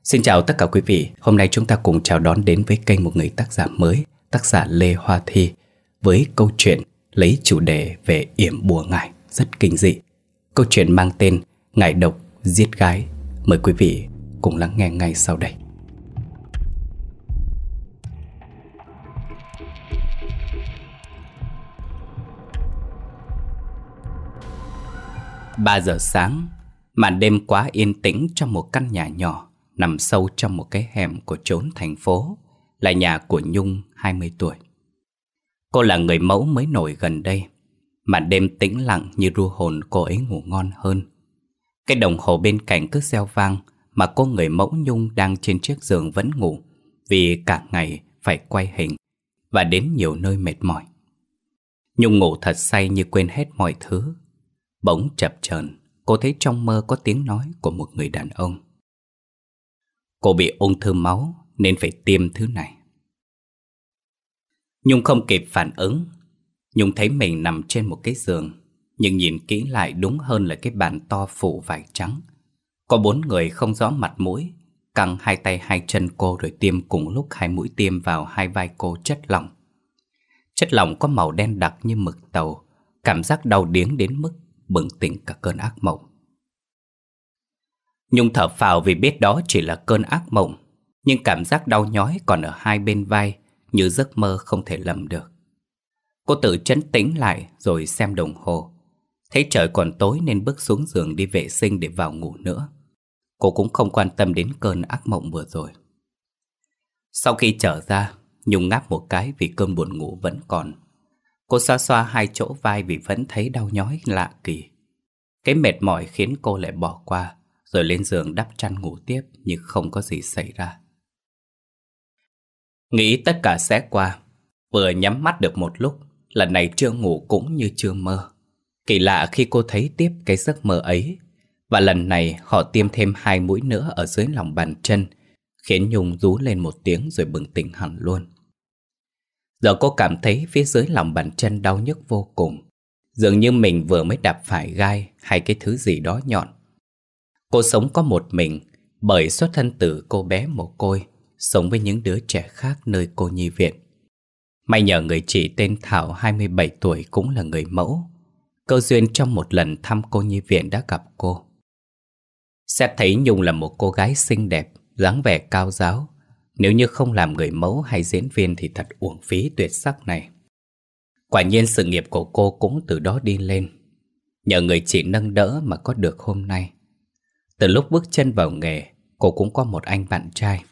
Xin chào tất cả quý vị. Hôm nay chúng ta cùng chào đón đến với kênh một người tác giả mới, tác giả Lê Hoa Thi, với câu chuyện lấy chủ đề về yểm bùa ngải rất kinh dị. Câu chuyện mang tên Ngải độc giết gái. Mời quý vị cùng lắng nghe ngay sau đây. Ba giờ sáng, màn đêm quá yên tĩnh trong một căn nhà nhỏ nằm sâu trong một cái hẻm của chốn thành phố, là nhà của Nhung 20 tuổi. Cô là người mẫu mới nổi gần đây. Màn đêm tĩnh lặng như ru hồn cô ấy ngủ ngon hơn. Cái đồng hồ bên cạnh cứ reo vang, mà cô người mẫu Nhung đang trên chiếc giường vẫn ngủ, vì cả ngày phải quay hình và đến nhiều nơi mệt mỏi. Nhung ngủ thật say như quên hết mọi thứ. Bỗng chập chờn, cô thấy trong mơ có tiếng nói của một người đàn ông. Cô bị ung thư máu nên phải tiêm thứ này. Nhung không kịp phản ứng. Nhung thấy mình nằm trên một cái giường, nhưng nhìn kỹ lại đúng hơn là cái bàn to phủ vải trắng. Có 4 người không rõ mặt mũi căng 2 tay 2 chân cô, rồi tiêm cùng lúc 2 mũi tiêm vào 2 vai cô chất lỏng. Chất lỏng có màu đen đặc như mực tàu, cảm giác đau điếng đến mức bừng tỉnh cả cơn ác mộng. Nhung thở phào vì biết đó chỉ là cơn ác mộng, nhưng cảm giác đau nhói còn ở 2 bên vai, như giấc mơ không thể lầm được. Cô tự trấn tĩnh lại rồi xem đồng hồ. Thấy trời còn tối nên bước xuống giường đi vệ sinh để vào ngủ nữa. Cô cũng không quan tâm đến cơn ác mộng vừa rồi. Sau khi trở ra, Nhung ngáp một cái vì cơn buồn ngủ vẫn còn. Cô xoa xoa 2 chỗ vai vì vẫn thấy đau nhói lạ kỳ. Cái mệt mỏi khiến cô lại bỏ qua, rồi lên giường đắp chăn ngủ tiếp như không có gì xảy ra. Nghĩ tất cả sẽ qua, vừa nhắm mắt được một lúc, lần này chưa ngủ cũng như chưa mơ. Kỳ lạ khi cô thấy tiếp cái giấc mơ ấy. Và lần này họ tiêm thêm 2 mũi nữa ở dưới lòng bàn chân, khiến Nhung rú lên một tiếng rồi bừng tỉnh hẳn luôn. Giờ cô cảm thấy phía dưới lòng bàn chân đau nhức vô cùng, dường như mình vừa mới đạp phải gai hay cái thứ gì đó nhọn. Cô sống có một mình, bởi xuất thân từ cô bé mồ côi, sống với những đứa trẻ khác nơi cô nhi viện. May nhờ người chị tên Thảo 27 tuổi cũng là người mẫu. Cơ duyên trong một lần thăm cô nhi viện đã gặp cô. Xét thấy Nhung là một cô gái xinh đẹp, dáng vẻ cao ráo. Nếu như không làm người mẫu hay diễn viên thì thật uổng phí tuyệt sắc này. Quả nhiên sự nghiệp của cô cũng từ đó đi lên. Nhờ người chị nâng đỡ mà có được hôm nay. Từ lúc bước chân vào nghề, cô cũng có một anh bạn trai.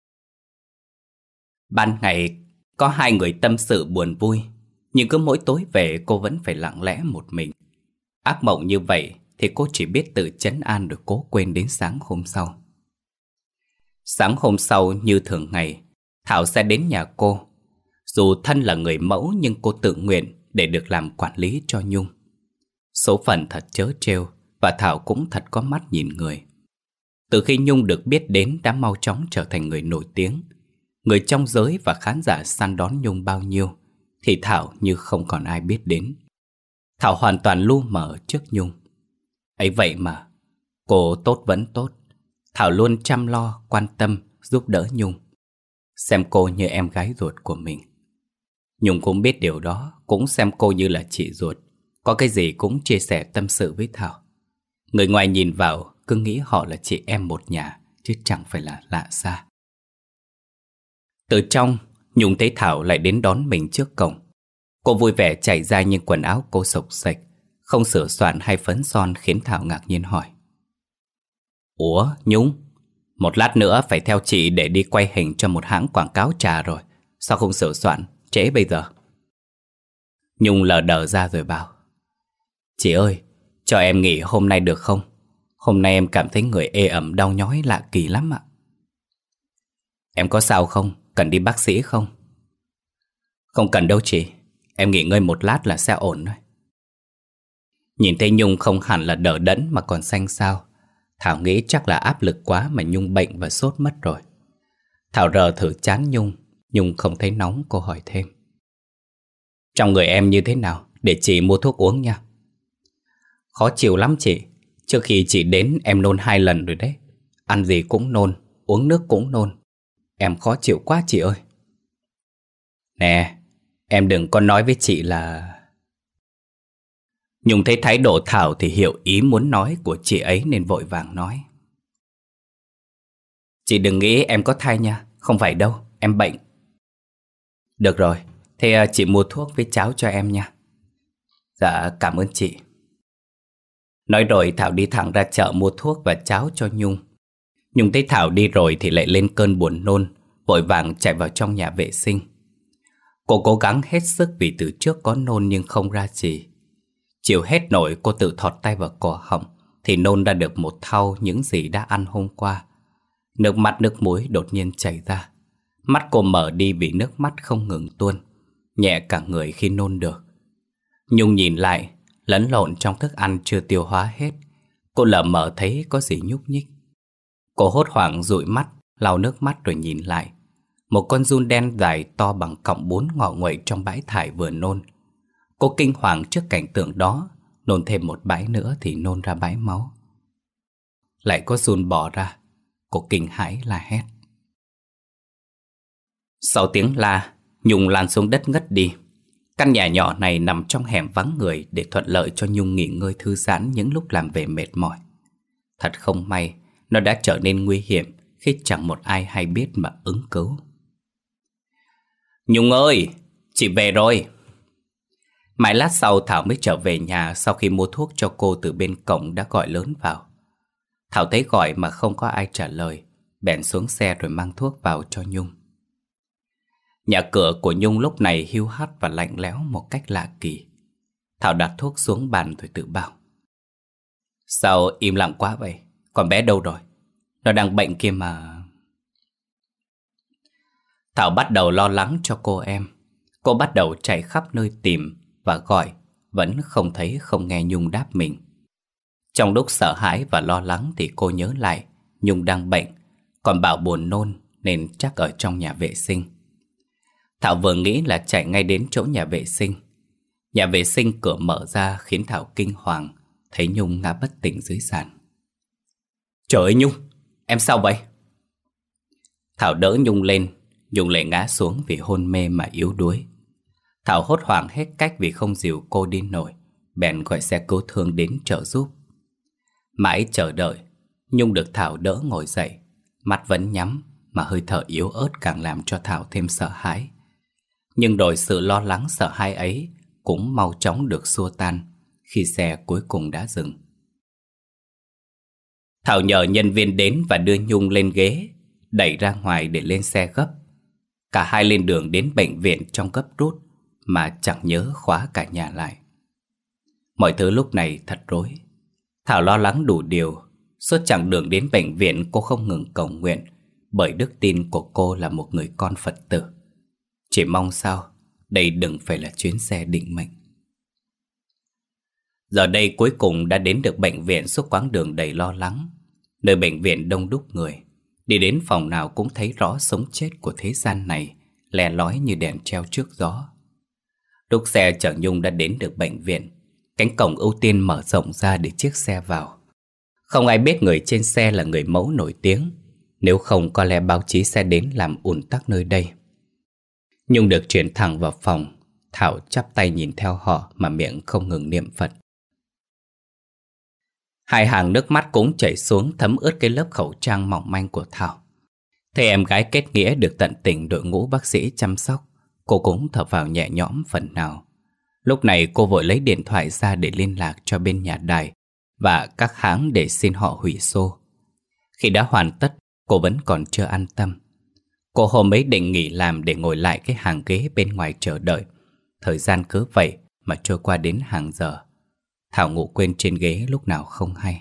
Ban ngày có 2 người tâm sự buồn vui, nhưng cứ mỗi tối về cô vẫn phải lặng lẽ một mình. Ác mộng như vậy thì cô chỉ biết tự trấn an rồi cố quên đến sáng hôm sau. Sáng hôm sau như thường ngày, Thảo sẽ đến nhà cô. Dù thân là người mẫu nhưng cô tự nguyện để được làm quản lý cho Nhung. Số phận thật trớ trêu, và Thảo cũng thật có mắt nhìn người. Từ khi Nhung được biết đến đã mau chóng trở thành người nổi tiếng. Người trong giới và khán giả săn đón Nhung bao nhiêu thì Thảo như không còn ai biết đến. Thảo hoàn toàn lu mờ trước Nhung. Ấy vậy mà cô tốt vẫn tốt. Thảo luôn chăm lo, quan tâm, giúp đỡ Nhung, xem cô như em gái ruột của mình. Nhung cũng biết điều đó, cũng xem cô như là chị ruột. Có cái gì cũng chia sẻ tâm sự với Thảo. Người ngoài nhìn vào cứ nghĩ họ là chị em một nhà, chứ chẳng phải là lạ xa. Từ trong, Nhung thấy Thảo lại đến đón mình trước cổng. Cô vui vẻ chạy ra nhưng quần áo cô xộc xệch, không sửa soạn hay phấn son khiến Thảo ngạc nhiên hỏi. Ủa Nhung, một lát nữa phải theo chị để đi quay hình cho một hãng quảng cáo trà rồi. Sao không sửa soạn, trễ bây giờ? Nhung lờ đờ ra rồi bảo. Chị ơi, cho em nghỉ hôm nay được không? Hôm nay em cảm thấy người ê ẩm đau nhói lạ kỳ lắm ạ. Em có sao không? Cần đi bác sĩ không? Không cần đâu chị, em nghỉ ngơi một lát là sẽ ổn thôi. Nhìn thấy Nhung không hẳn là đờ đẫn mà còn xanh xao, Thảo nghĩ chắc là áp lực quá mà Nhung bệnh và sốt mất rồi. Thảo rờ thử trán Nhung, Nhung không thấy nóng, cô hỏi thêm. Trong người em như thế nào? Để chị mua thuốc uống nha. Khó chịu lắm chị. Trước khi chị đến em nôn 2 lần rồi đấy. Ăn gì cũng nôn. uống nước cũng nôn. Em khó chịu quá chị ơi. Nè, em đừng có nói với chị là... Nhung thấy thái độ Thảo thì hiểu ý muốn nói của chị ấy nên vội vàng nói. Chị đừng nghĩ em có thai nha. Không phải đâu, em bệnh. Được rồi, thế chị mua thuốc với cháo cho em nha. Dạ, cảm ơn chị. Nói rồi Thảo đi thẳng ra chợ mua thuốc và cháo cho Nhung. Nhung thấy Thảo đi rồi thì lại lên cơn buồn nôn, vội vàng chạy vào trong nhà vệ sinh. Cô cố gắng hết sức vì từ trước có nôn nhưng không ra gì. Chịu hết nổi, cô tự thọt tay vào cổ họng thì nôn ra được một thau những gì đã ăn hôm qua. Nước mắt nước mũi đột nhiên chảy ra. Mắt cô mở đi vì nước mắt không ngừng tuôn, nhẹ cả người khi nôn được. Nhung nhìn lại, lẫn lộn trong thức ăn chưa tiêu hóa hết. Cô lờ mờ thấy có gì nhúc nhích. Cô hốt hoảng dụi mắt, lau nước mắt rồi nhìn lại. Một con giun đen dài to bằng cọng bún ngọ nguậy trong bãi thải vừa nôn. Cô kinh hoàng trước cảnh tượng đó, nôn thêm một bãi nữa thì nôn ra bãi máu. Lại có giun bò ra, cô kinh hãi la hét. Sau tiếng la, Nhung lăn xuống đất ngất đi. Căn nhà nhỏ này nằm trong hẻm vắng người để thuận lợi cho Nhung nghỉ ngơi thư giãn những lúc làm về mệt mỏi. Thật không may, nó đã trở nên nguy hiểm khi chẳng một ai hay biết mà ứng cứu. Nhung ơi, chị về rồi. Mãi lát sau Thảo mới trở về nhà sau khi mua thuốc cho cô từ bên cổng đã gọi lớn vào. Thảo thấy gọi mà không có ai trả lời, bèn xuống xe rồi mang thuốc vào cho Nhung. Nhà cửa của Nhung lúc này hiu hắt và lạnh lẽo một cách lạ kỳ. Thảo đặt thuốc xuống bàn rồi tự bảo. Sao im lặng quá vậy? Con bé đâu rồi? Nó đang bệnh kia mà. Thảo bắt đầu lo lắng cho cô em. Cô bắt đầu chạy khắp nơi tìm và gọi, vẫn không thấy không nghe Nhung đáp mình. Trong lúc sợ hãi và lo lắng thì cô nhớ lại Nhung đang bệnh, còn bảo buồn nôn nên chắc ở trong nhà vệ sinh. Thảo vừa nghĩ là chạy ngay đến chỗ nhà vệ sinh. Nhà vệ sinh cửa mở ra khiến Thảo kinh hoàng, thấy Nhung ngã bất tỉnh dưới sàn. Trời ơi Nhung, em sao vậy? Thảo đỡ Nhung lên, Nhung lại ngã xuống vì hôn mê mà yếu đuối. Thảo hốt hoảng hết cách vì không dìu cô đi nổi, bèn gọi xe cứu thương đến trợ giúp. Mãi chờ đợi, Nhung được Thảo đỡ ngồi dậy, mắt vẫn nhắm mà hơi thở yếu ớt càng làm cho Thảo thêm sợ hãi. Nhưng rồi sự lo lắng sợ hãi ấy cũng mau chóng được xua tan khi xe cuối cùng đã dừng. Thảo nhờ nhân viên đến và đưa Nhung lên ghế, đẩy ra ngoài để lên xe gấp. Cả hai lên đường đến bệnh viện trong gấp rút mà chẳng nhớ khóa cả nhà lại. Mọi thứ lúc này thật rối. Thảo lo lắng đủ điều. Suốt chặng đường đến bệnh viện cô không ngừng cầu nguyện, bởi đức tin của cô là một người con Phật tử. Chỉ mong sao đây đừng phải là chuyến xe định mệnh. Giờ đây cuối cùng đã đến được bệnh viện suốt quãng đường đầy lo lắng. Nơi bệnh viện đông đúc người, đi đến phòng nào cũng thấy rõ sống chết của thế gian này le lói như đèn treo trước gió. Lúc xe chở Nhung đã đến được bệnh viện, cánh cổng ưu tiên mở rộng ra để chiếc xe vào. Không ai biết người trên xe là người mẫu nổi tiếng, nếu không có lẽ báo chí sẽ đến làm ùn tắc nơi đây. Nhung được chuyển thẳng vào phòng. Thảo chắp tay nhìn theo họ mà miệng không ngừng niệm Phật. Hai hàng nước mắt cũng chảy xuống thấm ướt cái lớp khẩu trang mỏng manh của Thảo. Thấy em gái kết nghĩa được tận tình đội ngũ bác sĩ chăm sóc, cô cũng thở vào nhẹ nhõm phần nào. Lúc này cô vội lấy điện thoại ra để liên lạc cho bên nhà đài và các hãng để xin họ hủy show. Khi đã hoàn tất, cô vẫn còn chưa an tâm. Cô hôm ấy định nghỉ làm để ngồi lại cái hàng ghế bên ngoài chờ đợi. Thời gian cứ vậy mà trôi qua đến hàng giờ. Thảo ngủ quên trên ghế lúc nào không hay.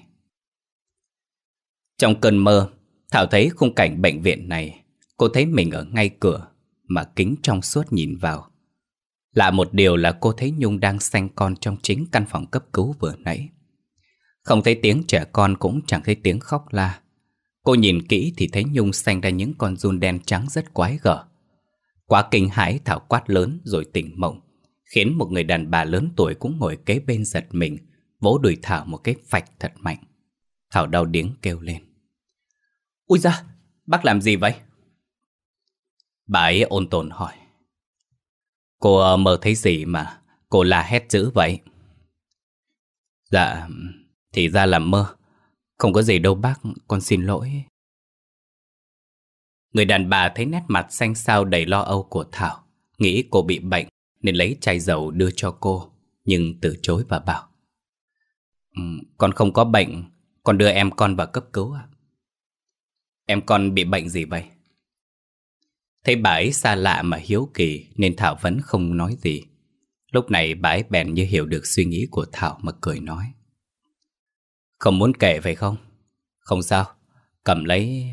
Trong cơn mơ, Thảo thấy khung cảnh bệnh viện này. Cô thấy mình ở ngay cửa mà kính trong suốt nhìn vào. Lạ một điều là cô thấy Nhung đang sanh con trong chính căn phòng cấp cứu vừa nãy. Không thấy tiếng trẻ con cũng chẳng thấy tiếng khóc la. Cô nhìn kỹ thì thấy Nhung sanh ra những con giun đen trắng rất quái gở. Quá kinh hãi, Thảo quát lớn rồi tỉnh mộng, khiến một người đàn bà lớn tuổi cũng ngồi kế bên giật mình, vỗ đùi Thảo một cái phạch thật mạnh. Thảo đau điếng kêu lên. Ui da, bác làm gì vậy? Bà ấy ôn tồn hỏi. Cô mơ thấy gì mà cô la hét dữ vậy? Dạ, thì ra là mơ. Không có gì đâu bác, con xin lỗi. Người đàn bà thấy nét mặt xanh xao đầy lo âu của Thảo, nghĩ cô bị bệnh nên lấy chai dầu đưa cho cô, nhưng từ chối và bảo: Con không có bệnh, con đưa em con vào cấp cứu ạ. Em con bị bệnh gì vậy? Thấy bà ấy xa lạ mà hiếu kỳ nên Thảo vẫn không nói gì. Lúc này bà ấy bèn như hiểu được suy nghĩ của Thảo mà cười nói: Không muốn kể phải không? Không sao, cầm lấy.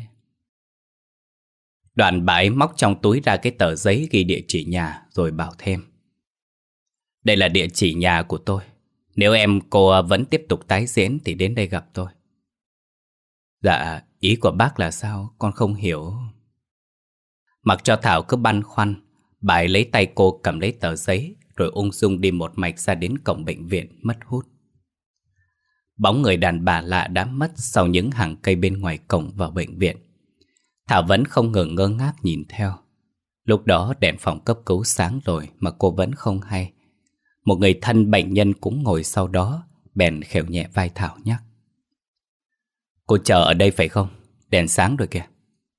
Đoạn bà ấy móc trong túi ra cái tờ giấy ghi địa chỉ nhà rồi bảo thêm: Đây là địa chỉ nhà của tôi. Nếu em cô vẫn tiếp tục tái diễn thì đến đây gặp tôi. Dạ, ý của bác là sao? Con không hiểu. Mặc cho Thảo cứ băn khoăn, bà ấy lấy tay cô cầm lấy tờ giấy rồi ung dung đi một mạch ra đến cổng bệnh viện mất hút. Bóng người đàn bà lạ đã mất sau những hàng cây bên ngoài cổng vào bệnh viện. Thảo vẫn không ngừng ngơ ngác nhìn theo. Lúc đó đèn phòng cấp cứu sáng rồi mà cô vẫn không hay. Một người thân bệnh nhân cũng ngồi sau đó, bèn khều nhẹ vai Thảo nhắc: Cô chờ ở đây phải không? Đèn sáng rồi kìa.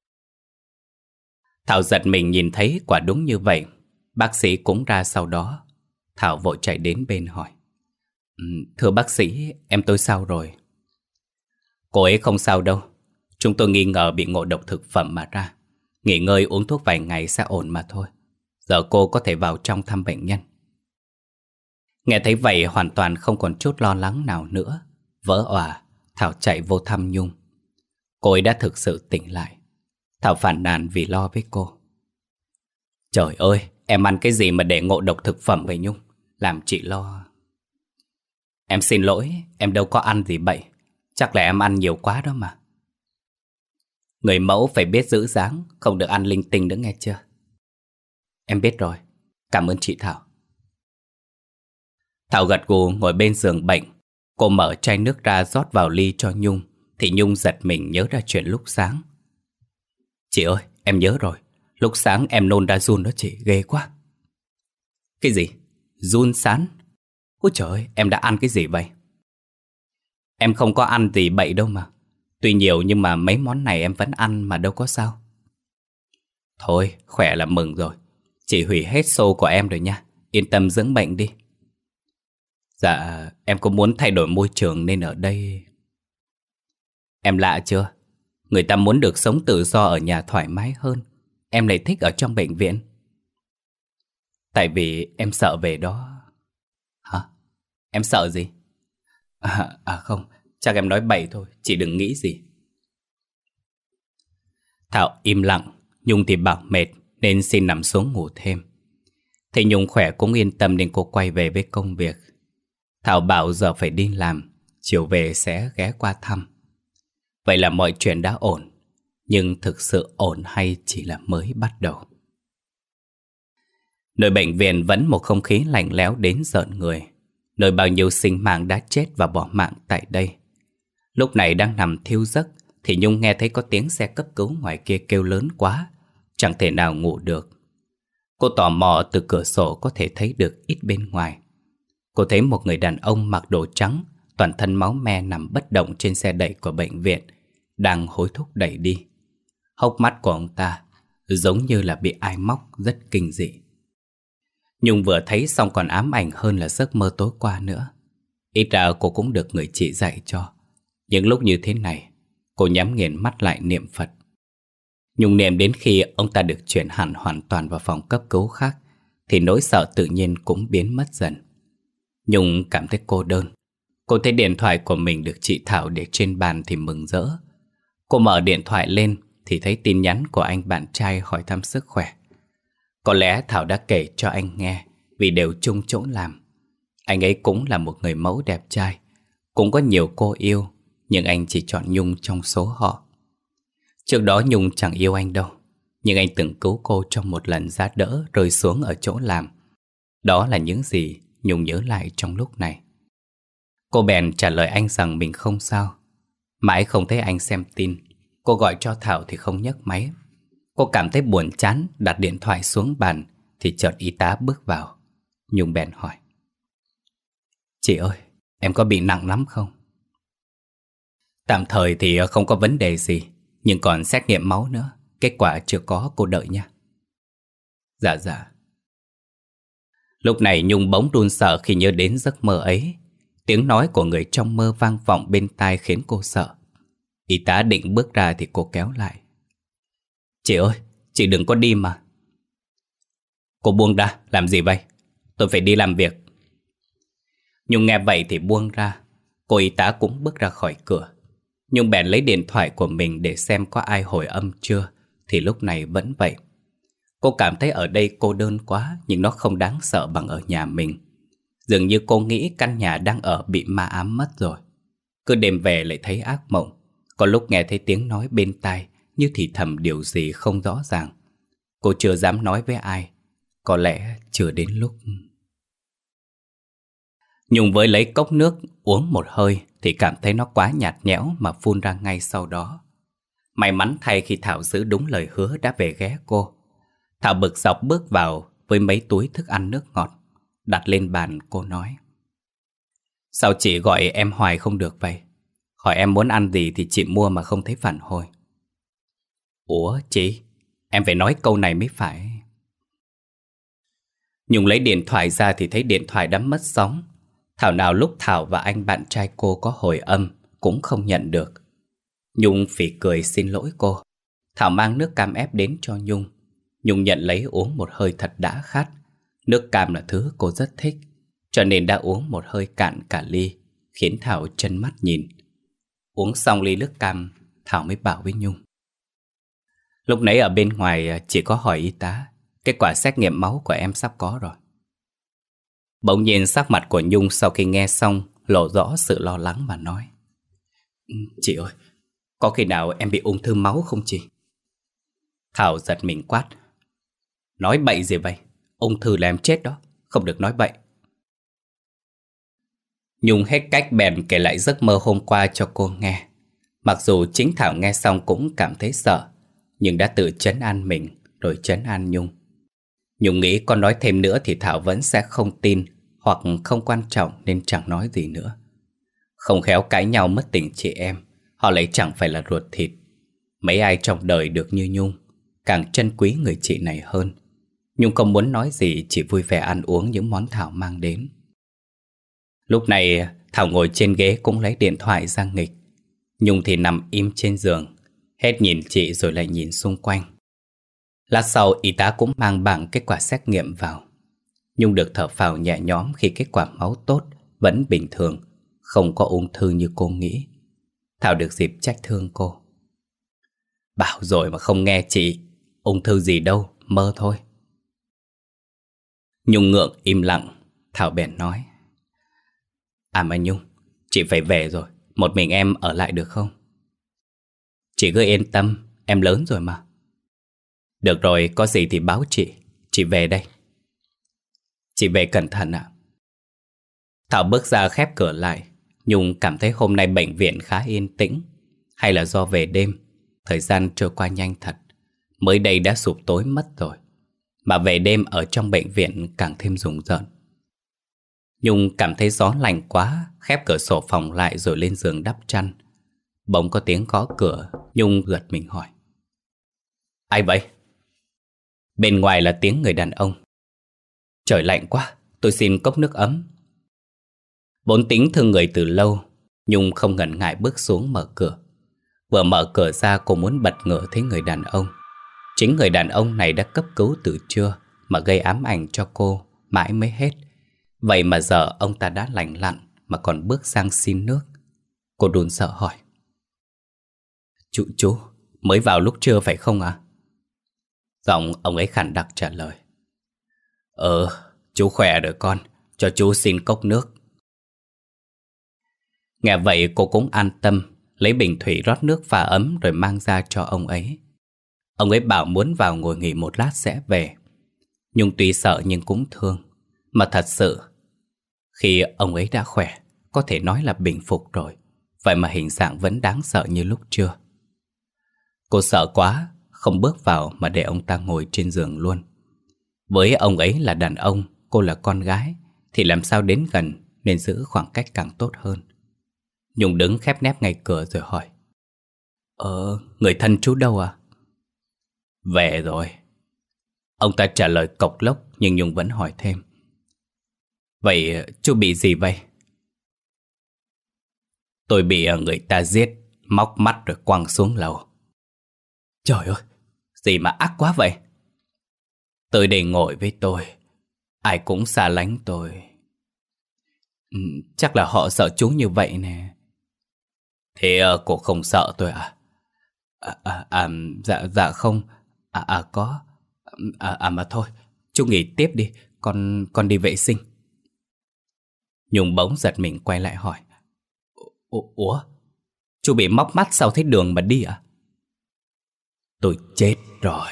Thảo giật mình nhìn thấy quả đúng như vậy. Bác sĩ cũng ra sau đó. Thảo vội chạy đến bên hỏi: Thưa bác sĩ, em tôi sao rồi? Cô ấy không sao đâu. Chúng tôi nghi ngờ bị ngộ độc thực phẩm mà ra. Nghỉ ngơi uống thuốc vài ngày sẽ ổn mà thôi. Giờ cô có thể vào trong thăm bệnh nhân. Nghe thấy vậy hoàn toàn không còn chút lo lắng nào nữa. Vỡ òa, Thảo chạy vô thăm Nhung. Cô ấy đã thực sự tỉnh lại. Thảo phàn nàn vì lo với cô: Trời ơi, em ăn cái gì mà để ngộ độc thực phẩm vậy Nhung? Làm chị lo. Em xin lỗi, em đâu có ăn gì bậy. Chắc là em ăn nhiều quá đó mà. Người mẫu phải biết giữ dáng, không được ăn linh tinh nữa nghe chưa? Em biết rồi, cảm ơn chị Thảo. Thảo gật gù ngồi bên giường bệnh. Cô mở chai nước ra rót vào ly cho Nhung. Thì Nhung giật mình nhớ ra chuyện lúc sáng. Chị ơi, em nhớ rồi. Lúc sáng em nôn ra giun đó chị, ghê quá. Cái gì? Giun sán? Ôi trời ơi, em đã ăn cái gì vậy? Em không có ăn gì bậy đâu mà. Tuy nhiều nhưng mà mấy món này em vẫn ăn mà đâu có sao. Thôi, khỏe là mừng rồi. Chị hủy hết xô của em rồi nha. Yên tâm dưỡng bệnh đi. Dạ, em có muốn thay đổi môi trường nên ở đây. Em lạ chưa? Người ta muốn được sống tự do ở nhà thoải mái hơn. Em lại thích ở trong bệnh viện. Tại vì em sợ về đó. Hả? Em sợ gì? Không, chắc em nói bậy thôi, chị đừng nghĩ gì. Thảo im lặng. Nhung thì bảo mệt nên xin nằm xuống ngủ thêm. Thế Nhung khỏe cũng yên tâm nên cô quay về với công việc. Thảo bảo giờ phải đi làm, chiều về sẽ ghé qua thăm. Vậy là mọi chuyện đã ổn. Nhưng thực sự ổn hay chỉ là mới bắt đầu. Nơi bệnh viện vẫn một không khí lạnh lẽo đến rợn người. Nơi bao nhiêu sinh mạng đã chết và bỏ mạng tại đây. Lúc này đang nằm thiêu giấc thì Nhung nghe thấy có tiếng xe cấp cứu ngoài kia kêu lớn quá, chẳng thể nào ngủ được. Cô tò mò từ cửa sổ có thể thấy được ít bên ngoài. Cô thấy một người đàn ông mặc đồ trắng, toàn thân máu me nằm bất động trên xe đẩy của bệnh viện, đang hối thúc đẩy đi. Hốc mắt của ông ta giống như là bị ai móc, rất kinh dị. Nhung vừa thấy xong còn ám ảnh hơn là giấc mơ tối qua nữa. Ít ra cô cũng được người chị dạy cho. Những lúc như thế này, cô nhắm nghiền mắt lại niệm Phật. Nhung niệm đến khi ông ta được chuyển hẳn hoàn toàn vào phòng cấp cứu khác thì nỗi sợ tự nhiên cũng biến mất dần. Nhung cảm thấy cô đơn. Cô thấy điện thoại của mình được chị Thảo để trên bàn thì mừng rỡ. Cô mở điện thoại lên thì thấy tin nhắn của anh bạn trai hỏi thăm sức khỏe. Có lẽ Thảo đã kể cho anh nghe vì đều chung chỗ làm. Anh ấy cũng là một người mẫu đẹp trai, cũng có nhiều cô yêu, nhưng anh chỉ chọn Nhung trong số họ. Trước đó Nhung chẳng yêu anh đâu, nhưng anh từng cứu cô trong một lần giá đỡ rơi xuống ở chỗ làm. Đó là những gì Nhung nhớ lại trong lúc này. Cô bèn trả lời anh rằng mình không sao. Mãi không thấy anh xem tin. Cô gọi cho Thảo thì không nhấc máy. Cô cảm thấy buồn chán, đặt điện thoại xuống bàn thì chợt y tá bước vào. Nhung bèn hỏi: "Chị ơi, em có bị nặng lắm không?" "Tạm thời thì không có vấn đề gì, nhưng còn xét nghiệm máu nữa. Kết quả chưa có, cô đợi nha." "Dạ dạ." Lúc này Nhung bỗng run sợ khi nhớ đến giấc mơ ấy. Tiếng nói của người trong mơ vang vọng bên tai khiến cô sợ. Y tá định bước ra thì cô kéo lại: "Chị ơi, chị đừng có đi mà." "Cô buông ra, làm gì vậy? Tôi phải đi làm việc." Nhung nghe vậy thì buông ra. Cô y tá cũng bước ra khỏi cửa. Nhung bèn lấy điện thoại của mình để xem có ai hồi âm chưa, thì lúc này vẫn vậy. Cô cảm thấy ở đây cô đơn quá, nhưng nó không đáng sợ bằng ở nhà mình. Dường như cô nghĩ căn nhà đang ở bị ma ám mất rồi. Cứ đêm về lại thấy ác mộng. Có lúc nghe thấy tiếng nói bên tai, như thì thầm điều gì không rõ ràng. Cô chưa dám nói với ai. Có lẽ chưa đến lúc. Nhung với lấy cốc nước uống một hơi thì cảm thấy nó quá nhạt nhẽo mà phun ra ngay sau đó. May mắn thay khi Thảo giữ đúng lời hứa đã về ghé cô. Thảo bực dọc bước vào với mấy túi thức ăn nước ngọt. Đặt lên bàn cô nói: "Sao chị gọi em hoài không được vậy? Hỏi em muốn ăn gì thì chị mua mà không thấy phản hồi." "Ủa chị, em phải nói câu này mới phải." Nhung lấy điện thoại ra thì thấy điện thoại đã mất sóng. Thảo nào lúc Thảo và anh bạn trai cô có hồi âm cũng không nhận được. Nhung phì cười xin lỗi cô. Thảo mang nước cam ép đến cho Nhung. Nhung nhận lấy uống một hơi thật đã khát. Nước cam là thứ cô rất thích, cho nên đã uống một hơi cạn cả ly, khiến Thảo trân mắt nhìn. Uống xong ly nước cam, Thảo mới bảo với Nhung: "Lúc nãy ở bên ngoài chị có hỏi y tá, kết quả xét nghiệm máu của em sắp có rồi." Bỗng nhiên sắc mặt của Nhung sau khi nghe xong lộ rõ sự lo lắng và nói: "Chị ơi, có khi nào em bị ung thư máu không chị?" Thảo giật mình quát: "Nói bậy gì vậy? Ung thư là em chết đó, không được nói bậy." Nhung hết cách bèn kể lại giấc mơ hôm qua cho cô nghe. Mặc dù chính Thảo nghe xong cũng cảm thấy sợ, nhưng đã tự trấn an mình rồi trấn an Nhung. Nhung nghĩ còn nói thêm nữa thì Thảo vẫn sẽ không tin hoặc không quan trọng nên chẳng nói gì nữa. Không khéo cãi nhau mất tình chị em, họ lại chẳng phải là ruột thịt. Mấy ai trong đời được như Nhung càng trân quý người chị này hơn. Nhung không muốn nói gì, chỉ vui vẻ ăn uống những món Thảo mang đến. Lúc này Thảo ngồi trên ghế cũng lấy điện thoại ra nghịch. Nhung thì nằm im trên giường, hết nhìn chị rồi lại nhìn xung quanh. Lát sau y tá cũng mang bảng kết quả xét nghiệm vào. Nhung được thở phào nhẹ nhõm khi kết quả máu tốt, vẫn bình thường, không có ung thư như cô nghĩ. Thảo được dịp trách thương cô: "Bảo rồi mà không nghe chị, ung thư gì đâu, mơ thôi." Nhung ngượng im lặng. Thảo bèn nói: "À mà Nhung, chị phải về rồi, một mình em ở lại được không?" "Chị cứ yên tâm, em lớn rồi mà." "Được rồi, có gì thì báo chị về đây." "Chị về cẩn thận ạ." Thảo bước ra khép cửa lại. Nhung cảm thấy hôm nay bệnh viện khá yên tĩnh. Hay là do về đêm, thời gian trôi qua nhanh thật. Mới đây đã sụp tối mất rồi, mà về đêm ở trong bệnh viện càng thêm rùng rợn. Nhung cảm thấy gió lạnh quá, khép cửa sổ phòng lại rồi lên giường đắp chăn. Bỗng có tiếng gõ cửa. Nhung giật mình hỏi: "Ai vậy?" Bên ngoài là tiếng người đàn ông: "Trời lạnh quá, tôi xin cốc nước ấm." Vốn tính thương người từ lâu, Nhung không ngần ngại bước xuống mở cửa. Vừa mở cửa ra cô muốn bật ngửa thấy người đàn ông. Chính người đàn ông này đã cấp cứu từ trưa mà gây ám ảnh cho cô mãi mới hết. Vậy mà giờ ông ta đã lành lặn mà còn bước sang xin nước. Cô đun sợ hỏi: Chú, mới vào lúc trưa phải không ạ?" Giọng ông ấy khàn đặc trả lời: Chú khỏe rồi con, cho chú xin cốc nước." Nghe vậy cô cũng an tâm, lấy bình thủy rót nước pha ấm rồi mang ra cho ông ấy. Ông ấy bảo muốn vào ngồi nghỉ một lát sẽ về. Nhung tuy sợ nhưng cũng thương. Mà thật sự, khi ông ấy đã khỏe, có thể nói là bình phục rồi, vậy mà hình dạng vẫn đáng sợ như lúc trưa. Cô sợ quá, không bước vào mà để ông ta ngồi trên giường luôn. Với ông ấy là đàn ông, cô là con gái, thì làm sao đến gần, nên giữ khoảng cách càng tốt hơn. Nhung đứng khép nép ngay cửa rồi hỏi: Người thân chú đâu à? Về rồi. Ông ta trả lời cộc lốc, nhưng Nhung vẫn hỏi thêm: Vậy chú bị gì vậy? Tôi bị người ta giết, móc mắt rồi quăng xuống lầu. Trời ơi, gì mà ác quá vậy? Tới đây ngồi với tôi, ai cũng xa lánh tôi. Chắc là họ sợ chú như vậy nè. Thế cô không sợ tôi à? Dạ không. Có. Mà thôi, chú nghỉ tiếp đi, con đi vệ sinh. Nhung bỗng giật mình quay lại hỏi: Ủa? Chú bị móc mắt sao thấy đường mà đi à? Tôi chết rồi.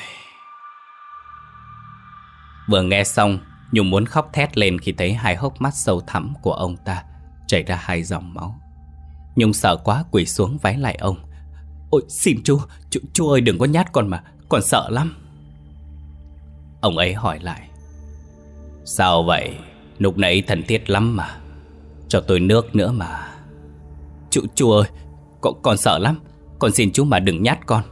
Vừa nghe xong, Nhung muốn khóc thét lên khi thấy hai hốc mắt sâu thẳm của ông ta chảy ra hai dòng máu. Nhung sợ quá quỳ xuống vái lại ông: Ôi xin chú ơi đừng có nhát con mà, con sợ lắm. Ông ấy hỏi lại: Sao vậy? Lúc nãy thân thiết lắm mà. Cho tôi nước nữa mà. Chú ơi, con sợ lắm, con xin chú mà đừng nhát con.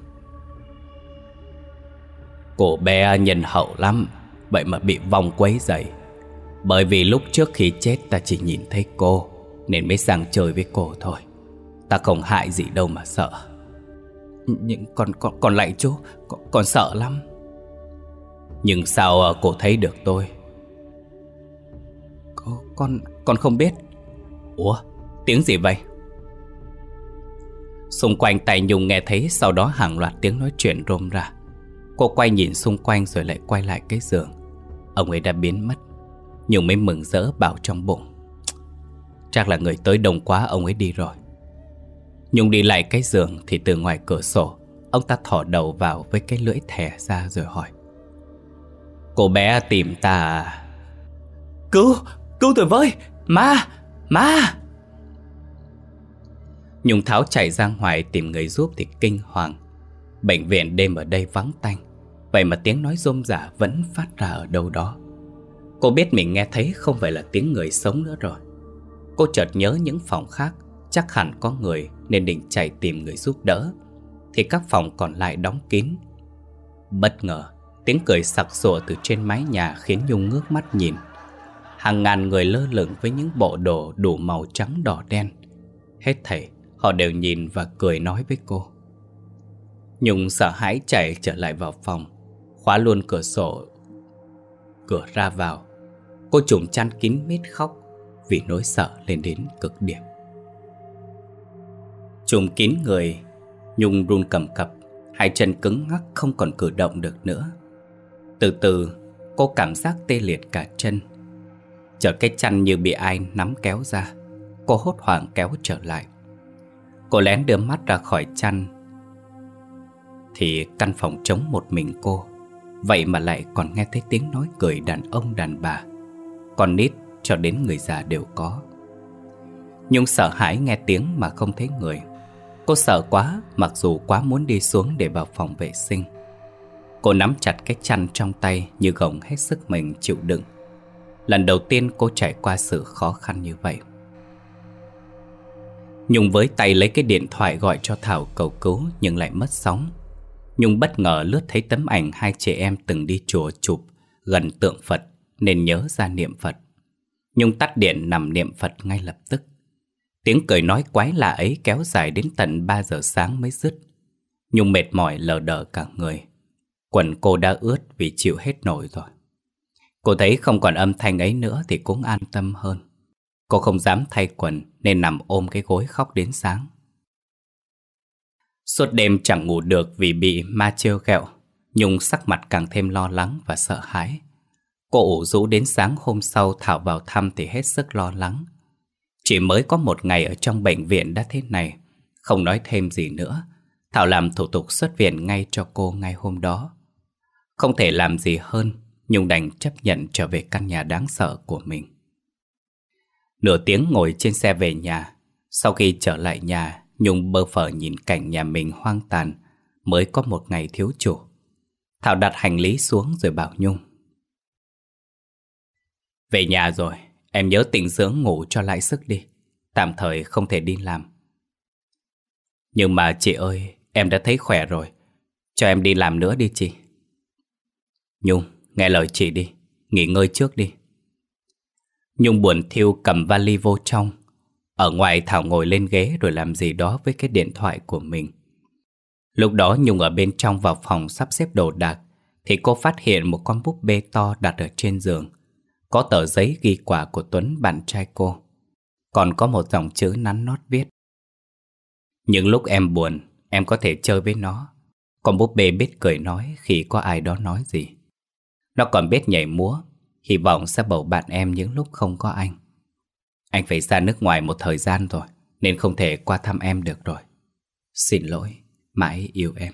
Cô bé nhân hậu lắm, vậy mà bị vong quấy rầy. Bởi vì lúc trước khi chết ta chỉ nhìn thấy cô, nên mới sang chơi với cô thôi. Ta không hại gì đâu mà sợ. Nhưng con lạy chú, con sợ lắm. Nhưng sao cô thấy được tôi? Con không biết. Ủa, tiếng gì vậy? Xung quanh tay Nhung nghe thấy, sau đó hàng loạt tiếng nói chuyện rôm ra. Cô quay nhìn xung quanh rồi lại quay lại cái giường. Ông ấy đã biến mất. Nhung mới mừng rỡ bảo trong bụng: Chắc là người tới đông quá, ông ấy đi rồi. Nhung đi lại cái giường thì từ ngoài cửa sổ, ông ta thò đầu vào với cái lưỡi thè ra rồi hỏi: Cô bé tìm ta à? Cứu tôi với! Ma! Nhung tháo chạy ra ngoài tìm người giúp thì kinh hoàng. Bệnh viện đêm ở đây vắng tanh, vậy mà tiếng nói rôm rả vẫn phát ra ở đâu đó. Cô biết mình nghe thấy không phải là tiếng người sống nữa rồi. Cô chợt nhớ những phòng khác chắc hẳn có người, nên định chạy tìm người giúp đỡ, thì các phòng còn lại đóng kín. Bất ngờ tiếng cười sặc sụa từ trên mái nhà khiến Nhung ngước mắt nhìn. Hàng ngàn người lơ lửng với những bộ đồ đủ màu trắng đỏ đen. Hết thảy họ đều nhìn và cười nói với cô. Nhung sợ hãi chạy trở lại vào phòng, khóa luôn cửa sổ, cửa ra vào. Cô trùm chăn kín mít khóc vì nỗi sợ lên đến cực điểm. Trùm kín người, Nhung run cầm cập, hai chân cứng ngắc không còn cử động được nữa. Từ từ cô cảm giác tê liệt cả chân. Chợt cái chăn như bị ai nắm kéo ra. Cô hốt hoảng kéo trở lại. Cô lén đưa mắt ra khỏi chăn thì căn phòng trống một mình cô. Vậy mà lại còn nghe thấy tiếng nói cười đàn ông đàn bà, con nít cho đến người già đều có. Nhung sợ hãi nghe tiếng mà không thấy người. Cô sợ quá, mặc dù quá muốn đi xuống để vào phòng vệ sinh. Cô nắm chặt cái chăn trong tay như gồng hết sức mình chịu đựng. Lần đầu tiên cô trải qua sự khó khăn như vậy. Nhung với tay lấy cái điện thoại gọi cho Thảo cầu cứu nhưng lại mất sóng. Nhung bất ngờ lướt thấy tấm ảnh hai chị em từng đi chùa chụp gần tượng Phật nên nhớ ra niệm Phật. Nhung tắt điện nằm niệm Phật ngay lập tức. Tiếng cười nói quái lạ ấy kéo dài đến tận 3 giờ sáng mới dứt. Nhung mệt mỏi lờ đờ cả người. Quần cô đã ướt vì chịu hết nổi rồi. Cô thấy không còn âm thanh ấy nữa thì cũng an tâm hơn. Cô không dám thay quần nên nằm ôm cái gối khóc đến sáng. Suốt đêm chẳng ngủ được vì bị ma trêu ghẹo. Nhung sắc mặt càng thêm lo lắng và sợ hãi. Cô ủ rũ đến sáng hôm sau Thảo vào thăm thì hết sức lo lắng. Chỉ mới có một ngày ở trong bệnh viện đã thế này. Không nói thêm gì nữa, Thảo làm thủ tục xuất viện ngay cho cô ngay hôm đó. Không thể làm gì hơn, Nhung đành chấp nhận trở về căn nhà đáng sợ của mình. Nửa tiếng ngồi trên xe về nhà. Sau khi trở lại nhà, Nhung bơ phờ nhìn cảnh nhà mình hoang tàn, mới có một ngày thiếu chủ. Thảo đặt hành lý xuống rồi bảo Nhung: về nhà rồi, em nhớ tĩnh dưỡng ngủ cho lại sức đi. Tạm thời không thể đi làm. Nhưng mà chị ơi, em đã thấy khỏe rồi. Cho em đi làm nữa đi chị. Nhung, nghe lời chị đi, nghỉ ngơi trước đi. Nhung buồn thiu cầm vali vô trong. Ở ngoài Thảo ngồi lên ghế rồi làm gì đó với cái điện thoại của mình. Lúc đó Nhung ở bên trong vào phòng sắp xếp đồ đạc thì cô phát hiện một con búp bê to đặt ở trên giường. Có tờ giấy ghi quà của Tuấn, bạn trai cô. Còn có một dòng chữ nắn nót viết: những lúc em buồn, em có thể chơi với nó. Con búp bê biết cười nói khi có ai đó nói gì. Nó còn biết nhảy múa, hy vọng sẽ bầu bạn em những lúc không có anh. Anh phải ra nước ngoài một thời gian rồi, nên không thể qua thăm em được rồi. Xin lỗi, mãi yêu em.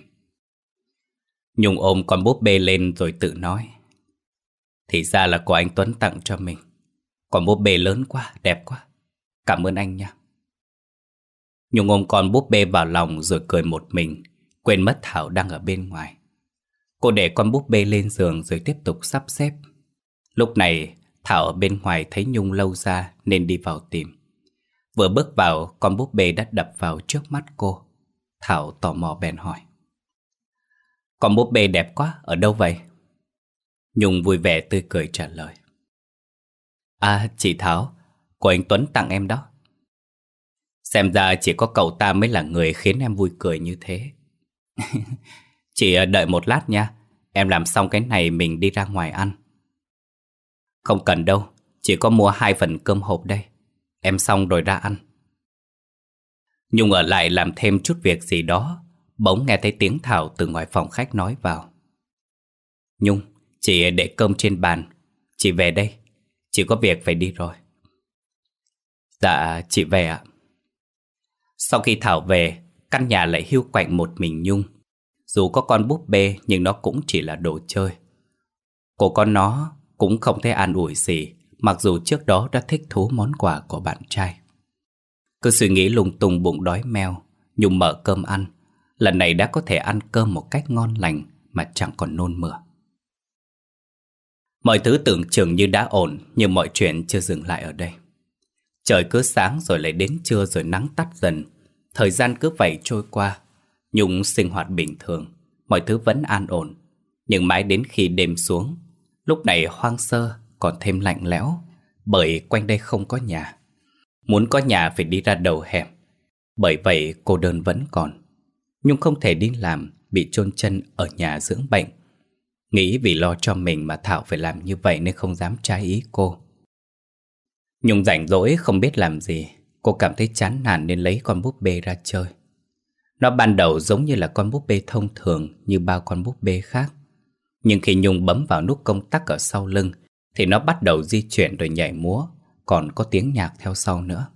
Nhung ôm con búp bê lên rồi tự nói: thì ra là của anh Tuấn tặng cho mình. Con búp bê lớn quá, đẹp quá. Cảm ơn anh nha. Nhung ôm con búp bê vào lòng rồi cười một mình, quên mất Thảo đang ở bên ngoài. Cô để con búp bê lên giường rồi tiếp tục sắp xếp. Lúc này Thảo ở bên ngoài thấy Nhung lâu ra nên đi vào tìm. Vừa bước vào, con búp bê đã đập vào trước mắt cô. Thảo tò mò bèn hỏi: con búp bê đẹp quá, ở đâu vậy? Nhung vui vẻ tươi cười trả lời: à, chị Thảo, của anh Tuấn tặng em đó. Xem ra chỉ có cậu ta mới là người khiến em vui cười như thế. Chị đợi một lát nha, em làm xong cái này mình đi ra ngoài ăn. Không cần đâu, chỉ có mua 2 phần cơm hộp đây. Em xong rồi ra ăn. Nhung ở lại làm thêm chút việc gì đó. Bỗng nghe thấy tiếng Thảo từ ngoài phòng khách nói vào: Nhung, chị để cơm trên bàn. Chị về đây, chị có việc phải đi rồi. Dạ, chị về ạ. Sau khi Thảo về, căn nhà lại hiu quạnh một mình Nhung. Dù có con búp bê nhưng nó cũng chỉ là đồ chơi. Cô con nó cũng không thể an ủi gì, mặc dù trước đó đã thích thú món quà của bạn trai. Cứ suy nghĩ lung tung bụng đói meo, Nhung mở cơm ăn. Lần này đã có thể ăn cơm một cách ngon lành mà chẳng còn nôn mửa. Mọi thứ tưởng chừng như đã ổn, nhưng mọi chuyện chưa dừng lại ở đây. Trời cứ sáng rồi lại đến trưa rồi nắng tắt dần. Thời gian cứ vậy trôi qua. Nhung sinh hoạt bình thường, mọi thứ vẫn an ổn. Nhưng mãi đến khi đêm xuống, lúc này hoang sơ còn thêm lạnh lẽo, bởi quanh đây không có nhà. Muốn có nhà phải đi ra đầu hẻm. Bởi vậy cô đơn vẫn còn. Nhung không thể đi làm, bị chôn chân ở nhà dưỡng bệnh. Nghĩ vì lo cho mình mà Thảo phải làm như vậy nên không dám trái ý cô. Nhung rảnh rỗi không biết làm gì. Cô cảm thấy chán nản nên lấy con búp bê ra chơi. Nó ban đầu giống như là con búp bê thông thường như bao con búp bê khác. Nhưng khi Nhung bấm vào nút công tắc ở sau lưng thì nó bắt đầu di chuyển rồi nhảy múa, còn có tiếng nhạc theo sau nữa.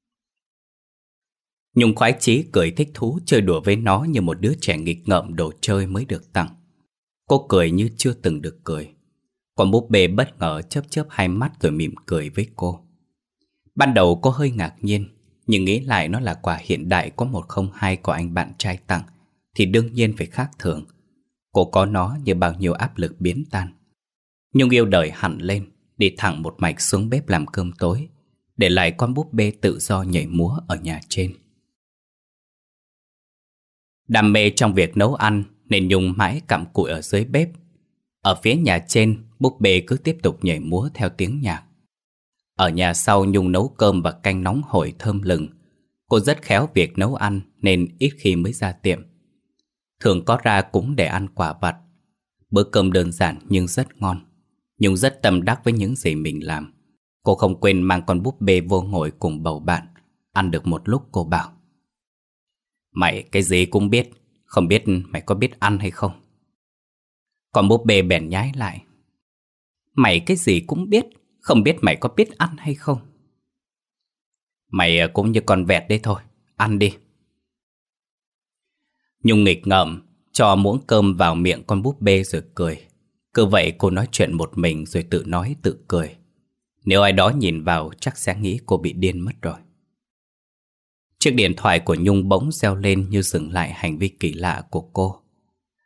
Nhung khoái chí cười thích thú chơi đùa với nó như một đứa trẻ nghịch ngợm đồ chơi mới được tặng. Cô cười như chưa từng được cười. Con búp bê bất ngờ chớp chớp hai mắt rồi mỉm cười với cô. Ban đầu cô hơi ngạc nhiên, nhưng nghĩ lại nó là quà hiện đại có 102 của anh bạn trai tặng thì đương nhiên phải khác thường. Cô có nó như bao nhiêu áp lực biến tan. Nhung yêu đời hẳn lên, đi thẳng một mạch xuống bếp làm cơm tối, để lại con búp bê tự do nhảy múa ở nhà trên. Đam mê trong việc nấu ăn nên Nhung mãi cặm cụi ở dưới bếp. Ở phía nhà trên, búp bê cứ tiếp tục nhảy múa theo tiếng nhạc. Ở nhà sau, Nhung nấu cơm và canh nóng hổi thơm lừng. Cô rất khéo việc nấu ăn nên ít khi mới ra tiệm. Thường có ra cũng để ăn quả vặt. Bữa cơm đơn giản nhưng rất ngon. Nhung rất tâm đắc với những gì mình làm. Cô không quên mang con búp bê vô ngồi cùng bầu bạn. Ăn được một lúc cô bảo: Mày cái gì cũng biết, không biết mày có biết ăn hay không? Con búp bê bèn nhái lại: Mày cái gì cũng biết, không biết mày có biết ăn hay không? Mày cũng như con vẹt đấy thôi, ăn đi. Nhung nghịch ngợm cho muỗng cơm vào miệng con búp bê rồi cười. Cứ vậy cô nói chuyện một mình rồi tự nói tự cười. Nếu ai đó nhìn vào chắc sẽ nghĩ cô bị điên mất rồi. Chiếc điện thoại của Nhung bỗng reo lên như dừng lại hành vi kỳ lạ của cô.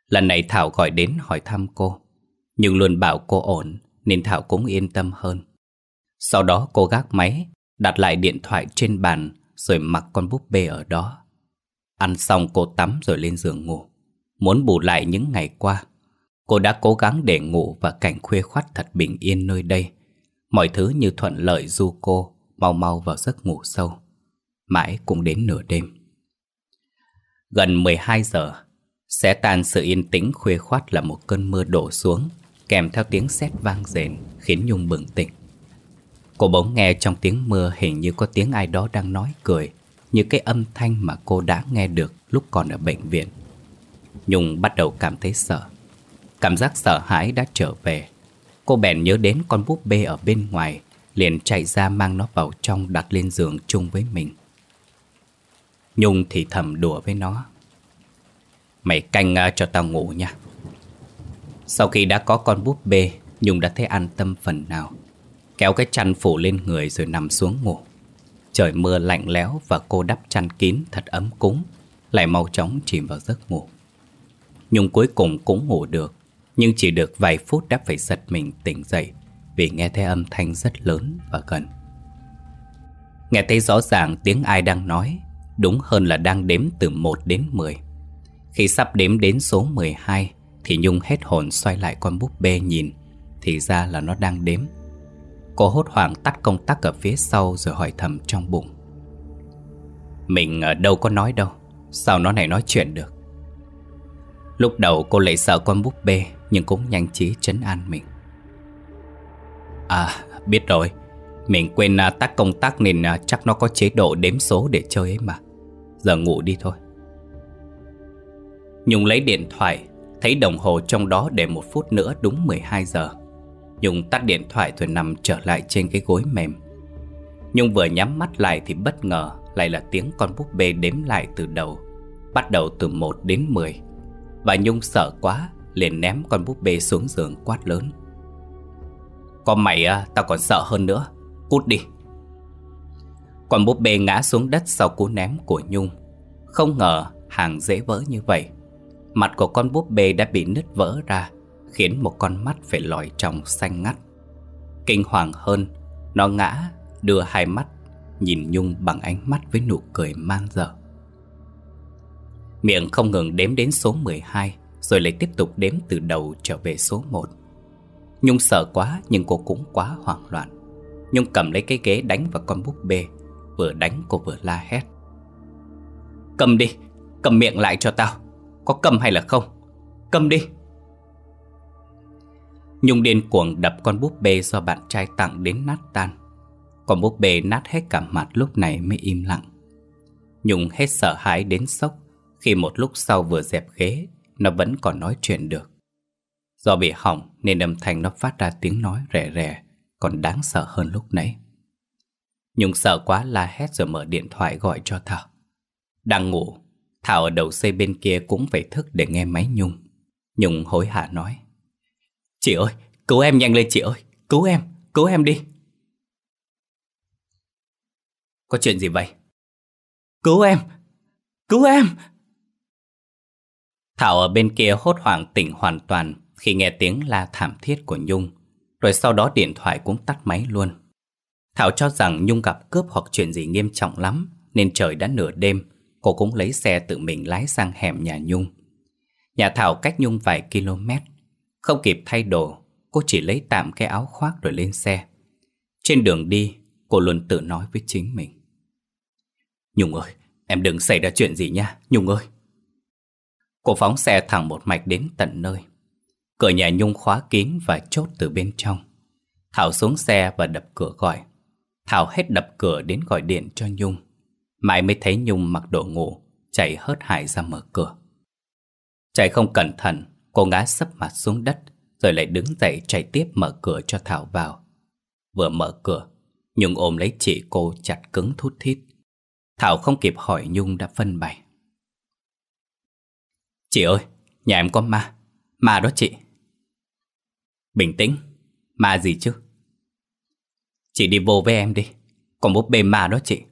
Lần này Thảo gọi đến hỏi thăm cô, nhưng luôn bảo cô ổn nên Thảo cũng yên tâm hơn. Sau đó cô gác máy, đặt lại điện thoại trên bàn rồi mặc con búp bê ở đó. Ăn xong cô tắm rồi lên giường ngủ. Muốn bù lại những ngày qua, cô đã cố gắng để ngủ và cảnh khuya khoắt thật bình yên nơi đây. Mọi thứ như thuận lợi du cô mau mau vào giấc ngủ sâu. Mãi cũng đến nửa đêm. Gần 12 giờ, xé tan sự yên tĩnh khuya khoắt là một cơn mưa đổ xuống, kèm theo tiếng sét vang rền khiến Nhung bừng tỉnh. Cô bỗng nghe trong tiếng mưa hình như có tiếng ai đó đang nói cười, như cái âm thanh mà cô đã nghe được lúc còn ở bệnh viện. Nhung bắt đầu cảm thấy sợ. Cảm giác sợ hãi đã trở về. Cô bèn nhớ đến con búp bê ở bên ngoài, liền chạy ra mang nó vào trong đặt lên giường chung với mình. Nhung thì thầm đùa với nó: "Mày canh cho tao ngủ nha." Sau khi đã có con búp bê, Nhung đã thấy an tâm phần nào. Kéo cái chăn phủ lên người rồi nằm xuống ngủ. Trời mưa lạnh lẽo và cô đắp chăn kín thật ấm cúng, lại mau chóng chìm vào giấc ngủ. Nhung cuối cùng cũng ngủ được, nhưng chỉ được vài phút đã phải giật mình tỉnh dậy vì nghe thấy âm thanh rất lớn và gần. Nghe thấy rõ ràng tiếng ai đang nói, đúng hơn là đang đếm từ 1 đến 10. Khi sắp đếm đến số 12 thì Nhung hết hồn xoay lại con búp bê nhìn, thì ra là nó đang đếm. Cô hốt hoảng tắt công tắc ở phía sau rồi hỏi thầm trong bụng: "Mình đâu có nói đâu, sao nó này nói chuyện được?" Lúc đầu cô lại sợ con búp bê, nhưng cũng nhanh trí trấn an mình: "À, biết rồi, mình quên tắt công tắc nên chắc nó có chế độ đếm số để chơi ấy mà. Giờ ngủ đi thôi." Nhung lấy điện thoại, thấy đồng hồ trong đó để 1 phút nữa đúng 12 giờ. Nhung tắt điện thoại rồi nằm trở lại trên cái gối mềm. Nhung vừa nhắm mắt lại thì bất ngờ lại là tiếng con búp bê đếm lại từ đầu, bắt đầu từ 1 đến 10. Và Nhung sợ quá, liền ném con búp bê xuống giường quát lớn: "Có mày tao còn sợ hơn nữa, cút đi." Con búp bê ngã xuống đất sau cú ném của Nhung. Không ngờ hàng dễ vỡ như vậy. Mặt của con búp bê đã bị nứt vỡ ra, khiến một con mắt phải lòi tròng xanh ngắt. Kinh hoàng hơn, nó ngã, đưa hai mắt nhìn Nhung bằng ánh mắt với nụ cười man dợ. Miệng không ngừng đếm đến số 12, rồi lại tiếp tục đếm từ đầu trở về số 1. Nhung sợ quá nhưng cô cũng quá hoảng loạn. Nhung cầm lấy cái ghế đánh vào con búp bê. Vừa đánh cô vừa la hét: "Cầm đi, cầm miệng lại cho tao. Có cầm hay là không? Cầm đi." Nhung điên cuồng đập con búp bê do bạn trai tặng đến nát tan. Con búp bê nát hết cả mặt lúc này mới im lặng. Nhung hết sợ hãi đến sốc khi một lúc sau vừa dẹp ghế, nó vẫn còn nói chuyện được. Do bị hỏng nên âm thanh nó phát ra tiếng nói rè rè, còn đáng sợ hơn lúc nãy. Nhung sợ quá la hét rồi mở điện thoại gọi cho Thảo. Đang ngủ, Thảo ở đầu dây bên kia cũng phải thức để nghe máy Nhung. Nhung hối hả nói: "Chị ơi, cứu em nhanh lên chị ơi, cứu em đi." "Có chuyện gì vậy?" Cứu em, cứu em." Thảo ở bên kia hốt hoảng tỉnh hoàn toàn khi nghe tiếng la thảm thiết của Nhung. Rồi sau đó điện thoại cũng tắt máy luôn. Thảo cho rằng Nhung gặp cướp hoặc chuyện gì nghiêm trọng lắm, nên trời đã nửa đêm, cô cũng lấy xe tự mình lái sang hẻm nhà Nhung. Nhà Thảo cách Nhung vài km. Không kịp thay đồ, cô chỉ lấy tạm cái áo khoác rồi lên xe. Trên đường đi, cô luôn tự nói với chính mình: "Nhung ơi, em đừng xảy ra chuyện gì nha, Nhung ơi." Cô phóng xe thẳng một mạch đến tận nơi. Cửa nhà Nhung khóa kín và chốt từ bên trong. Thảo xuống xe và đập cửa gọi. Thảo hết đập cửa đến gọi điện cho Nhung. Mãi mới thấy Nhung mặc đồ ngủ, chạy hớt hải ra mở cửa. Chạy không cẩn thận, cô ngã sấp mặt xuống đất, rồi lại đứng dậy chạy tiếp mở cửa cho Thảo vào. Vừa mở cửa, Nhung ôm lấy chị cô chặt cứng thút thít. Thảo không kịp hỏi Nhung đã phân bày: "Chị ơi, nhà em có ma đó chị." "Bình tĩnh, ma gì chứ?" "Chị đi vô với em đi, còn búp bê ma đó chị."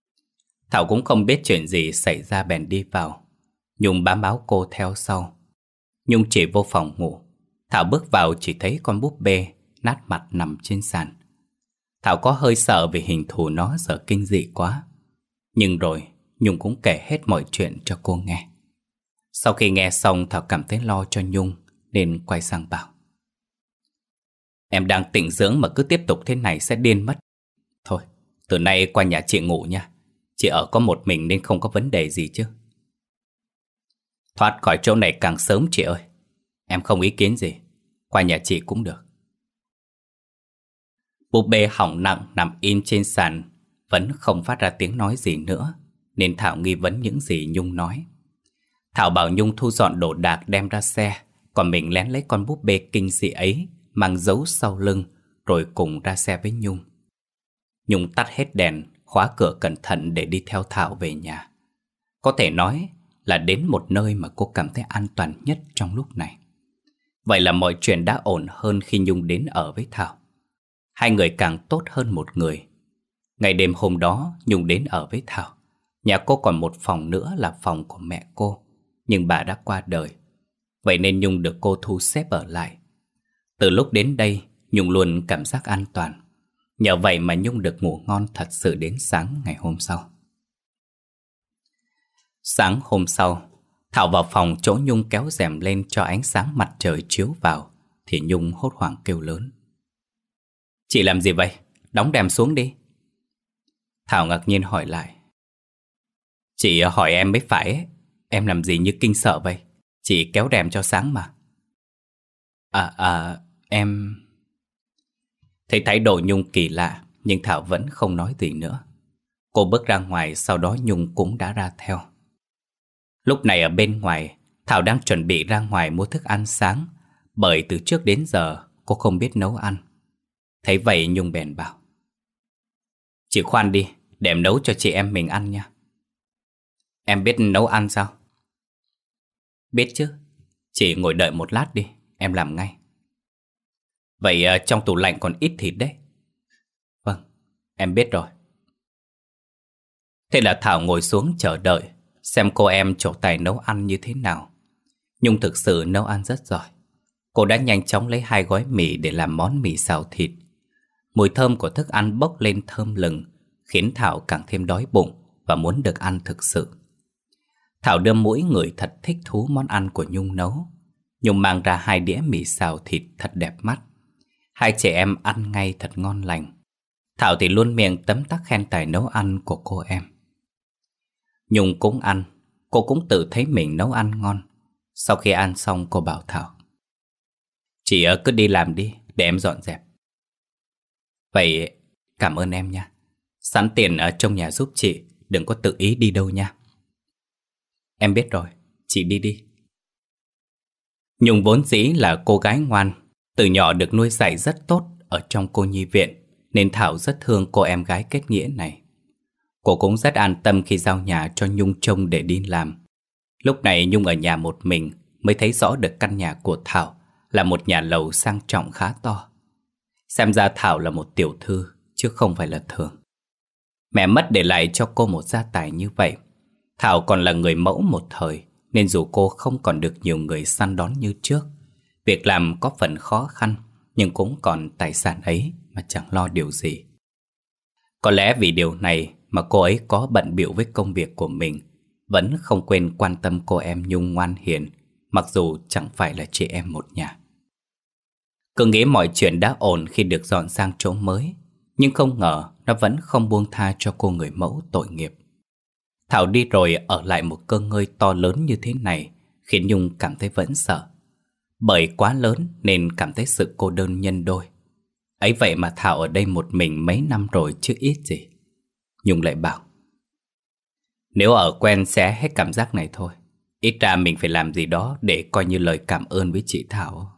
Thảo cũng không biết chuyện gì xảy ra bèn đi vào. Nhung bám báo cô theo sau. Nhung chỉ vô phòng ngủ. Thảo bước vào chỉ thấy con búp bê nát mặt nằm trên sàn. Thảo có hơi sợ vì hình thù nó giờ kinh dị quá. Nhưng rồi Nhung cũng kể hết mọi chuyện cho cô nghe. Sau khi nghe xong, Thảo cảm thấy lo cho Nhung nên quay sang bảo: Em đang tĩnh dưỡng mà cứ tiếp tục thế này sẽ điên mất. Thôi, từ nay qua nhà chị ngủ nha. Chị ở có một mình nên không có vấn đề gì chứ. Thoát khỏi chỗ này càng sớm chị ơi. Em không ý kiến gì. Qua nhà chị cũng được. Búp bê hỏng nặng nằm in trên sàn, vẫn không phát ra tiếng nói gì nữa, nên Thảo nghi vấn những gì Nhung nói. Thảo bảo Nhung thu dọn đồ đạc đem ra xe, còn mình lén lấy con búp bê kinh dị ấy mang giấu sau lưng, rồi cùng ra xe với Nhung. Nhung tắt hết đèn, khóa cửa cẩn thận để đi theo Thảo về nhà. Có thể nói là đến một nơi mà cô cảm thấy an toàn nhất trong lúc này. Vậy là mọi chuyện đã ổn hơn khi Nhung đến ở với Thảo. Hai người càng tốt hơn một người. Ngày đêm hôm đó Nhung đến ở với Thảo. Nhà cô còn một phòng nữa là phòng của mẹ cô, nhưng bà đã qua đời. Vậy nên Nhung được cô thu xếp ở lại. Từ lúc đến đây Nhung luôn cảm giác an toàn. Nhờ vậy mà Nhung được ngủ ngon thật sự đến sáng ngày hôm sau. Sáng hôm sau, Thảo vào phòng chỗ Nhung kéo rèm lên cho ánh sáng mặt trời chiếu vào, thì Nhung hốt hoảng kêu lớn: Chị làm gì vậy? Đóng rèm xuống đi. Thảo ngạc nhiên hỏi lại: Chị hỏi em mới phải ấy. Em làm gì như kinh sợ vậy? Chị kéo rèm cho sáng mà. Em... Thấy thái độ Nhung kỳ lạ, nhưng Thảo vẫn không nói gì nữa. Cô bước ra ngoài, sau đó Nhung cũng đã ra theo. Lúc này ở bên ngoài, Thảo đang chuẩn bị ra ngoài mua thức ăn sáng, bởi từ trước đến giờ cô không biết nấu ăn. Thấy vậy Nhung bèn bảo: Chị khoan đi, để em nấu cho chị em mình ăn nha. Em biết nấu ăn sao? Biết chứ. Chị ngồi đợi một lát đi, em làm ngay. Vậy trong tủ lạnh còn ít thịt đấy. Vâng, em biết rồi. Thế là Thảo ngồi xuống chờ đợi, xem cô em trổ tài nấu ăn như thế nào. Nhung thực sự nấu ăn rất giỏi. Cô đã nhanh chóng lấy 2 gói mì để làm món mì xào thịt. Mùi thơm của thức ăn bốc lên thơm lừng, khiến Thảo càng thêm đói bụng và muốn được ăn thực sự. Thảo đưa mũi ngửi thật thích thú món ăn của Nhung nấu. Nhung mang ra 2 đĩa mì xào thịt thật đẹp mắt. Hai chị em ăn ngay thật ngon lành. Thảo thì luôn miệng tấm tắc khen tài nấu ăn của cô em. Nhung cũng ăn. Cô cũng tự thấy mình nấu ăn ngon. Sau khi ăn xong cô bảo Thảo: Chị cứ đi làm đi, để em dọn dẹp. Vậy cảm ơn em nha. Sẵn tiền ở trong nhà giúp chị, đừng có tự ý đi đâu nha. Em biết rồi, chị đi đi. Nhung vốn dĩ là cô gái ngoan, từ nhỏ được nuôi dạy rất tốt ở trong cô nhi viện, nên Thảo rất thương cô em gái kết nghĩa này. Cô cũng rất an tâm khi giao nhà cho Nhung trông để đi làm. Lúc này Nhung ở nhà một mình mới thấy rõ được căn nhà của Thảo là một nhà lầu sang trọng khá to. Xem ra Thảo là một tiểu thư chứ không phải là thường. Mẹ mất để lại cho cô một gia tài như vậy. Thảo còn là người mẫu một thời, nên dù cô không còn được nhiều người săn đón như trước, việc làm có phần khó khăn, nhưng cũng còn tài sản ấy mà chẳng lo điều gì. Có lẽ vì điều này mà cô ấy có bận bịu với công việc của mình, vẫn không quên quan tâm cô em Nhung ngoan hiền, mặc dù chẳng phải là chị em một nhà. Cứ nghĩ mọi chuyện đã ổn khi được dọn sang chỗ mới, nhưng không ngờ nó vẫn không buông tha cho cô người mẫu tội nghiệp. Thảo đi rồi ở lại một cơ ngơi to lớn như thế này khiến Nhung cảm thấy vẫn sợ. Bởi quá lớn nên cảm thấy sự cô đơn nhân đôi. Ấy vậy mà Thảo ở đây một mình mấy năm rồi chứ ít gì. Nhung lại bảo: Nếu ở quen sẽ hết cảm giác này thôi. Ít ra mình phải làm gì đó để coi như lời cảm ơn với chị Thảo.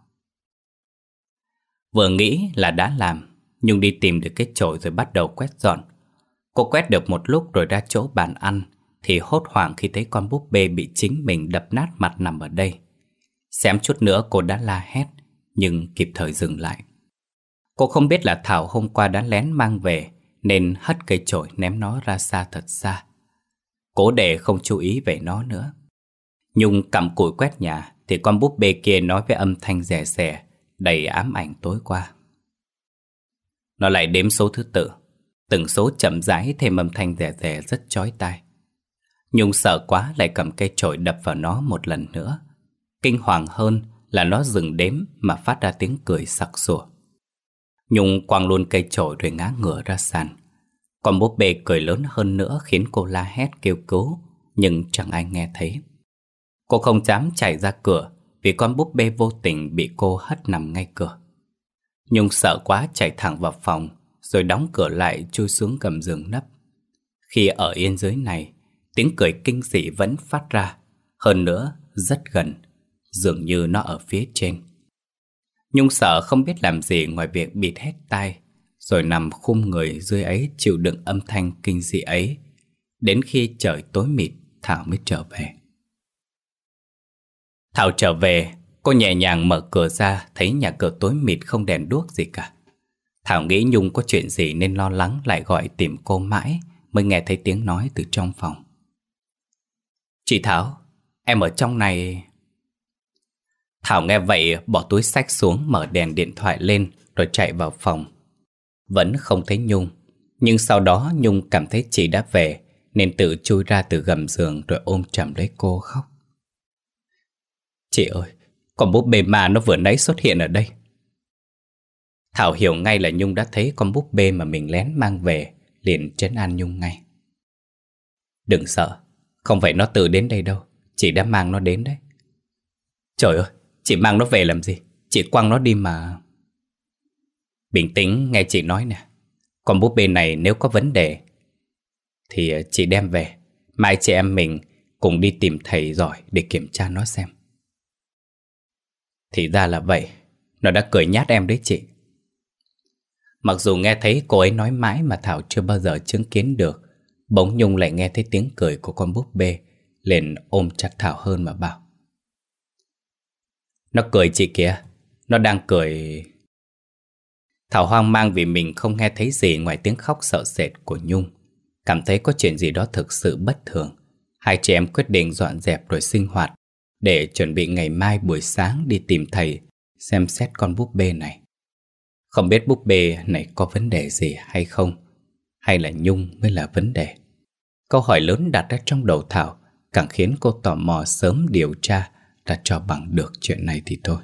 Vừa nghĩ là đã làm, Nhung đi tìm được cái chổi rồi bắt đầu quét dọn. Cô quét được một lúc rồi ra chỗ bàn ăn thì hốt hoảng khi thấy con búp bê bị chính mình đập nát mặt nằm ở đây. Xém chút nữa cô đã la hét, nhưng kịp thời dừng lại. Cô không biết là Thảo hôm qua đã lén mang về, nên hất cây chổi ném nó ra xa thật xa, cố để không chú ý về nó nữa. Nhung cầm cùi quét nhà thì con búp bê kia nói với âm thanh rè rè, đầy ám ảnh tối qua. Nó lại đếm số thứ tự, từng số chậm rãi thêm âm thanh rè rè rất chói tai. Nhung sợ quá lại cầm cây chổi đập vào nó một lần nữa. Kinh hoàng hơn là nó dừng đếm mà phát ra tiếng cười sặc sụa. Nhung quăng luôn cây chổi rồi ngã ngửa ra sàn. Con búp bê cười lớn hơn nữa khiến cô la hét kêu cứu, nhưng chẳng ai nghe thấy. Cô không dám chạy ra cửa vì con búp bê vô tình bị cô hất nằm ngay cửa. Nhung sợ quá chạy thẳng vào phòng, rồi đóng cửa lại chui xuống gầm giường nấp. Khi ở yên dưới này, tiếng cười kinh dị vẫn phát ra, hơn nữa rất gần, dường như nó ở phía trên. Nhung sợ không biết làm gì ngoài việc bịt hết tai, rồi nằm khum người dưới ấy chịu đựng âm thanh kinh dị ấy, đến khi trời tối mịt Thảo mới trở về. Thảo trở về, cô nhẹ nhàng mở cửa ra, thấy nhà cửa tối mịt không đèn đuốc gì cả. Thảo nghĩ Nhung có chuyện gì nên lo lắng, lại gọi tìm cô mãi mới nghe thấy tiếng nói từ trong phòng. Chị Thảo, em ở trong này. Thảo nghe vậy bỏ túi xách xuống, mở đèn điện thoại lên rồi chạy vào phòng. Vẫn không thấy Nhung, nhưng sau đó Nhung cảm thấy chị đã về nên tự chui ra từ gầm giường rồi ôm chầm lấy cô khóc. Chị ơi, con búp bê ma nó vừa nãy xuất hiện ở đây. Thảo hiểu ngay là Nhung đã thấy con búp bê mà mình lén mang về, liền trấn an Nhung ngay. Đừng sợ, không phải nó tự đến đây đâu, chị đã mang nó đến đấy. Trời ơi, chị mang nó về làm gì? Chị quăng nó đi mà. Bình tĩnh, nghe chị nói nè. Con búp bê này nếu có vấn đề thì chị đem về, mai chị em mình cùng đi tìm thầy giỏi để kiểm tra nó xem. Thì ra là vậy, nó đã cười nhát em đấy chị. Mặc dù nghe thấy cô ấy nói mãi mà Thảo chưa bao giờ chứng kiến được, bỗng Nhung lại nghe thấy tiếng cười của con búp bê, liền ôm chặt Thảo hơn mà bảo. Nó cười chị kìa, nó đang cười. Thảo hoang mang vì mình không nghe thấy gì ngoài tiếng khóc sợ sệt của Nhung. Cảm thấy có chuyện gì đó thực sự bất thường. Hai chị em quyết định dọn dẹp rồi sinh hoạt để chuẩn bị ngày mai buổi sáng đi tìm thầy xem xét con búp bê này. Không biết búp bê này có vấn đề gì hay không, hay là Nhung mới là vấn đề. Câu hỏi lớn đặt ra trong đầu Thảo càng khiến cô tò mò sớm điều tra ra cho bằng được chuyện này thì thôi.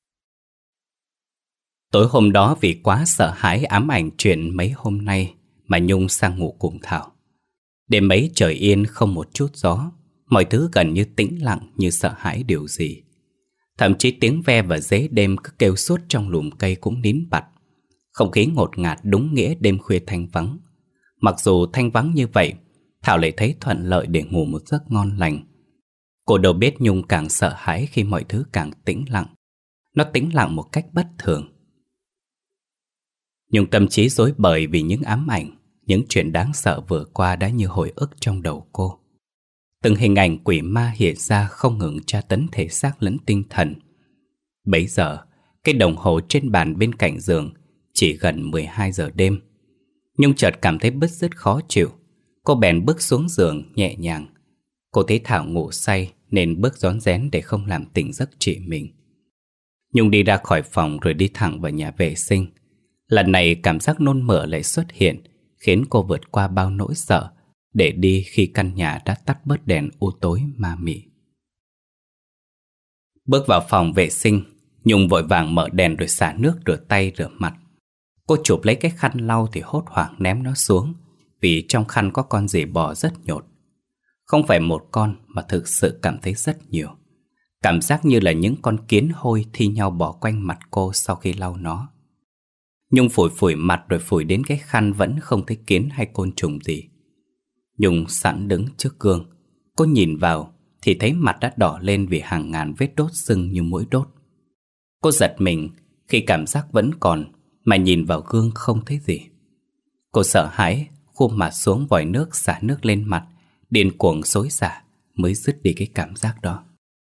Tối hôm đó vì quá sợ hãi ám ảnh chuyện mấy hôm nay mà Nhung sang ngủ cùng Thảo. Đêm ấy trời yên không một chút gió, mọi thứ gần như tĩnh lặng như sợ hãi điều gì. Thậm chí tiếng ve và dế đêm cứ kêu suốt trong lùm cây cũng nín bặt. Không khí ngột ngạt đúng nghĩa đêm khuya thanh vắng. Mặc dù thanh vắng như vậy, Thảo lại thấy thuận lợi để ngủ một giấc ngon lành. Cô đâu biết Nhung càng sợ hãi khi mọi thứ càng tĩnh lặng. Nó tĩnh lặng một cách bất thường. Nhung tâm trí rối bời vì những ám ảnh, những chuyện đáng sợ vừa qua đã như hồi ức trong đầu cô. Từng hình ảnh quỷ ma hiện ra không ngừng tra tấn thể xác lẫn tinh thần. Bấy giờ, cái đồng hồ trên bàn bên cạnh giường chỉ gần 12 giờ đêm. Nhung chợt cảm thấy bứt rứt khó chịu. Cô bèn bước xuống giường nhẹ nhàng. Cô thấy Thảo ngủ say nên bước rón rén để không làm tỉnh giấc chị mình. Nhung đi ra khỏi phòng rồi đi thẳng vào nhà vệ sinh. Lần này cảm giác nôn mửa lại xuất hiện, khiến cô vượt qua bao nỗi sợ để đi khi căn nhà đã tắt bớt đèn u tối ma mị. Bước vào phòng vệ sinh, Nhung vội vàng mở đèn rồi xả nước rửa tay rửa mặt. Cô chụp lấy cái khăn lau thì hốt hoảng ném nó xuống, vì trong khăn có con gì bò rất nhột. Không phải một con mà thực sự cảm thấy rất nhiều. Cảm giác như là những con kiến hôi thi nhau bò quanh mặt cô sau khi lau nó. Nhung phủi phủi mặt rồi phủi đến cái khăn vẫn không thấy kiến hay côn trùng gì. Nhung sẵn đứng trước gương. Cô nhìn vào thì thấy mặt đã đỏ lên vì hàng ngàn vết đốt sưng như mũi đốt. Cô giật mình khi cảm giác vẫn còn mà nhìn vào gương không thấy gì. Cô sợ hãi khum mặt xuống vòi nước xả nước lên mặt, điên cuồng xối xả mới dứt đi cái cảm giác đó.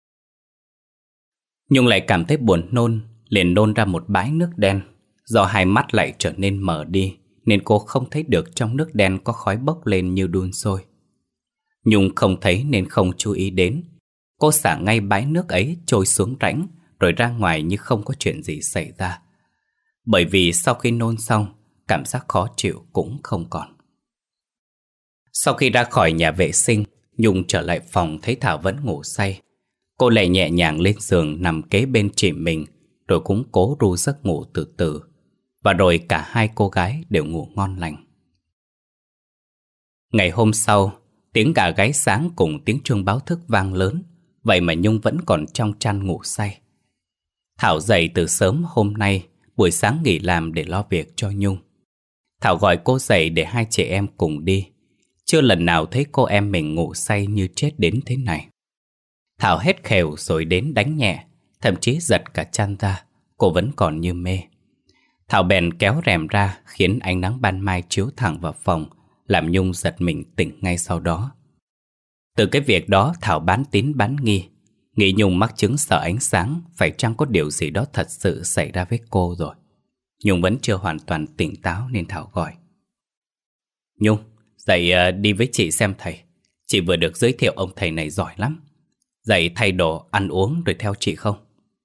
Nhung lại cảm thấy buồn nôn, liền nôn ra một bãi nước đen. Do hai mắt lại trở nên mờ đi nên cô không thấy được trong nước đen có khói bốc lên như đun sôi. Nhung không thấy nên không chú ý đến. Cô xả ngay bãi nước ấy trôi xuống rãnh, rồi ra ngoài như không có chuyện gì xảy ra. Bởi vì sau khi nôn xong, cảm giác khó chịu cũng không còn. Sau khi ra khỏi nhà vệ sinh, Nhung trở lại phòng thấy Thảo vẫn ngủ say. Cô lại nhẹ nhàng lên giường nằm kế bên chị mình, rồi cũng cố ru giấc ngủ từ từ. Và rồi cả hai cô gái đều ngủ ngon lành. Ngày hôm sau, tiếng gà gáy sáng cùng tiếng chuông báo thức vang lớn. Vậy mà Nhung vẫn còn trong chăn ngủ say. Thảo dậy từ sớm hôm nay, buổi sáng nghỉ làm để lo việc cho Nhung. Thảo gọi cô dậy để hai chị em cùng đi. Chưa lần nào thấy cô em mình ngủ say như chết đến thế này. Thảo hét khều rồi đến đánh nhẹ, thậm chí giật cả chăn ra. Cô vẫn còn như mê. Thảo bèn kéo rèm ra, khiến ánh nắng ban mai chiếu thẳng vào phòng, làm Nhung giật mình tỉnh ngay sau đó. Từ cái việc đó Thảo bán tín bán nghi, nghĩ Nhung mắc chứng sợ ánh sáng. Phải chăng có điều gì đó thật sự xảy ra với cô rồi. Nhung vẫn chưa hoàn toàn tỉnh táo nên Thảo gọi: Nhung, dậy đi với chị xem thầy. Chị vừa được giới thiệu ông thầy này giỏi lắm. Dậy thay đồ, ăn uống rồi theo chị không?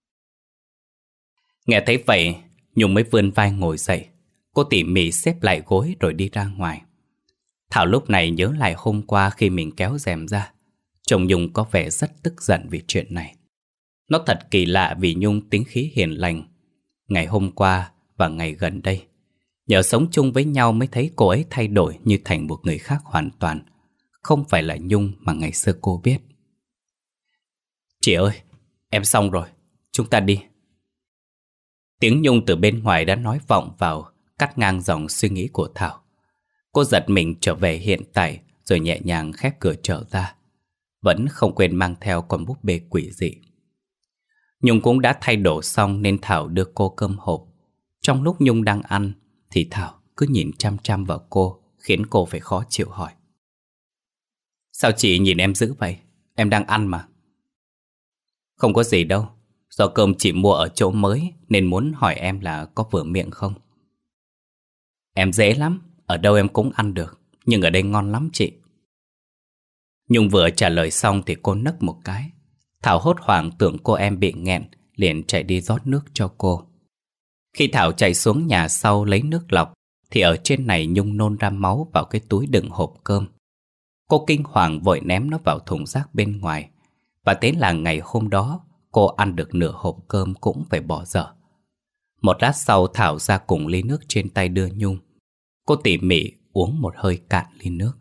Nghe thấy vậy, Nhung mới vươn vai ngồi dậy. Cô tỉ mỉ xếp lại gối rồi đi ra ngoài. Thảo lúc này nhớ lại hôm qua khi mình kéo rèm ra. Chồng Nhung có vẻ rất tức giận vì chuyện này. Nó thật kỳ lạ vì Nhung tính khí hiền lành. Ngày hôm qua và ngày gần đây, nhờ sống chung với nhau mới thấy cô ấy thay đổi như thành một người khác hoàn toàn. Không phải là Nhung mà ngày xưa cô biết. Chị ơi, em xong rồi, chúng ta đi. Tiếng Nhung từ bên ngoài đã nói vọng vào, cắt ngang dòng suy nghĩ của Thảo. Cô giật mình trở về hiện tại, rồi nhẹ nhàng khép cửa trở ra. Vẫn không quên mang theo con búp bê quỷ dị. Nhung cũng đã thay đồ xong nên Thảo đưa cô cơm hộp. Trong lúc Nhung đang ăn thì Thảo cứ nhìn chăm chăm vào cô, khiến cô phải khó chịu hỏi: Sao chị nhìn em dữ vậy? Em đang ăn mà. Không có gì đâu, do cơm chị mua ở chỗ mới nên muốn hỏi em là có vừa miệng không. Em dễ lắm, ở đâu em cũng ăn được, nhưng ở đây ngon lắm chị. Nhung vừa trả lời xong thì cô nấc một cái. Thảo hốt hoảng tưởng cô em bị nghẹn, liền chạy đi rót nước cho cô. Khi Thảo chạy xuống nhà sau lấy nước lọc thì ở trên này Nhung nôn ra máu vào cái túi đựng hộp cơm. Cô kinh hoàng vội ném nó vào thùng rác bên ngoài. Và thế là ngày hôm đó cô ăn được nửa hộp cơm cũng phải bỏ dở. Một lát sau Thảo ra cùng ly nước trên tay đưa Nhung. Cô tỉ mỉ uống một hơi cạn ly nước.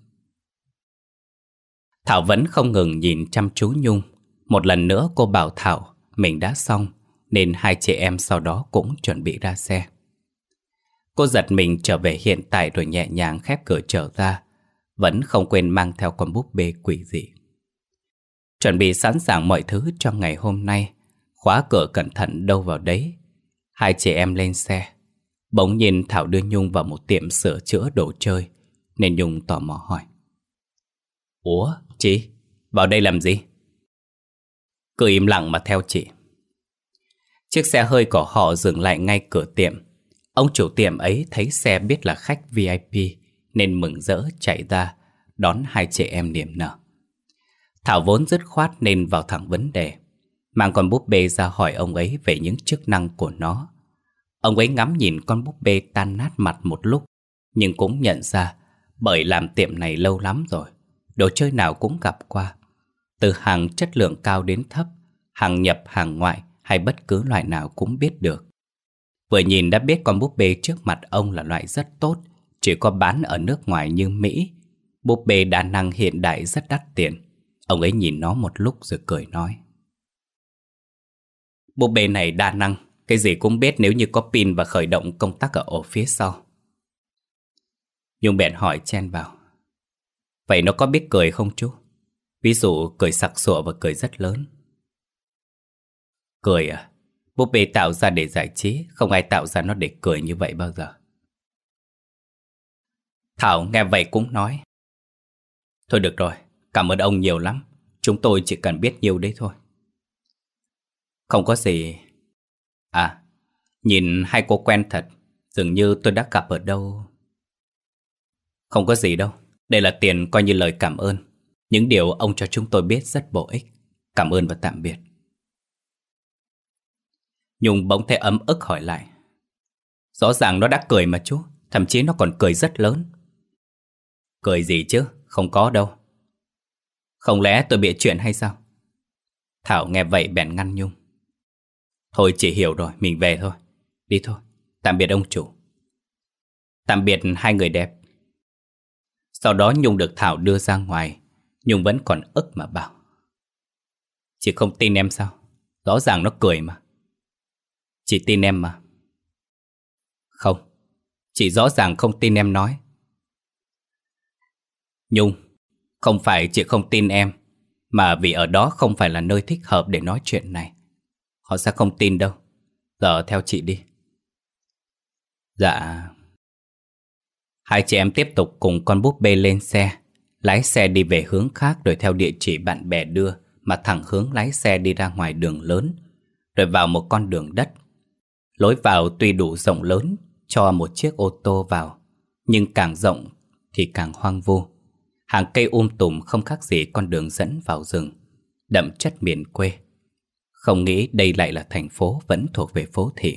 Thảo vẫn không ngừng nhìn chăm chú Nhung. Một lần nữa cô bảo Thảo mình đã xong, nên hai chị em sau đó cũng chuẩn bị ra xe. Cô giật mình trở về hiện tại rồi nhẹ nhàng khép cửa trở ra, vẫn không quên mang theo con búp bê quỷ dị. Chuẩn bị sẵn sàng mọi thứ cho ngày hôm nay, khóa cửa cẩn thận đâu vào đấy. Hai chị em lên xe. Bỗng nhiên Thảo đưa Nhung vào một tiệm sửa chữa đồ chơi, nên Nhung tò mò hỏi: Ủa, chị, vào đây làm gì? Cứ im lặng mà theo chị. Chiếc xe hơi của họ dừng lại ngay cửa tiệm. Ông chủ tiệm ấy thấy xe biết là khách VIP nên mừng rỡ chạy ra đón hai chị em niềm nở. Thảo vốn dứt khoát nên vào thẳng vấn đề, mang con búp bê ra hỏi ông ấy về những chức năng của nó. Ông ấy ngắm nhìn con búp bê tan nát mặt một lúc, nhưng cũng nhận ra bởi làm tiệm này lâu lắm rồi, đồ chơi nào cũng gặp qua. Từ hàng chất lượng cao đến thấp, hàng nhập hàng ngoại hay bất cứ loại nào cũng biết được. Vừa nhìn đã biết con búp bê trước mặt ông là loại rất tốt, chỉ có bán ở nước ngoài như Mỹ. Búp bê đa năng hiện đại rất đắt tiền. Ông ấy nhìn nó một lúc rồi cười nói: Búp bê này đa năng, cái gì cũng biết nếu như có pin và khởi động công tắc ở ổ phía sau. Nhung bèn hỏi chen vào: Vậy nó có biết cười không chú? Ví dụ cười sặc sụa và cười rất lớn. Cười à? Búp bê tạo ra để giải trí, không ai tạo ra nó để cười như vậy bao giờ. Thảo nghe vậy cũng nói: Thôi được rồi, cảm ơn ông nhiều lắm. Chúng tôi chỉ cần biết nhiêu đấy thôi. Không có gì. À, nhìn hai cô quen thật, dường như tôi đã gặp ở đâu. Không có gì đâu, đây là tiền coi như lời cảm ơn. Những điều ông cho chúng tôi biết rất bổ ích. Cảm ơn và tạm biệt. Nhung bỗng thấy ấm ức hỏi lại. Rõ ràng nó đã cười mà chú, thậm chí nó còn cười rất lớn. Cười gì chứ, không có đâu. Không lẽ tôi bịa chuyện hay sao? Thảo nghe vậy bèn ngăn Nhung. Thôi chị hiểu rồi, mình về thôi. Đi thôi, tạm biệt ông chủ. Tạm biệt hai người đẹp. Sau đó Nhung được Thảo đưa ra ngoài. Nhung vẫn còn ức mà bảo. Chị không tin em sao? Rõ ràng nó cười mà. Chị tin em mà. Không, chị rõ ràng không tin em nói. Nhung, không phải chị không tin em, mà vì ở đó không phải là nơi thích hợp để nói chuyện này. Họ sẽ không tin đâu. Giờ theo chị đi. Dạ. Hai chị em tiếp tục cùng con búp bê lên xe. Lái xe đi về hướng khác rồi theo địa chỉ bạn bè đưa mà thẳng hướng lái xe đi ra ngoài đường lớn, rồi vào một con đường đất. Lối vào tuy đủ rộng lớn cho một chiếc ô tô vào, nhưng càng rộng thì càng hoang vu. Hàng cây tùm không khác gì con đường dẫn vào rừng, đậm chất miền quê. Không nghĩ đây lại là thành phố vẫn thuộc về phố thị.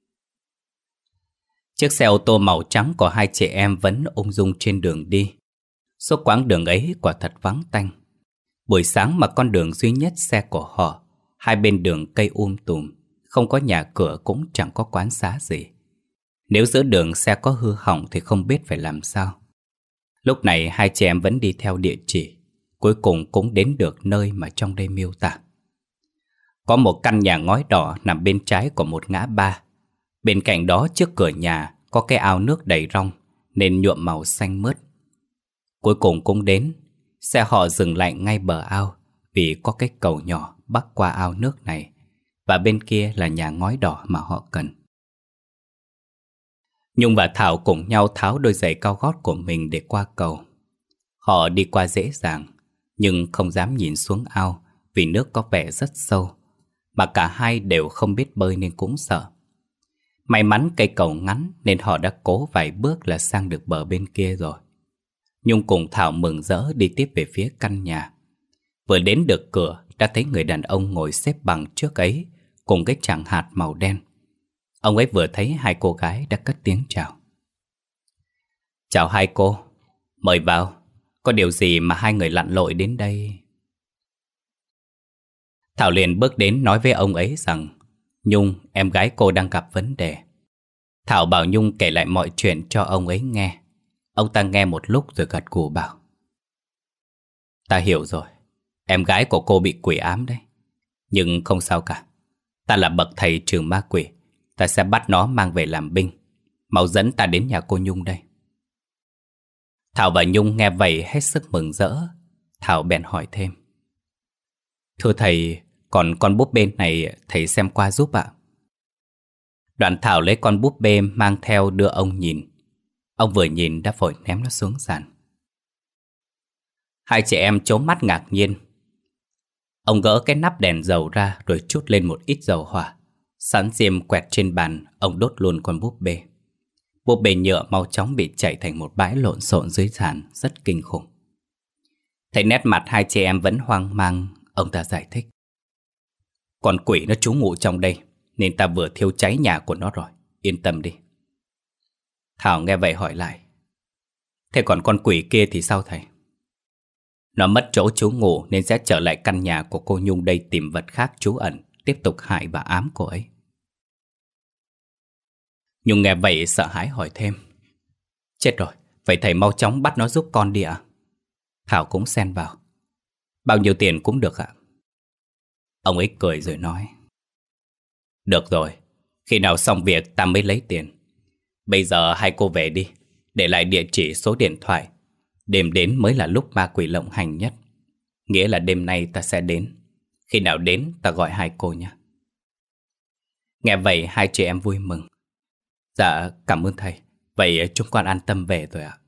Chiếc xe ô tô màu trắng của hai chị em vẫn ung dung trên đường đi. Suốt quãng đường ấy quả thật vắng tanh. Buổi sáng mà con đường duy nhất xe của họ, hai bên đường cây tùm, không có nhà cửa cũng chẳng có quán xá gì. Nếu giữa đường xe có hư hỏng thì không biết phải làm sao. Lúc này hai chị em vẫn đi theo địa chỉ, cuối cùng cũng đến được nơi mà trong đây miêu tả. Có một căn nhà ngói đỏ nằm bên trái của một ngã ba. Bên cạnh đó trước cửa nhà có cái ao nước đầy rong nên nhuộm màu xanh mướt. Cuối cùng cũng đến. Xe họ dừng lại ngay bờ ao vì có cái cầu nhỏ bắc qua ao nước này, và bên kia là nhà ngói đỏ mà họ cần. Nhung và Thảo cùng nhau tháo đôi giày cao gót của mình để qua cầu. Họ đi qua dễ dàng, nhưng không dám nhìn xuống ao vì nước có vẻ rất sâu, mà cả hai đều không biết bơi nên cũng sợ. May mắn cây cầu ngắn nên họ đã cố vài bước là sang được bờ bên kia rồi. Nhung cùng Thảo mừng rỡ đi tiếp về phía căn nhà. Vừa đến được cửa đã thấy người đàn ông ngồi xếp bằng trước ấy cùng cái chàng hạt màu đen. Ông ấy vừa thấy hai cô gái đã cất tiếng chào. Chào hai cô, mời vào. Có điều gì mà hai người lặn lội đến đây? Thảo liền bước đến nói với ông ấy rằng Nhung, em gái cô đang gặp vấn đề. Thảo bảo Nhung kể lại mọi chuyện cho ông ấy nghe. Ông ta nghe một lúc rồi gật gù bảo. Ta hiểu rồi, em gái của cô bị quỷ ám đấy. Nhưng không sao cả. Ta là bậc thầy trừ ma quỷ. Ta sẽ bắt nó mang về làm binh. Mau dẫn ta đến nhà cô Nhung đây. Thảo và Nhung nghe vậy hết sức mừng rỡ. Thảo bèn hỏi thêm. Thưa thầy, còn con búp bê này thầy xem qua giúp ạ. Đoạn Thảo lấy con búp bê mang theo đưa ông nhìn. Ông vừa nhìn đã vội ném nó xuống sàn. Hai chị em trố mắt ngạc nhiên. Ông gỡ cái nắp đèn dầu ra rồi trút lên một ít dầu hỏa. Sẵn diêm quẹt trên bàn, ông đốt luôn con búp bê. Búp bê nhựa mau chóng bị chảy thành một bãi lộn xộn dưới sàn, rất kinh khủng. Thấy nét mặt hai chị em vẫn hoang mang, ông ta giải thích. Con quỷ nó trú ngụ trong đây, nên ta vừa thiêu cháy nhà của nó rồi, yên tâm đi. Thảo nghe vậy hỏi lại. Thế còn con quỷ kia thì sao thầy? Nó mất chỗ trú ngụ nên sẽ trở lại căn nhà của cô Nhung đây tìm vật khác trú ẩn, tiếp tục hại và ám cô ấy. Nhung nghe vậy sợ hãi hỏi thêm. Chết rồi, vậy thầy mau chóng bắt nó giúp con đi ạ. Thảo cũng xen vào. Bao nhiêu tiền cũng được ạ. Ông ấy cười rồi nói. Được rồi, khi nào xong việc ta mới lấy tiền. Bây giờ hai cô về đi, để lại địa chỉ số điện thoại. Đêm đến mới là lúc ma quỷ lộng hành nhất. Nghĩa là đêm nay ta sẽ đến. Khi nào đến ta gọi hai cô nhé. Nghe vậy hai chị em vui mừng. Dạ cảm ơn thầy. Vậy chúng con an tâm về rồi ạ.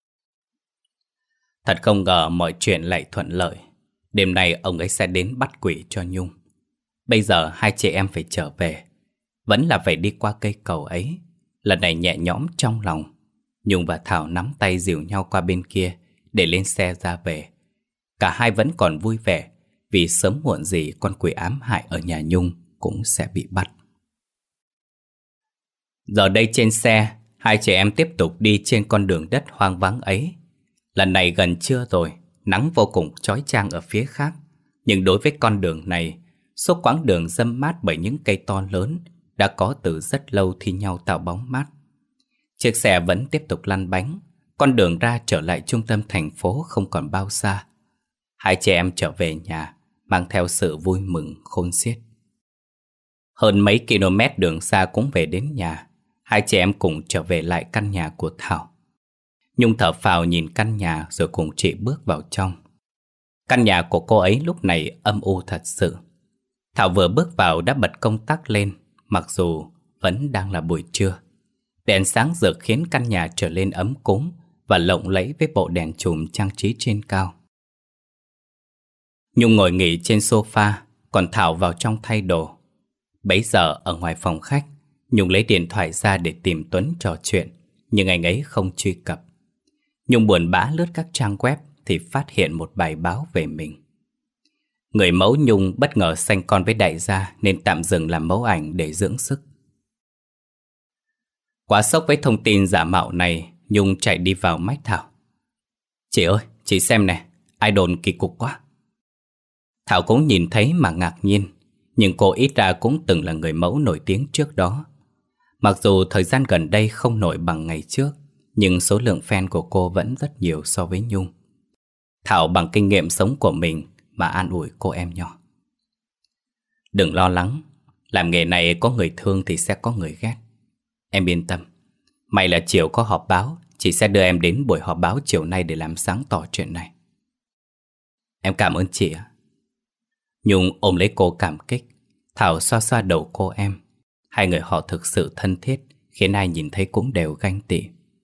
Thật không ngờ mọi chuyện lại thuận lợi. Đêm nay ông ấy sẽ đến bắt quỷ cho Nhung. Bây giờ hai chị em phải trở về. Vẫn là phải đi qua cây cầu ấy. Lần này nhẹ nhõm trong lòng. Nhung và Thảo nắm tay dìu nhau qua bên kia để lên xe ra về. Cả hai vẫn còn vui vẻ vì sớm muộn gì con quỷ ám hại ở nhà Nhung cũng sẽ bị bắt. Giờ đây trên xe, hai chị em tiếp tục đi trên con đường đất hoang vắng ấy. Lần này gần trưa rồi, nắng vô cùng chói chang ở phía khác. Nhưng đối với con đường này, suốt quãng đường râm mát bởi những cây to lớn đã có từ rất lâu thi nhau tạo bóng mát. Chiếc xe vẫn tiếp tục lăn bánh, con đường ra trở lại trung tâm thành phố không còn bao xa. Hai chị em trở về nhà, mang theo sự vui mừng khôn xiết. Hơn mấy km đường xa cũng về đến nhà, hai chị em cùng trở về lại căn nhà của Thảo. Nhung thở phào nhìn căn nhà rồi cùng chị bước vào trong. Căn nhà của cô ấy lúc này âm u thật sự. Thảo vừa bước vào đã bật công tắc lên, mặc dù vẫn đang là buổi trưa. Đèn sáng rực khiến căn nhà trở lên ấm cúng và lộng lẫy với bộ đèn chùm trang trí trên cao. Nhung ngồi nghỉ trên sofa, còn Thảo vào trong thay đồ. Bấy giờ ở ngoài phòng khách, Nhung lấy điện thoại ra để tìm Tuấn trò chuyện, nhưng anh ấy không truy cập. Nhung buồn bã lướt các trang web thì phát hiện một bài báo về mình. Người mẫu Nhung bất ngờ sanh con với đại gia nên tạm dừng làm mẫu ảnh để dưỡng sức. Quá sốc với thông tin giả mạo này, Nhung chạy đi vào mách Thảo. Chị ơi, chị xem nè, ai đồn kỳ cục quá. Thảo cũng nhìn thấy mà ngạc nhiên, nhưng cô ít ra cũng từng là người mẫu nổi tiếng trước đó. Mặc dù thời gian gần đây không nổi bằng ngày trước, nhưng số lượng fan của cô vẫn rất nhiều so với Nhung. Thảo bằng kinh nghiệm sống của mình mà an ủi cô em nhỏ. Đừng lo lắng, làm nghề này có người thương thì sẽ có người ghét. Em yên tâm, may là chiều có họp báo, chị sẽ đưa em đến buổi họp báo chiều nay để làm sáng tỏ chuyện này. Em cảm ơn chị ạ. Nhung ôm lấy cô cảm kích, Thảo xoa xoa đầu cô em. Hai người họ thực sự thân thiết, khiến ai nhìn thấy cũng đều ganh tị.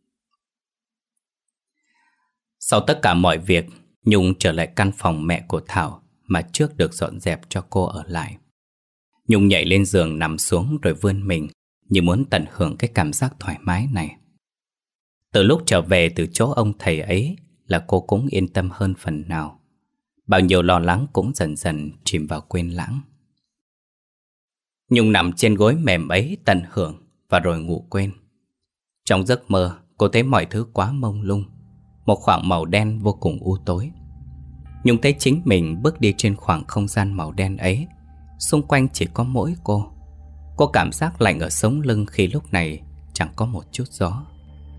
Sau tất cả mọi việc, Nhung trở lại căn phòng mẹ của Thảo mà trước được dọn dẹp cho cô ở lại. Nhung nhảy lên giường nằm xuống rồi vươn mình, như muốn tận hưởng cái cảm giác thoải mái này. Từ lúc trở về từ chỗ ông thầy ấy là cô cũng yên tâm hơn phần nào. Bao nhiêu lo lắng cũng dần dần chìm vào quên lãng. Nhung nằm trên gối mềm ấy tận hưởng và rồi ngủ quên. Trong giấc mơ, cô thấy mọi thứ quá mông lung, một khoảng màu đen vô cùng u tối. Nhung thấy chính mình bước đi trên khoảng không gian màu đen ấy. Xung quanh chỉ có mỗi cô. Cô cảm giác lạnh ở sống lưng khi lúc này chẳng có một chút gió.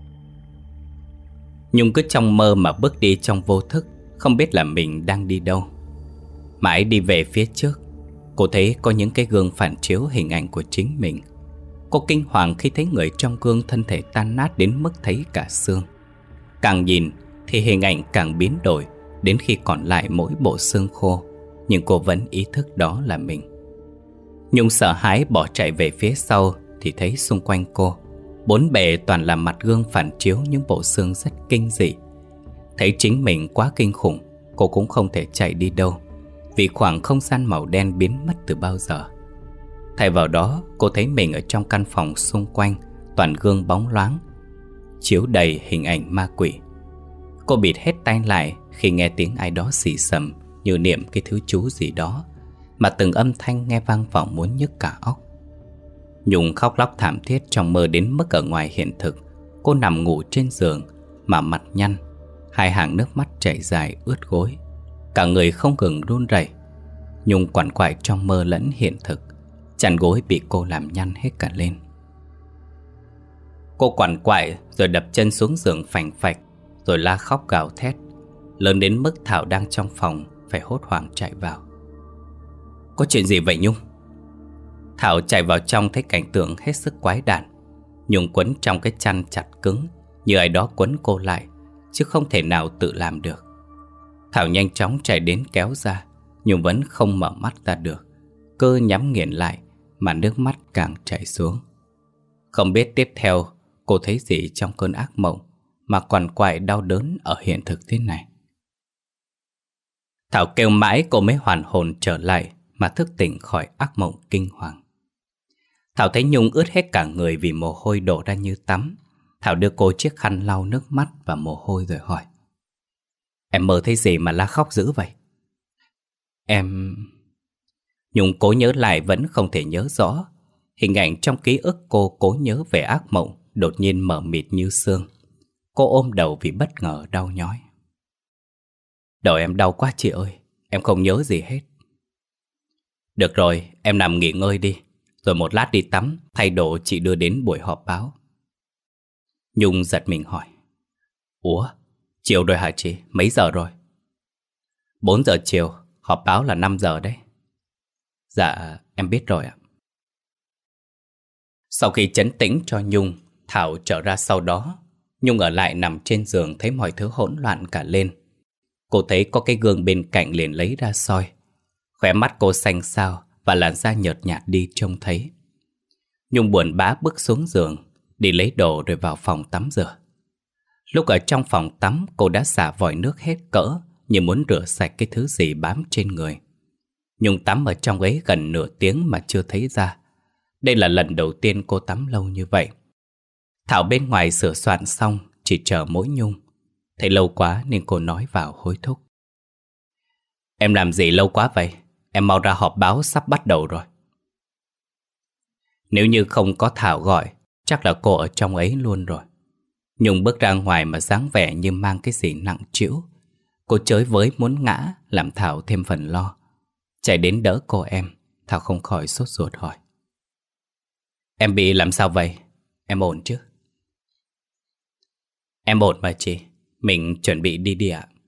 Nhung cứ trong mơ mà bước đi trong vô thức, không biết là mình đang đi đâu. Mãi đi về phía trước, cô thấy có những cái gương phản chiếu hình ảnh của chính mình. Cô kinh hoàng khi thấy người trong gương thân thể tan nát đến mức thấy cả xương. Càng nhìn thì hình ảnh càng biến đổi, đến khi còn lại mỗi bộ xương khô. Nhưng cô vẫn ý thức đó là mình. Nhung sợ hãi bỏ chạy về phía sau thì thấy xung quanh cô bốn bề toàn là mặt gương phản chiếu những bộ xương rất kinh dị. Thấy chính mình quá kinh khủng, cô cũng không thể chạy đi đâu, vì khoảng không gian màu đen biến mất từ bao giờ. Thay vào đó, cô thấy mình ở trong căn phòng xung quanh toàn gương bóng loáng, chiếu đầy hình ảnh ma quỷ. Cô bịt hết tai lại khi nghe tiếng ai đó xì xầm như niệm cái thứ chú gì đó, mà từng âm thanh nghe vang vọng muốn nhức cả óc. Nhung khóc lóc thảm thiết trong mơ đến mức ở ngoài hiện thực. Cô nằm ngủ trên giường mà mặt nhăn, hai hàng nước mắt chảy dài ướt gối, cả người không ngừng run rẩy. Nhung quằn quại trong mơ lẫn hiện thực, chăn gối bị cô làm nhăn hết cả lên. Cô quằn quại rồi đập chân xuống giường phành phạch, rồi la khóc gào thét, lớn đến mức Thảo đang trong phòng phải hốt hoảng chạy vào. Có chuyện gì vậy Nhung? Thảo chạy vào trong thấy cảnh tượng hết sức quái đản. Nhung quấn trong cái chăn chặt cứng, như ai đó quấn cô lại, chứ không thể nào tự làm được. Thảo nhanh chóng chạy đến kéo ra, nhưng vẫn không mở mắt ra được. Cơ nhắm nghiền lại mà nước mắt càng chảy xuống. Không biết tiếp theo cô thấy gì trong cơn ác mộng mà quằn quại đau đớn ở hiện thực thế này. Thảo kêu mãi cô mới hoàn hồn trở lại mà thức tỉnh khỏi ác mộng kinh hoàng. Thảo thấy Nhung ướt hết cả người vì mồ hôi đổ ra như tắm. Thảo đưa cô chiếc khăn lau nước mắt và mồ hôi rồi hỏi: Em mơ thấy gì mà la khóc dữ vậy? Em... Nhung cố nhớ lại vẫn không thể nhớ rõ. Hình ảnh trong ký ức cô cố nhớ về ác mộng đột nhiên mờ mịt như sương. Cô ôm đầu vì bất ngờ đau nhói. Đầu em đau quá chị ơi, em không nhớ gì hết. Được rồi, em nằm nghỉ ngơi đi, rồi một lát đi tắm, thay đồ chị đưa đến buổi họp báo. Nhung giật mình hỏi. Ủa, chiều rồi hả chị? Mấy giờ rồi? 4 giờ chiều, họp báo là 5 giờ đấy. Dạ, em biết rồi ạ. Sau khi trấn tĩnh cho Nhung, Thảo trở ra sau đó. Nhung ở lại nằm trên giường thấy mọi thứ hỗn loạn cả lên. Cô thấy có cái gương bên cạnh liền lấy ra soi. Khóe mắt cô xanh xao và làn da nhợt nhạt đi trông thấy. Nhung buồn bã bước xuống giường, đi lấy đồ rồi vào phòng tắm rửa. Lúc ở trong phòng tắm, cô đã xả vòi nước hết cỡ, như muốn rửa sạch cái thứ gì bám trên người. Nhung tắm ở trong ấy gần nửa tiếng mà chưa thấy ra. Đây là lần đầu tiên cô tắm lâu như vậy. Thảo bên ngoài sửa soạn xong, chỉ chờ mỗi Nhung. Thấy lâu quá nên cô nói vào hối thúc. Em làm gì lâu quá vậy? Em mau ra họp báo sắp bắt đầu rồi. Nếu như không có Thảo gọi, chắc là cô ở trong ấy luôn rồi. Nhung bước ra ngoài mà dáng vẻ như mang cái gì nặng trĩu. Cô chới với muốn ngã, làm Thảo thêm phần lo. Chạy đến đỡ cô em, Thảo không khỏi sốt ruột hỏi. Em bị làm sao vậy? Em ổn chứ? Em ổn mà chị, mình chuẩn bị đi đi ạ.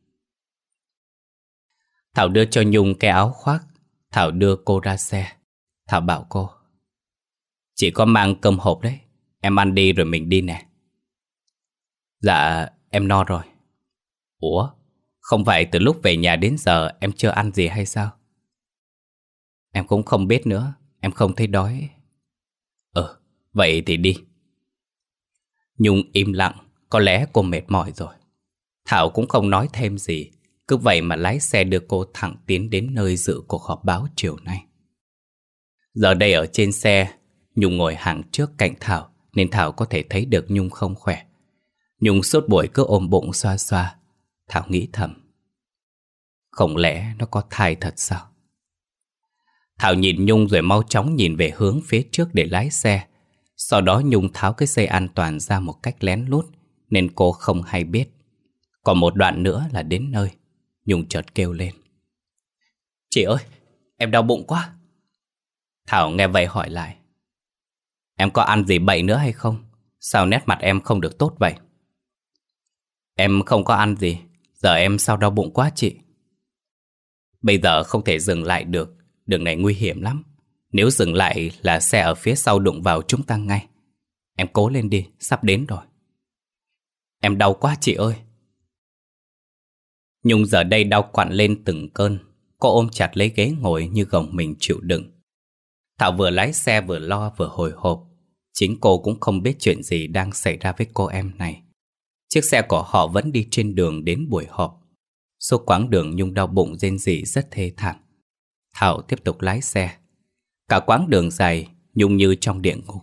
Thảo đưa cho Nhung cái áo khoác. Thảo đưa cô ra xe. Thảo bảo cô. Chị có mang cơm hộp đấy, em ăn đi rồi mình đi nè. Dạ, em no rồi. Ủa, không phải từ lúc về nhà đến giờ em chưa ăn gì hay sao? Em cũng không biết nữa, em không thấy đói. Vậy thì đi. Nhung im lặng, có lẽ cô mệt mỏi rồi. Thảo cũng không nói thêm gì, cứ vậy mà lái xe đưa cô thẳng tiến đến nơi dự cuộc họp báo chiều nay. Giờ đây ở trên xe, Nhung ngồi hàng trước cạnh Thảo, nên Thảo có thể thấy được Nhung không khỏe. Nhung suốt buổi cứ ôm bụng xoa xoa. Thảo nghĩ thầm, không lẽ nó có thai thật sao? Thảo nhìn Nhung rồi mau chóng nhìn về hướng phía trước để lái xe. Sau đó Nhung tháo cái dây an toàn ra một cách lén lút, nên cô không hay biết. Còn một đoạn nữa là đến nơi. Nhung chợt kêu lên. Chị ơi, em đau bụng quá. Thảo nghe vậy hỏi lại. Em có ăn gì bậy nữa hay không? Sao nét mặt em không được tốt vậy? Em không có ăn gì. Giờ em sao đau bụng quá chị? Bây giờ không thể dừng lại được. Đường này nguy hiểm lắm. Nếu dừng lại là xe ở phía sau đụng vào chúng ta ngay. Em cố lên đi, sắp đến rồi. Em đau quá chị ơi. Nhung giờ đây đau quặn lên từng cơn. Cô ôm chặt lấy ghế ngồi như gồng mình chịu đựng. Thảo vừa lái xe vừa lo vừa hồi hộp. Chính cô cũng không biết chuyện gì đang xảy ra với cô em này. Chiếc xe của họ vẫn đi trên đường đến buổi họp. Suốt quãng đường Nhung đau bụng rên rỉ rất thê thảm. Thảo tiếp tục lái xe. Cả quãng đường dài, Nhung như trong địa ngục.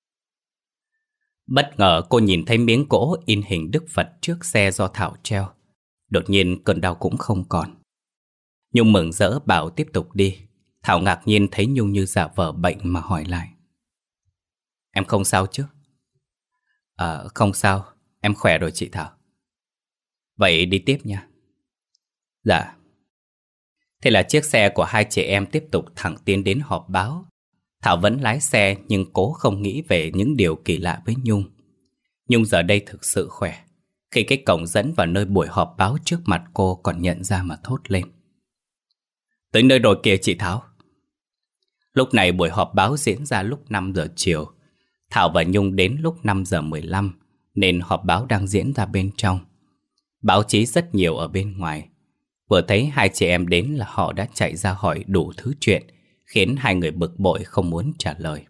Bất ngờ cô nhìn thấy miếng gỗ in hình Đức Phật trước xe do Thảo treo. Đột nhiên cơn đau cũng không còn. Nhung mừng rỡ bảo tiếp tục đi. Thảo ngạc nhiên thấy Nhung như giả vờ bệnh mà hỏi lại. Em không sao chứ? Không sao, em khỏe rồi chị Thảo. Vậy đi tiếp nha. Dạ. Thế là chiếc xe của hai chị em tiếp tục thẳng tiến đến họp báo. Thảo vẫn lái xe nhưng cố không nghĩ về những điều kỳ lạ với Nhung. Nhung giờ đây thực sự khỏe. Khi cái cổng dẫn vào nơi buổi họp báo trước mặt cô còn nhận ra mà thốt lên. Tới nơi rồi kìa chị Thảo. Lúc này buổi họp báo diễn ra lúc 5 giờ chiều. Thảo và Nhung đến lúc 5 giờ 15 nên họp báo đang diễn ra bên trong. Báo chí rất nhiều ở bên ngoài. Vừa thấy hai chị em đến là họ đã chạy ra hỏi đủ thứ chuyện, khiến hai người bực bội không muốn trả lời.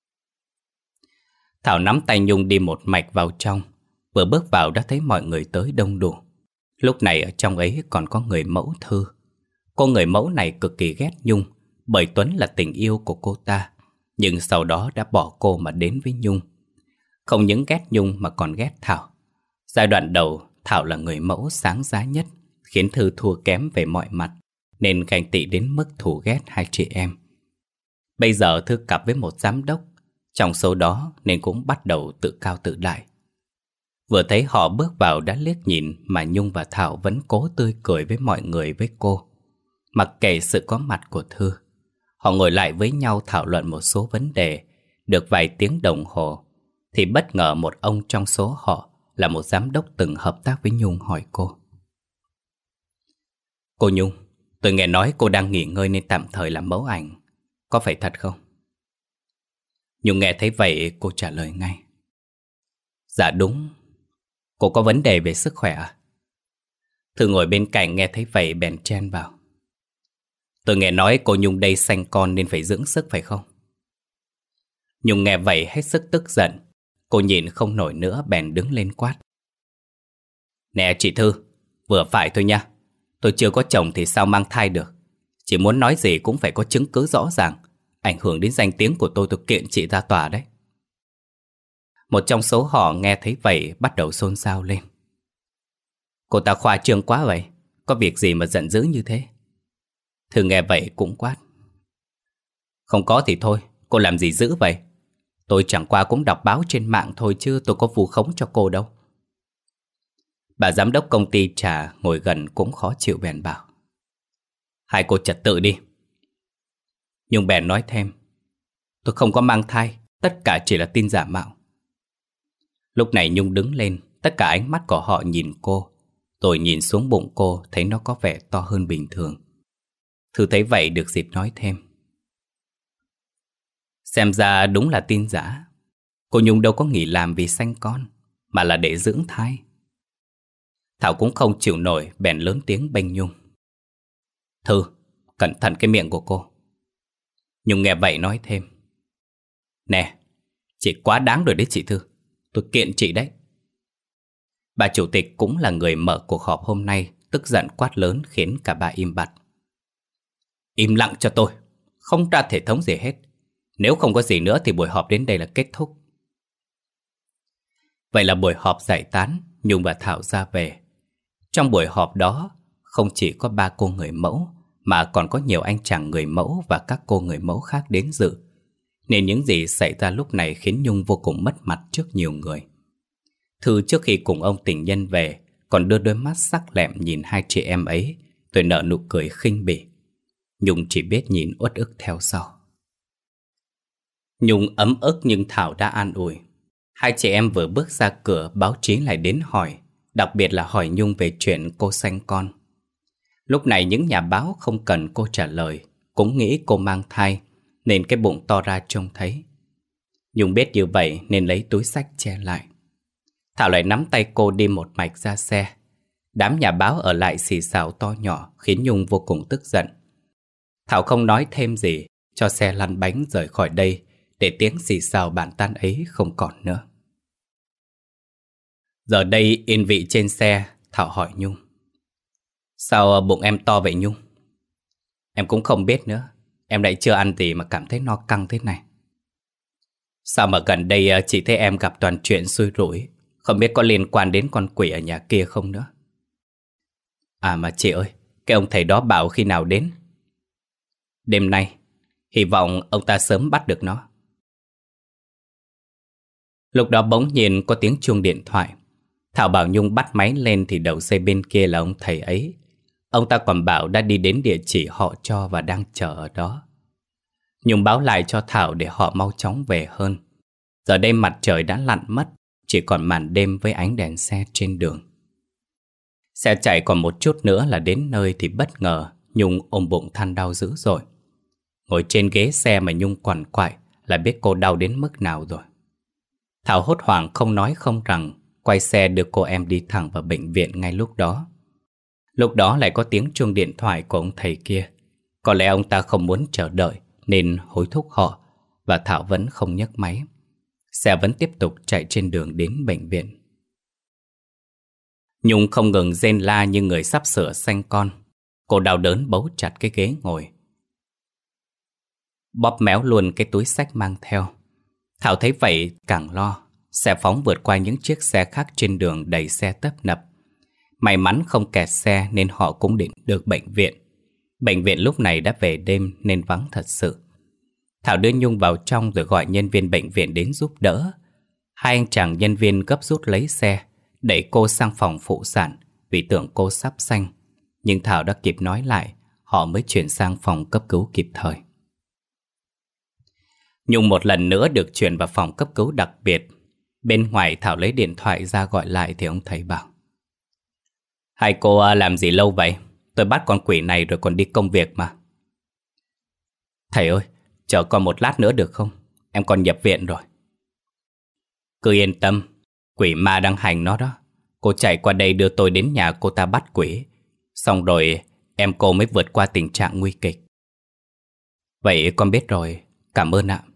Thảo nắm tay Nhung đi một mạch vào trong. Vừa bước vào đã thấy mọi người tới đông đủ. Lúc này ở trong ấy còn có người mẫu Thư. Cô người mẫu này cực kỳ ghét Nhung, bởi Tuấn là tình yêu của cô ta, nhưng sau đó đã bỏ cô mà đến với Nhung. Không những ghét Nhung mà còn ghét Thảo. Giai đoạn đầu, Thảo là người mẫu sáng giá nhất, khiến Thư thua kém về mọi mặt, nên ganh tị đến mức thù ghét hai chị em. Bây giờ Thư cặp với một giám đốc, trong số đó nên cũng bắt đầu tự cao tự đại. Vừa thấy họ bước vào đã liếc nhìn mà Nhung và Thảo vẫn cố tươi cười với mọi người với cô. Mặc kệ sự có mặt của Thư, họ ngồi lại với nhau thảo luận một số vấn đề. Được vài tiếng đồng hồ thì bất ngờ một ông trong số họ là một giám đốc từng hợp tác với Nhung hỏi cô: "Cô Nhung, tôi nghe nói cô đang nghỉ ngơi nên tạm thời làm mẫu ảnh. Có phải thật không?" Nhung nghe thấy vậy cô trả lời ngay: "Dạ đúng. Cô có vấn đề về sức khỏe à?" Thư ngồi bên cạnh nghe thấy vậy bèn chen vào: "Tôi nghe nói cô Nhung đây sanh con nên phải dưỡng sức phải không?" Nhung nghe vậy hết sức tức giận. Cô nhịn không nổi nữa bèn đứng lên quát: "Nè chị Thư, vừa phải thôi nha. Tôi chưa có chồng thì sao mang thai được. Chị muốn nói gì cũng phải có chứng cứ rõ ràng. Ảnh hưởng đến danh tiếng của tôi kiện chị ra tòa đấy." Một trong số họ nghe thấy vậy bắt đầu xôn xao lên: "Cô ta khoa trương quá vậy. Có việc gì mà giận dữ như thế?" Thư nghe vậy cũng quát: "Không có thì thôi, cô làm gì dữ vậy? Tôi chẳng qua cũng đọc báo trên mạng thôi chứ tôi có vu khống cho cô đâu." Bà giám đốc công ty trà ngồi gần cũng khó chịu bèn bảo: "Hai cô trật tự đi." Nhung bèn nói thêm: "Tôi không có mang thai, tất cả chỉ là tin giả mạo." Lúc này Nhung đứng lên, tất cả ánh mắt của họ nhìn cô. Rồi nhìn xuống bụng cô thấy nó có vẻ to hơn bình thường. Thư thấy vậy được dịp nói thêm: "Xem ra đúng là tin giả. Cô Nhung đâu có nghỉ làm vì sanh con, mà là để dưỡng thai." Thảo cũng không chịu nổi bèn lớn tiếng bênh Nhung: "Thư, cẩn thận cái miệng của cô." Nhung nghe vậy nói thêm: "Nè, chị quá đáng rồi đấy chị Thư. Tôi kiện chị đấy." Bà chủ tịch cũng là người mở cuộc họp hôm nay, tức giận quát lớn khiến cả ba im bặt: "Im lặng cho tôi, không ra thể thống gì hết. Nếu không có gì nữa thì buổi họp đến đây là kết thúc." Vậy là buổi họp giải tán, Nhung và Thảo ra về. Trong buổi họp đó, không chỉ có ba cô người mẫu, mà còn có nhiều anh chàng người mẫu và các cô người mẫu khác đến dự. Nên những gì xảy ra lúc này khiến Nhung vô cùng mất mặt trước nhiều người. Thư trước khi cùng ông tình nhân về còn đưa đôi mắt sắc lẹm nhìn hai chị em ấy, rồi nở nụ cười khinh bỉ. Nhung chỉ biết nhìn uất ức theo sau. Nhung ấm ức nhưng Thảo đã an ủi. Hai chị em vừa bước ra cửa, báo chí lại đến hỏi, đặc biệt là hỏi Nhung về chuyện cô sanh con. Lúc này những nhà báo không cần cô trả lời, cũng nghĩ cô mang thai, nên cái bụng to ra trông thấy. Nhung biết như vậy nên lấy túi xách che lại. Thảo lại nắm tay cô đi một mạch ra xe. Đám nhà báo ở lại xì xào to nhỏ khiến Nhung vô cùng tức giận. Thảo không nói thêm gì, cho xe lăn bánh rời khỏi đây, để tiếng xì xào bàn tán ấy không còn nữa. Giờ đây yên vị trên xe, Thảo hỏi Nhung: "Sao bụng em to vậy Nhung?" "Em cũng không biết nữa. Em lại chưa ăn gì mà cảm thấy no căng thế này." "Sao mà gần đây chị thấy em gặp toàn chuyện xui rủi, không biết có liên quan đến con quỷ ở nhà kia không nữa?" "À mà chị ơi, cái ông thầy đó bảo khi nào đến?" "Đêm nay. Hy vọng ông ta sớm bắt được nó." Lúc đó bỗng nhiên có tiếng chuông điện thoại. Thảo bảo Nhung bắt máy lên thì đầu dây bên kia là ông thầy ấy. Ông ta còn bảo đã đi đến địa chỉ họ cho và đang chờ ở đó. Nhung báo lại cho Thảo để họ mau chóng về hơn. Giờ đây mặt trời đã lặn mất, chỉ còn màn đêm với ánh đèn xe trên đường. Xe chạy còn một chút nữa là đến nơi thì bất ngờ Nhung ôm bụng than đau dữ dội. Ngồi trên ghế xe mà Nhung quằn quại là biết cô đau đến mức nào rồi. Thảo hốt hoảng không nói không rằng, quay xe đưa cô em đi thẳng vào bệnh viện ngay lúc đó. Lúc đó lại có tiếng chuông điện thoại của ông thầy kia. Có lẽ ông ta không muốn chờ đợi nên hối thúc họ, và Thảo vẫn không nhấc máy. Xe vẫn tiếp tục chạy trên đường đến bệnh viện. Nhung không ngừng rên la như người sắp sửa sanh con. Cô đau đớn bấu chặt cái ghế ngồi, bóp méo luôn cái túi xách mang theo. Thảo thấy vậy càng lo. Xe phóng vượt qua những chiếc xe khác trên đường đầy xe tấp nập. May mắn không kẹt xe nên họ cũng đến được bệnh viện. Bệnh viện lúc này đã về đêm nên vắng thật sự. Thảo đưa Nhung vào trong rồi gọi nhân viên bệnh viện đến giúp đỡ. Hai anh chàng nhân viên gấp rút lấy xe, đẩy cô sang phòng phụ sản vì tưởng cô sắp sanh. Nhưng Thảo đã kịp nói lại, họ mới chuyển sang phòng cấp cứu kịp thời. Nhung một lần nữa được chuyển vào phòng cấp cứu đặc biệt. Bên ngoài Thảo lấy điện thoại ra gọi lại thì ông thầy bảo: Hai cô làm gì lâu vậy? Tôi bắt con quỷ này rồi còn đi công việc mà. Thầy ơi, chờ con một lát nữa được không? Em còn nhập viện rồi. Cứ yên tâm, quỷ ma đang hành nó đó. Cô chạy qua đây đưa tôi đến nhà cô ta bắt quỷ. Xong rồi em cô mới vượt qua tình trạng nguy kịch. Vậy con biết rồi, cảm ơn ạ.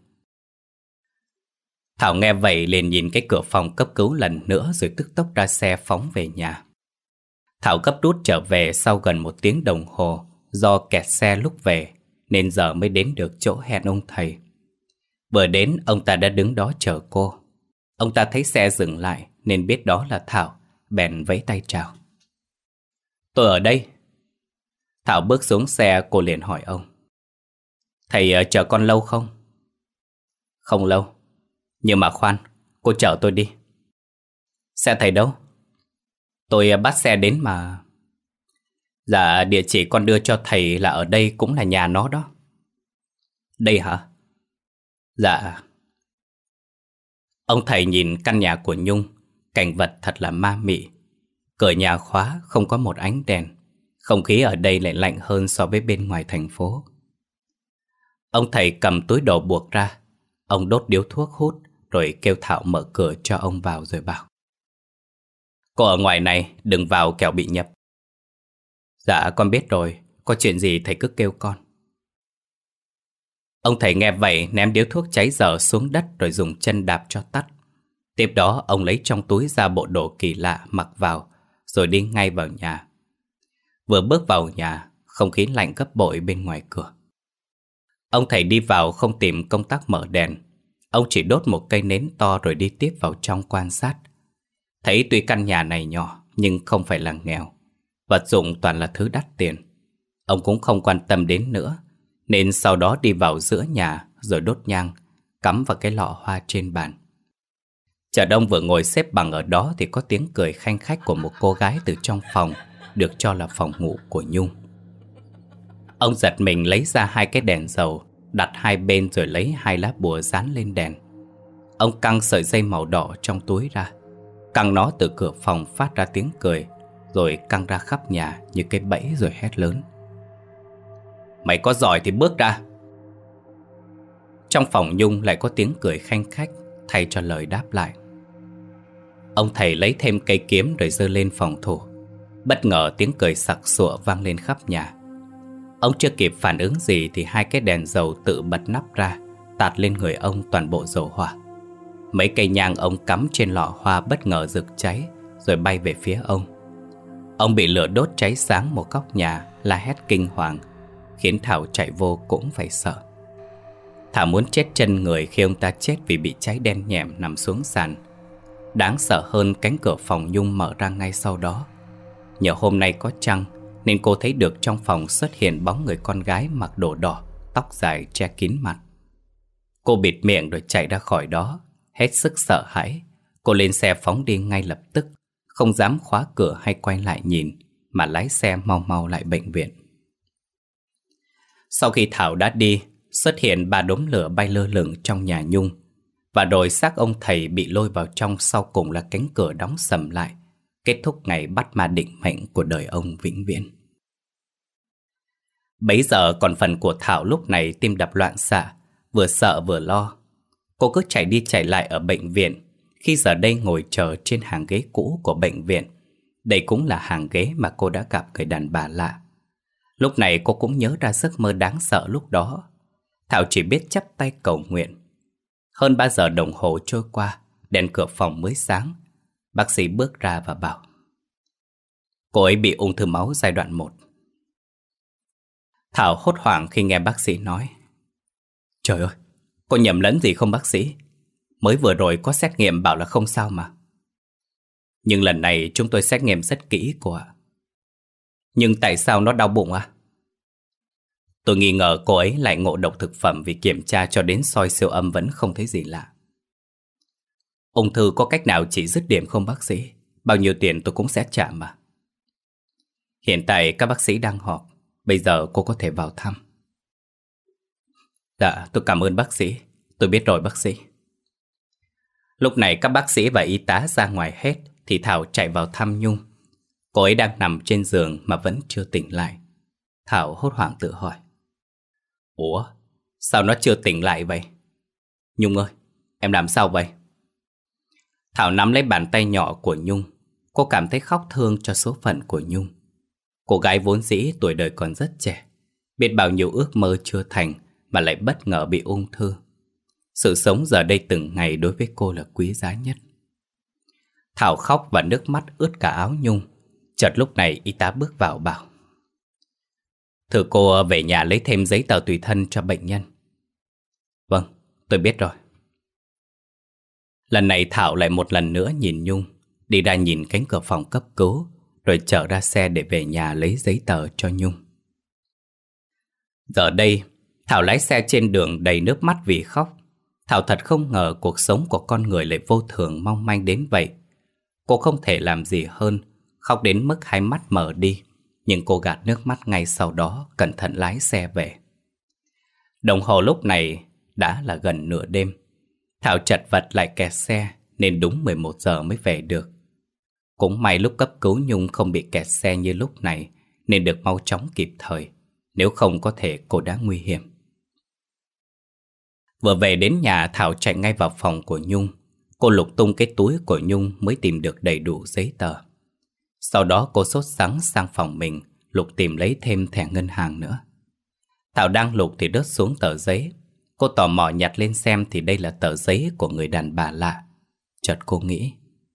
Thảo nghe vậy liền nhìn cái cửa phòng cấp cứu lần nữa rồi tức tốc ra xe phóng về nhà. Thảo gấp rút trở về sau gần 1 tiếng đồng hồ do kẹt xe lúc về nên giờ mới đến được chỗ hẹn ông thầy. Vừa đến ông ta đã đứng đó chờ cô. Ông ta thấy xe dừng lại nên biết đó là Thảo, bèn vẫy tay chào. Tôi ở đây. Thảo bước xuống xe, cô liền hỏi ông: Thầy chờ con lâu không? Không lâu. Nhưng mà khoan, cô chở tôi đi. Xe thầy đâu? Tôi bắt xe đến mà. Dạ, địa chỉ con đưa cho thầy là ở đây cũng là nhà nó đó. Đây hả? Dạ. Ông thầy nhìn căn nhà của Nhung, cảnh vật thật là ma mị. Cửa nhà khóa, không có một ánh đèn. Không khí ở đây lại lạnh hơn so với bên ngoài thành phố. Ông thầy cầm túi đồ buộc ra. Ông đốt điếu thuốc hút rồi kêu Thảo mở cửa cho ông vào rồi bảo: Cô ở ngoài này, đừng vào kẻo bị nhập. Dạ con biết rồi, có chuyện gì thầy cứ kêu con. Ông thầy nghe vậy ném điếu thuốc cháy dở xuống đất rồi dùng chân đạp cho tắt. Tiếp đó ông lấy trong túi ra bộ đồ kỳ lạ mặc vào rồi đi ngay vào nhà. Vừa bước vào nhà, không khí lạnh gấp bội bên ngoài cửa. Ông thầy đi vào không tìm công tắc mở đèn. Ông chỉ đốt một cây nến to rồi đi tiếp vào trong quan sát. Thấy tuy căn nhà này nhỏ nhưng không phải là nghèo. Vật dụng toàn là thứ đắt tiền. Ông cũng không quan tâm đến nữa, nên sau đó đi vào giữa nhà rồi đốt nhang, cắm vào cái lọ hoa trên bàn. Chợt ông vừa ngồi xếp bằng ở đó thì có tiếng cười khanh khách của một cô gái từ trong phòng, được cho là phòng ngủ của Nhung. Ông giật mình lấy ra 2 cái đèn dầu, đặt hai bên rồi lấy 2 lá bùa dán lên đèn. Ông căng sợi dây màu đỏ trong túi ra, căng nó từ cửa phòng phát ra tiếng cười, rồi căng ra khắp nhà như cái bẫy rồi hét lớn: Mày có giỏi thì bước ra. Trong phòng Nhung lại có tiếng cười khanh khách thay cho lời đáp lại. Ông thầy lấy thêm cây kiếm rồi giơ lên phòng thủ. Bất ngờ tiếng cười sặc sụa vang lên khắp nhà. Ông chưa kịp phản ứng gì thì 2 cái đèn dầu tự bật nắp ra, tạt lên người ông toàn bộ dầu hỏa. Mấy cây nhang ông cắm trên lọ hoa bất ngờ rực cháy rồi bay về phía ông. Ông bị lửa đốt cháy sáng một góc nhà, la hét kinh hoàng, khiến Thảo chạy vô cũng phải sợ. Thảo muốn chết chân người khi ông ta chết vì bị cháy đen nhẹm nằm xuống sàn. Đáng sợ hơn, cánh cửa phòng Nhung mở ra ngay sau đó. Nhờ hôm nay có trăng nên cô thấy được trong phòng xuất hiện bóng người con gái mặc đồ đỏ, tóc dài che kín mặt. Cô bịt miệng rồi chạy ra khỏi đó. Hết sức sợ hãi, cô lên xe phóng đi ngay lập tức, không dám khóa cửa hay quay lại nhìn, mà lái xe mau mau lại bệnh viện. Sau khi Thảo đã đi, xuất hiện 3 đốm lửa bay lơ lửng trong nhà Nhung. Và rồi xác ông thầy bị lôi vào trong, sau cùng là cánh cửa đóng sầm lại, kết thúc ngày bắt ma định mệnh của đời ông vĩnh viễn. Bấy giờ còn phần của Thảo lúc này tim đập loạn xạ, vừa sợ vừa lo. Cô cứ chạy đi chạy lại ở bệnh viện, khi giờ đây ngồi chờ trên hàng ghế cũ của bệnh viện. Đây cũng là hàng ghế mà cô đã gặp người đàn bà lạ. Lúc này cô cũng nhớ ra giấc mơ đáng sợ lúc đó. Thảo chỉ biết chắp tay cầu nguyện. Hơn 3 giờ đồng hồ trôi qua, đèn cửa phòng mới sáng. Bác sĩ bước ra và bảo: Cô ấy bị ung thư máu giai đoạn 1. Thảo hốt hoảng khi nghe bác sĩ nói: Trời ơi, có nhầm lẫn gì không bác sĩ? Mới vừa rồi có xét nghiệm bảo là không sao mà. Nhưng lần này chúng tôi xét nghiệm rất kỹ cô ạ. Nhưng tại sao nó đau bụng à? Tôi nghi ngờ cô ấy lại ngộ độc thực phẩm vì kiểm tra cho đến soi siêu âm vẫn không thấy gì lạ. Ung thư có cách nào chỉ dứt điểm không bác sĩ? Bao nhiêu tiền tôi cũng sẽ trả mà. Hiện tại các bác sĩ đang họp. Bây giờ cô có thể vào thăm. Dạ, tôi cảm ơn bác sĩ. Tôi biết rồi bác sĩ. Lúc này các bác sĩ và y tá ra ngoài hết thì Thảo chạy vào thăm Nhung. Cô ấy đang nằm trên giường mà vẫn chưa tỉnh lại. Thảo hốt hoảng tự hỏi: Ủa, sao nó chưa tỉnh lại vậy? Nhung ơi, em làm sao vậy? Thảo nắm lấy bàn tay nhỏ của Nhung. Cô cảm thấy khóc thương cho số phận của Nhung. Cô gái vốn dĩ tuổi đời còn rất trẻ, biết bao nhiêu ước mơ chưa thành mà lại bất ngờ bị ung thư. Sự sống giờ đây từng ngày đối với cô là quý giá nhất. Thảo khóc và nước mắt ướt cả áo Nhung. Chợt lúc này y tá bước vào bảo: Thưa cô về nhà lấy thêm giấy tờ tùy thân cho bệnh nhân. Vâng, tôi biết rồi. Lần này Thảo lại một lần nữa nhìn Nhung, đi ra nhìn cánh cửa phòng cấp cứu, rồi chở ra xe để về nhà lấy giấy tờ cho Nhung. Giờ đây, Thảo lái xe trên đường đầy nước mắt vì khóc. Thảo thật không ngờ cuộc sống của con người lại vô thường mong manh đến vậy. Cô không thể làm gì hơn, khóc đến mức hai mắt mở đi. Nhưng cô gạt nước mắt ngay sau đó, cẩn thận lái xe về. Đồng hồ lúc này đã là gần nửa đêm. Thảo chật vật lại kẹt xe nên đúng 11 giờ mới về được. Cũng may lúc cấp cứu Nhung không bị kẹt xe như lúc này nên được mau chóng kịp thời. Nếu không có thể cô đã nguy hiểm. Vừa về đến nhà, Thảo chạy ngay vào phòng của Nhung. Cô lục tung cái túi của Nhung mới tìm được đầy đủ giấy tờ. Sau đó cô sốt sắng sang phòng mình lục tìm lấy thêm thẻ ngân hàng nữa. Thảo đang lục thì rớt xuống tờ giấy. Cô tò mò nhặt lên xem thì đây là tờ giấy của người đàn bà lạ. Chợt cô nghĩ: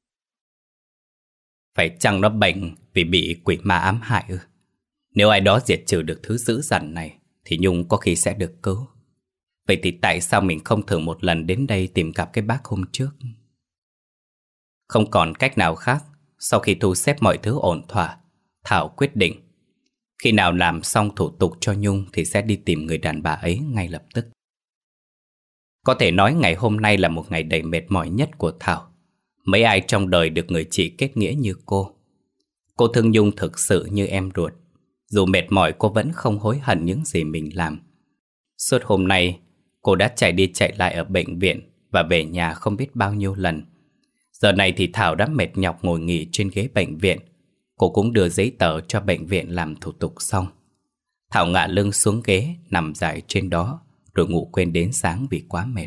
Phải chăng nó bệnh vì bị quỷ ma ám hại ư? Nếu ai đó diệt trừ được thứ dữ dằn này thì Nhung có khi sẽ được cứu. Vậy thì tại sao mình không thử một lần đến đây tìm gặp cái bác hôm trước? Không còn cách nào khác, sau khi thu xếp mọi thứ ổn thỏa, Thảo quyết định khi nào làm xong thủ tục cho Nhung thì sẽ đi tìm người đàn bà ấy ngay lập tức. Có thể nói ngày hôm nay là một ngày đầy mệt mỏi nhất của Thảo. Mấy ai trong đời được người chị kết nghĩa như cô. Cô thương Nhung thực sự như em ruột. Dù mệt mỏi cô vẫn không hối hận những gì mình làm. Suốt hôm nay cô đã chạy đi chạy lại ở bệnh viện và về nhà không biết bao nhiêu lần. Giờ này thì Thảo đã mệt nhọc ngồi nghỉ trên ghế bệnh viện. Cô cũng đưa giấy tờ cho bệnh viện làm thủ tục xong. Thảo ngả lưng xuống ghế, nằm dài trên đó, rồi ngủ quên đến sáng vì quá mệt.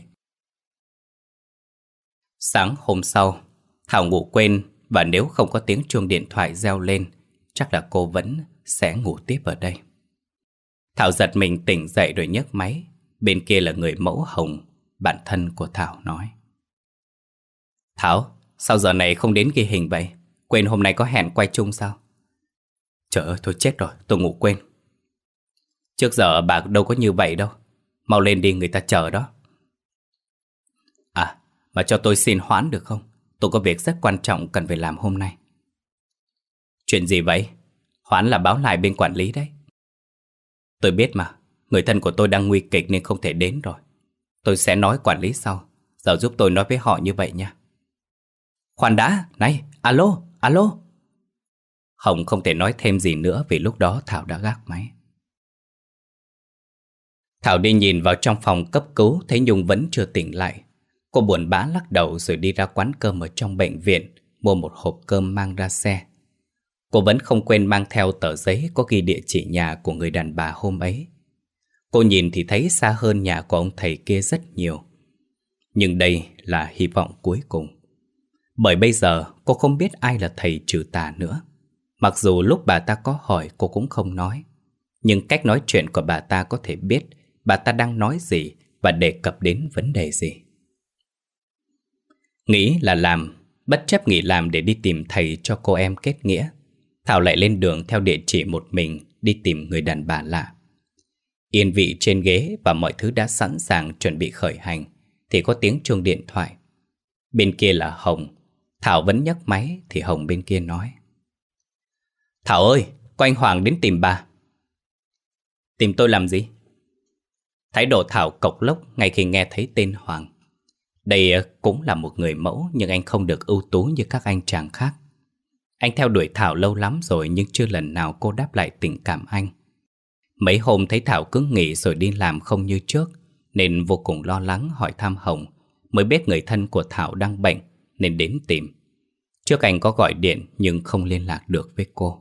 Sáng hôm sau, Thảo ngủ quên và nếu không có tiếng chuông điện thoại reo lên, chắc là cô vẫn sẽ ngủ tiếp ở đây. Thảo giật mình tỉnh dậy rồi nhấc máy. Bên kia là người mẫu Hồng, bạn thân của Thảo nói: Thảo, sao giờ này không đến ghi hình vậy? Quên hôm nay có hẹn quay chung sao? Trời ơi, thôi chết rồi, tôi ngủ quên. Trước giờ bà đâu có như vậy đâu. Mau lên đi, người ta chờ đó. À, mà cho tôi xin hoãn được không? Tôi có việc rất quan trọng cần phải làm hôm nay. Chuyện gì vậy? Hoãn là báo lại bên quản lý đấy. Tôi biết mà, người thân của tôi đang nguy kịch nên không thể đến rồi. Tôi sẽ nói quản lý sau. Giờ giúp tôi nói với họ như vậy nha. Khoan đã, này, alo, alo. Hồng không thể nói thêm gì nữa vì lúc đó Thảo đã gác máy. Thảo đi nhìn vào trong phòng cấp cứu thấy Nhung vẫn chưa tỉnh lại. Cô buồn bã lắc đầu rồi đi ra quán cơm ở trong bệnh viện, mua một hộp cơm mang ra xe. Cô vẫn không quên mang theo tờ giấy có ghi địa chỉ nhà của người đàn bà hôm ấy. Cô nhìn thì thấy xa hơn nhà của ông thầy kia rất nhiều. Nhưng đây là hy vọng cuối cùng. Bởi bây giờ cô không biết ai là thầy trừ tà nữa. Mặc dù lúc bà ta có hỏi cô cũng không nói. Nhưng cách nói chuyện của bà ta có thể biết bà ta đang nói gì và đề cập đến vấn đề gì. Nghĩ là làm, bất chấp nghỉ làm để đi tìm thầy cho cô em kết nghĩa, Thảo lại lên đường theo địa chỉ một mình đi tìm người đàn bà lạ. Yên vị trên ghế và mọi thứ đã sẵn sàng chuẩn bị khởi hành thì có tiếng chuông điện thoại. Bên kia là Hồng. Thảo vẫn nhấc máy thì Hồng bên kia nói: Thảo ơi, có anh Hoàng đến tìm bà. Tìm tôi làm gì? Thái độ Thảo cộc lốc ngay khi nghe thấy tên Hoàng. Đây cũng là một người mẫu, nhưng anh không được ưu tú như các anh chàng khác. Anh theo đuổi Thảo lâu lắm rồi, nhưng chưa lần nào cô đáp lại tình cảm anh. Mấy hôm thấy Thảo cứ nghỉ rồi đi làm không như trước, nên vô cùng lo lắng hỏi thăm Hồng. Mới biết người thân của Thảo đang bệnh nên đến tìm. Trước anh có gọi điện nhưng không liên lạc được với cô.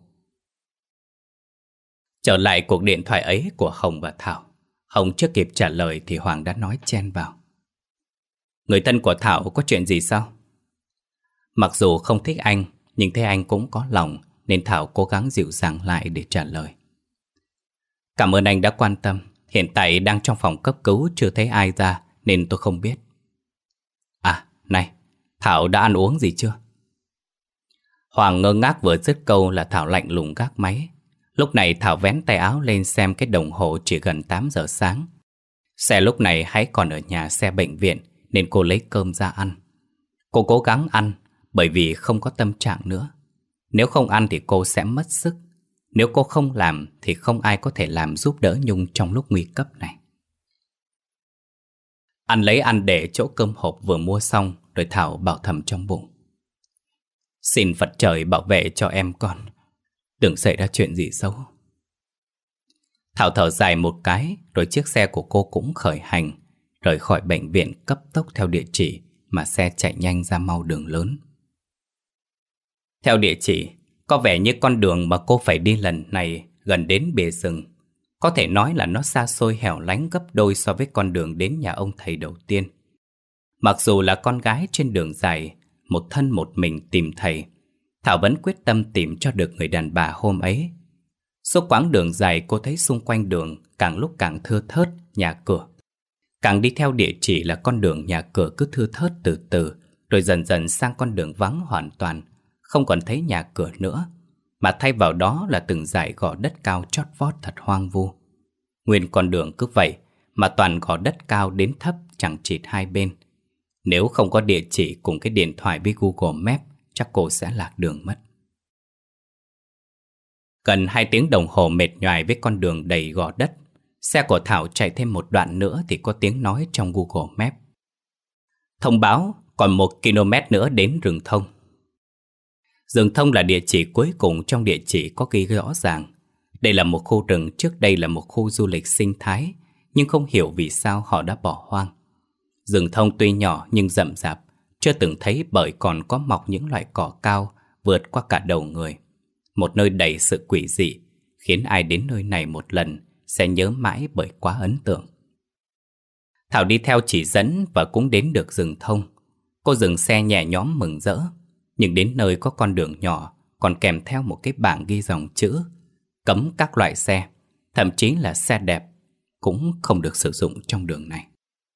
Trở lại cuộc điện thoại ấy của Hồng và Thảo, Hồng chưa kịp trả lời thì Hoàng đã nói chen vào. Người thân của Thảo có chuyện gì sao? Mặc dù không thích anh, nhưng thấy anh cũng có lòng, nên Thảo cố gắng dịu dàng lại để trả lời. Cảm ơn anh đã quan tâm. Hiện tại đang trong phòng cấp cứu, chưa thấy ai ra nên tôi không biết. À, này, Thảo đã ăn uống gì chưa? Hoàng ngơ ngác vừa dứt câu là Thảo lạnh lùng gác máy. Lúc này Thảo vén tay áo lên xem cái đồng hồ chỉ gần 8 giờ sáng. Xe lúc này hãy còn ở nhà xe bệnh viện nên cô lấy cơm ra ăn. Cô cố gắng ăn bởi vì không có tâm trạng nữa. Nếu không ăn thì cô sẽ mất sức. Nếu cô không làm thì không ai có thể làm giúp đỡ Nhung trong lúc nguy cấp này. Ăn lấy ăn để chỗ cơm hộp vừa mua xong, rồi Thảo bảo thầm trong bụng. Xin Phật trời bảo vệ cho em con, đừng xảy ra chuyện gì xấu. Thảo thở dài một cái, rồi chiếc xe của cô cũng khởi hành, rời khỏi bệnh viện cấp tốc theo địa chỉ mà xe chạy nhanh ra mau đường lớn. Theo địa chỉ, có vẻ như con đường mà cô phải đi lần này gần đến bìa rừng. Có thể nói là nó xa xôi hẻo lánh gấp đôi so với con đường đến nhà ông thầy đầu tiên. Mặc dù là con gái trên đường dài, một thân một mình tìm thầy, Thảo vẫn quyết tâm tìm cho được người đàn bà hôm ấy. Suốt quãng đường dài cô thấy xung quanh đường càng lúc càng thưa thớt nhà cửa. Càng đi theo địa chỉ là con đường nhà cửa cứ thưa thớt từ từ, rồi dần dần sang con đường vắng hoàn toàn, không còn thấy nhà cửa nữa, mà thay vào đó là từng dải gò đất cao chót vót thật hoang vu. Nguyên con đường cứ vậy mà toàn gò đất cao đến thấp chẳng chịt hai bên. Nếu không có địa chỉ cùng cái điện thoại với Google Maps, chắc cô sẽ lạc đường mất. Gần 2 tiếng đồng hồ mệt nhoài với con đường đầy gò đất, xe của Thảo chạy thêm một đoạn nữa thì có tiếng nói trong Google Maps. Thông báo còn 1 km nữa đến rừng thông. Rừng thông là địa chỉ cuối cùng trong địa chỉ có ghi rõ ràng. Đây là một khu rừng trước đây là một khu du lịch sinh thái, nhưng không hiểu vì sao họ đã bỏ hoang. Rừng thông tuy nhỏ nhưng rậm rạp, chưa từng thấy bởi còn có mọc những loại cỏ cao vượt qua cả đầu người. Một nơi đầy sự quỷ dị, khiến ai đến nơi này một lần sẽ nhớ mãi bởi quá ấn tượng. Thảo đi theo chỉ dẫn và cũng đến được rừng thông. Cô dừng xe nhẹ nhõm mừng rỡ, nhưng đến nơi có con đường nhỏ còn kèm theo một cái bảng ghi dòng chữ cấm các loại xe, thậm chí là xe đẹp cũng không được sử dụng trong đường này.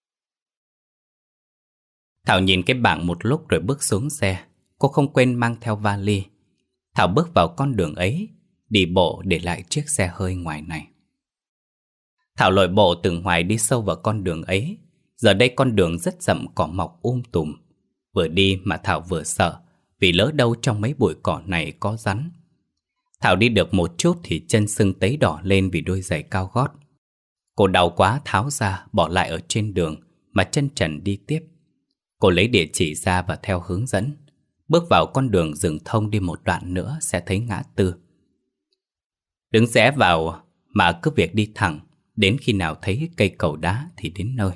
Thảo nhìn cái bảng một lúc rồi bước xuống xe. Cô không quên mang theo vali. Thảo bước vào con đường ấy, đi bộ để lại chiếc xe hơi ngoài này. Thảo lội bộ từ ngoài đi sâu vào con đường ấy. Giờ đây con đường rất rậm cỏ mọc tùm. Vừa đi mà Thảo vừa sợ, vì lỡ đâu trong mấy bụi cỏ này có rắn. Thảo đi được một chút thì chân sưng tấy đỏ lên vì đôi giày cao gót. Cô đau quá tháo ra bỏ lại ở trên đường mà chân trần đi tiếp. Cô lấy địa chỉ ra và theo hướng dẫn bước vào con đường rừng thông, đi một đoạn nữa sẽ thấy ngã tư. Đứng rẽ vào mà cứ việc đi thẳng, đến khi nào thấy cây cầu đá thì đến nơi.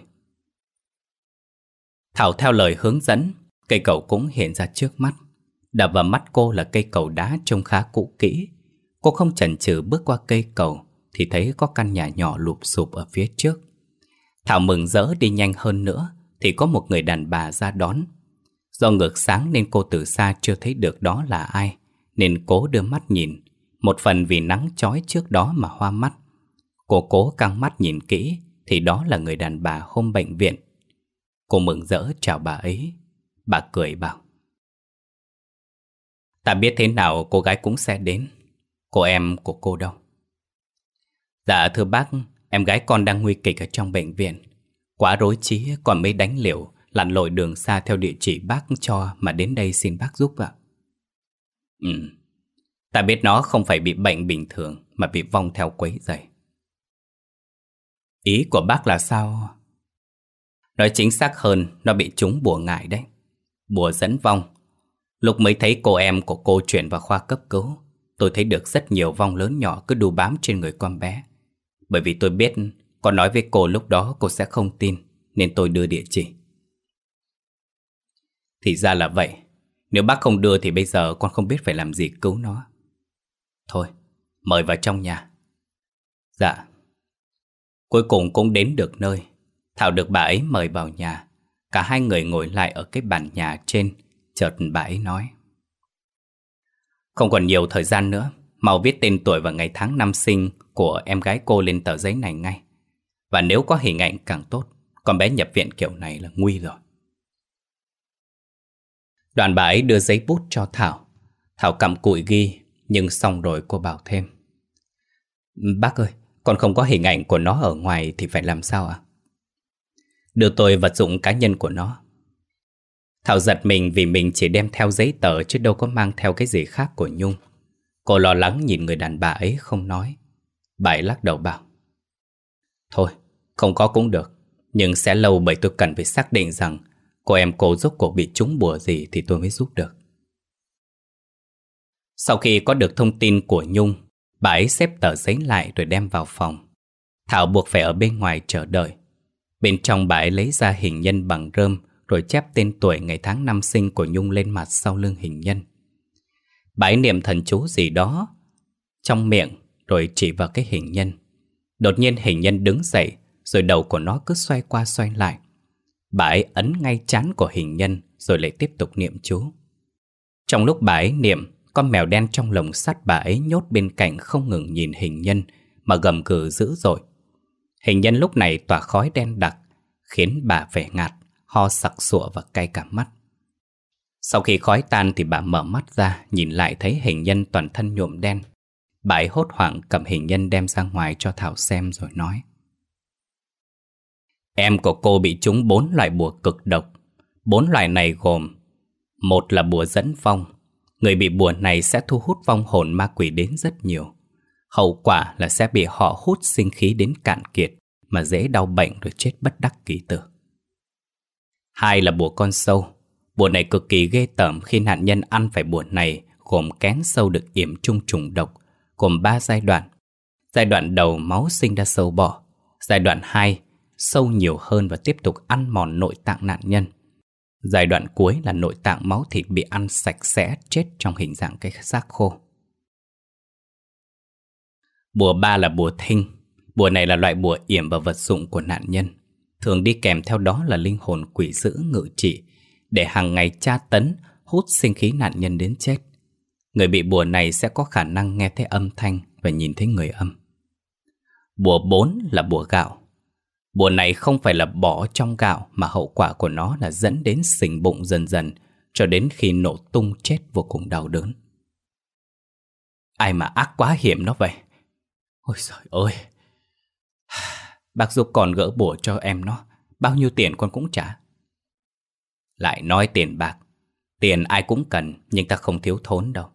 Thảo theo lời hướng dẫn, cây cầu cũng hiện ra trước mắt. Đập vào mắt cô là cây cầu đá trông khá cũ kỹ. Cô không chần chừ bước qua cây cầu thì thấy có căn nhà nhỏ lụp xụp ở phía trước. Thảo mừng rỡ đi nhanh hơn nữa thì có một người đàn bà ra đón. Do ngược sáng nên cô từ xa chưa thấy được đó là ai, nên cố đưa mắt nhìn. Một phần vì nắng chói trước đó mà hoa mắt. Cô cố căng mắt nhìn kỹ thì đó là người đàn bà hôm bệnh viện. Cô mừng rỡ chào bà ấy. Bà cười bảo: "Ta biết thế nào cô gái cũng sẽ đến. Cô em của cô đâu?" "Dạ thưa bác, em gái con đang nguy kịch ở trong bệnh viện. Quá rối trí còn mới đánh liều lặn lội đường xa theo địa chỉ bác cho mà đến đây xin bác giúp ạ." Ta biết nó không phải bị bệnh bình thường mà bị vong theo quấy rầy." Ý của bác là sao? Nói chính xác hơn, nó bị trúng bùa ngải đấy. Bùa dẫn vong. Lúc mới thấy cô em của cô chuyển vào khoa cấp cứu, tôi thấy được rất nhiều vong lớn nhỏ cứ đu bám trên người con bé. Bởi vì tôi biết con nói với cô lúc đó cô sẽ không tin, nên tôi đưa địa chỉ. Thì ra là vậy. Nếu bác không đưa thì bây giờ con không biết phải làm gì cứu nó. Thôi, mời vào trong nhà. Dạ. Cuối cùng cũng đến được nơi. Thảo được bà ấy mời vào nhà. Cả hai người ngồi lại ở cái bàn nhà trên. Chợt bà ấy nói: Không còn nhiều thời gian nữa, mau viết tên tuổi và ngày tháng năm sinh của em gái cô lên tờ giấy này ngay. Và nếu có hình ảnh càng tốt. Con bé nhập viện kiểu này là nguy rồi. Đoàn bà ấy đưa giấy bút cho Thảo. Thảo cặm cụi ghi. Nhưng xong rồi cô bảo thêm: Bác ơi, con không có hình ảnh của nó ở ngoài thì phải làm sao ạ? Đưa tôi vật dụng cá nhân của nó. Thảo giật mình vì mình chỉ đem theo giấy tờ chứ đâu có mang theo cái gì khác của Nhung. Cô lo lắng nhìn người đàn bà ấy không nói. Bà ấy lắc đầu bảo: Thôi, không có cũng được. Nhưng sẽ lâu bởi tôi cần phải xác định rằng cô em cô rốt cuộc bị trúng bùa gì thì tôi mới giúp được. Sau khi có được thông tin của Nhung, bà ấy xếp tờ giấy lại rồi đem vào phòng. Thảo buộc phải ở bên ngoài chờ đợi. Bên trong bà ấy lấy ra hình nhân bằng rơm rồi chép tên tuổi ngày tháng năm sinh của Nhung lên mặt sau lưng hình nhân. Bà ấy niệm thần chú gì đó trong miệng rồi chỉ vào cái hình nhân. Đột nhiên hình nhân đứng dậy rồi đầu của nó cứ xoay qua xoay lại. Bà ấy ấn ngay trán của hình nhân rồi lại tiếp tục niệm chú. Trong lúc bà ấy niệm, con mèo đen trong lồng sắt bà ấy nhốt bên cạnh không ngừng nhìn hình nhân mà gầm gừ dữ dội. Hình nhân lúc này tỏa khói đen đặc, khiến bà vẻ ngạt, ho sặc sụa và cay cả mắt. Sau khi khói tan thì bà mở mắt ra, nhìn lại thấy hình nhân toàn thân nhuộm đen. Bà ấy hốt hoảng cầm hình nhân đem ra ngoài cho Thảo xem rồi nói: Em của cô bị trúng 4 loại bùa cực độc. 4 loại này gồm: 1 là bùa dẫn vong. Người bị bùa này sẽ thu hút vong hồn ma quỷ đến rất nhiều. Hậu quả là sẽ bị họ hút sinh khí đến cạn kiệt, mà dễ đau bệnh rồi chết bất đắc kỳ tử. 2 là bùa con sâu. Bùa này cực kỳ ghê tởm khi nạn nhân ăn phải bùa này, gồm kén sâu được yểm chung trùng độc, gồm 3 giai đoạn. Giai đoạn đầu máu sinh ra sâu bọ. Giai đoạn 2, sâu nhiều hơn và tiếp tục ăn mòn nội tạng nạn nhân. Giai đoạn cuối là nội tạng máu thịt bị ăn sạch sẽ, chết trong hình dạng cái xác khô. Bùa 3 là bùa thinh. Bùa này là loại bùa yểm vào vật dụng của nạn nhân. Thường đi kèm theo đó là linh hồn quỷ dữ ngự trị, để hàng ngày tra tấn, hút sinh khí nạn nhân đến chết. Người bị bùa này sẽ có khả năng nghe thấy âm thanh và nhìn thấy người âm. Bùa 4 là bùa gạo. Bùa này không phải là bỏ trong gạo, mà hậu quả của nó là dẫn đến sình bụng dần dần, cho đến khi nổ tung chết vô cùng đau đớn. Ai mà ác quá hiểm nó vậy. Ôi trời ơi. Bác giúp con gỡ bùa cho em nó. Bao nhiêu tiền con cũng trả. Lại nói tiền bạc. Tiền ai cũng cần, nhưng ta không thiếu thốn đâu.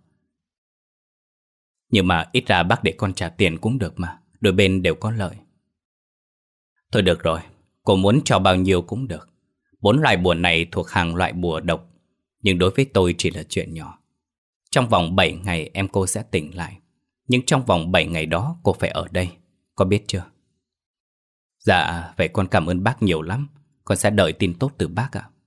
Nhưng mà ít ra bác để con trả tiền cũng được mà. Đôi bên đều có lợi. Thôi được rồi, cô muốn cho bao nhiêu cũng được. 4 loại bùa này thuộc hàng loại bùa độc, nhưng đối với tôi chỉ là chuyện nhỏ. Trong vòng 7 ngày em cô sẽ tỉnh lại. Nhưng trong vòng 7 ngày đó cô phải ở đây, có biết chưa? Dạ, vậy con cảm ơn bác nhiều lắm. Con sẽ đợi tin tốt từ bác ạ.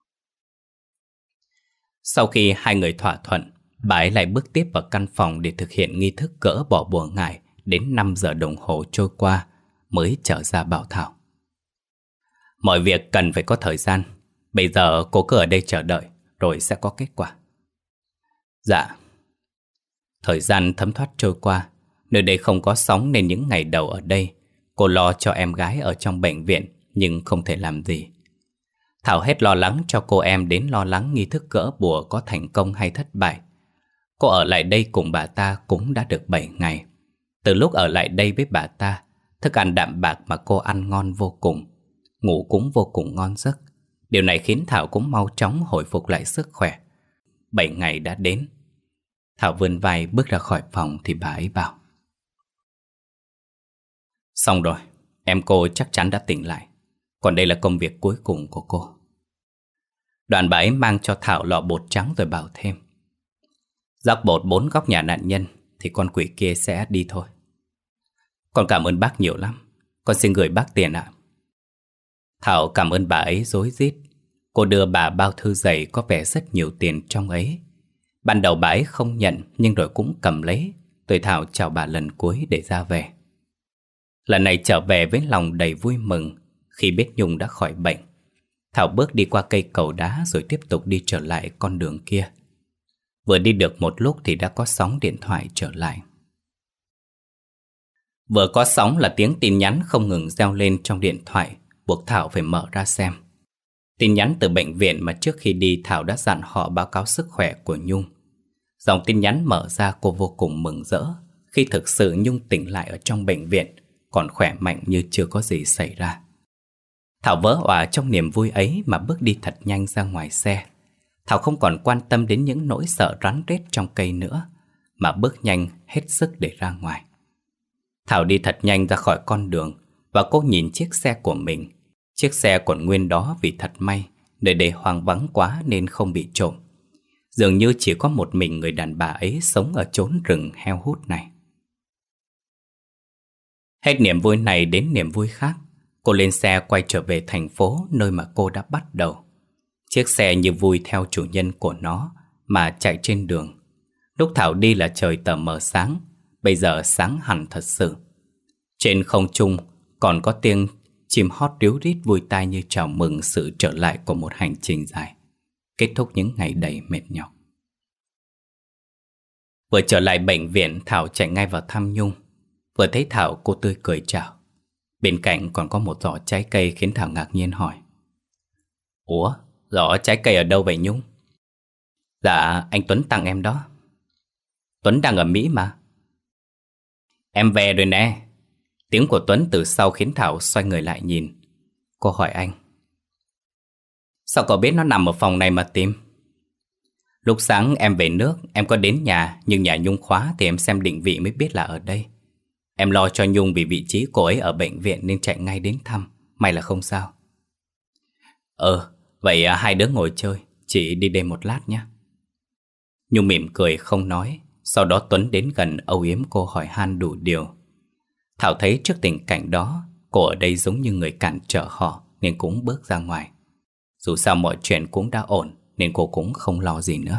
Sau khi hai người thỏa thuận, bà ấy lại bước tiếp vào căn phòng để thực hiện nghi thức gỡ bỏ bùa ngải. Đến 5 giờ đồng hồ trôi qua mới trở ra bảo Thảo: Mọi việc cần phải có thời gian. Bây giờ cô cứ ở đây chờ đợi, rồi sẽ có kết quả. Dạ. Thời gian thấm thoát trôi qua. Nơi đây không có sóng nên những ngày đầu ở đây cô lo cho em gái ở trong bệnh viện, nhưng không thể làm gì. Thảo hết lo lắng cho cô em đến lo lắng nghi thức gỡ bùa có thành công hay thất bại. Cô ở lại đây cùng bà ta cũng đã được 7 ngày. Từ lúc ở lại đây với bà ta, thức ăn đạm bạc mà cô ăn ngon vô cùng, ngủ cũng vô cùng ngon giấc. Điều này khiến Thảo cũng mau chóng hồi phục lại sức khỏe. 7 ngày đã đến. Thảo vươn vai bước ra khỏi phòng thì bà ấy bảo: Xong rồi, Em cô chắc chắn đã tỉnh lại. Còn đây là công việc cuối cùng của cô. Đoạn bà ấy mang cho Thảo lọ bột trắng rồi bảo thêm: rắc bột 4 góc nhà nạn nhân thì con quỷ kia sẽ đi thôi. Con cảm ơn bác nhiều lắm. Con xin gửi bác tiền ạ. Thảo cảm ơn bà ấy rối rít. Cô đưa bà bao thư dày có vẻ rất nhiều tiền trong ấy. Ban đầu bà ấy không nhận, nhưng rồi cũng cầm lấy. Rồi Thảo chào bà lần cuối để ra về. Lần này trở về với lòng đầy vui mừng khi biết Nhung đã khỏi bệnh. Thảo bước đi qua cây cầu đá rồi tiếp tục đi trở lại con đường kia. Vừa đi được một lúc thì đã có sóng điện thoại trở lại. Vừa có sóng là tiếng tin nhắn không ngừng reo lên trong điện thoại, buộc Thảo phải mở ra xem. Tin nhắn từ bệnh viện mà trước khi đi Thảo đã dặn họ báo cáo sức khỏe của Nhung. Dòng tin nhắn mở ra cô vô cùng mừng rỡ khi thực sự Nhung tỉnh lại ở trong bệnh viện, còn khỏe mạnh như chưa có gì xảy ra. Thảo vỡ òa trong niềm vui ấy mà bước đi thật nhanh ra ngoài xe. Thảo không còn quan tâm đến những nỗi sợ rắn rết trong cây nữa, mà bước nhanh hết sức để ra ngoài. Thảo đi thật nhanh ra khỏi con đường và cô nhìn chiếc xe của mình. Chiếc xe còn nguyên đó vì thật may, nơi đây hoang vắng quá nên không bị trộm. Dường như chỉ có một mình người đàn bà ấy sống ở chốn rừng heo hút này. Hết niềm vui này đến niềm vui khác, cô lên xe quay trở về thành phố nơi mà cô đã bắt đầu. Chiếc xe như vui theo chủ nhân của nó mà chạy trên đường. Lúc Thảo đi là trời tờ mờ sáng, bây giờ sáng hẳn thật sự. Trên không trung còn có tiếng chim hót ríu rít vui tai như chào mừng sự trở lại của một hành trình dài, kết thúc những ngày đầy mệt nhọc. Vừa trở lại bệnh viện, Thảo chạy ngay vào thăm Nhung. Vừa thấy Thảo, cô tươi cười chào. Bên cạnh còn có một giỏ trái cây khiến Thảo ngạc nhiên hỏi: ủa, giỏ trái cây ở đâu vậy Nhung? Dạ, anh Tuấn tặng em đó. Tuấn đang ở Mỹ mà. Em về rồi nè. Tiếng của Tuấn từ sau khiến Thảo xoay người lại nhìn. Cô hỏi anh: sao cậu biết nó nằm ở phòng này mà tìm? Lúc sáng em về nước, em có đến nhà, nhưng nhà Nhung khóa thì em xem định vị mới biết là ở đây. Em lo cho Nhung vì vị trí cô ấy ở bệnh viện nên chạy ngay đến thăm. May là không sao. Vậy hai đứa ngồi chơi, chị đi đây một lát nhé. Nhung mỉm cười không nói. Sau đó Tuấn đến gần âu yếm cô hỏi han đủ điều. Thảo thấy trước tình cảnh đó, cô ở đây giống như người cản trở họ nên cũng bước ra ngoài. Dù sao mọi chuyện cũng đã ổn nên cô cũng không lo gì nữa.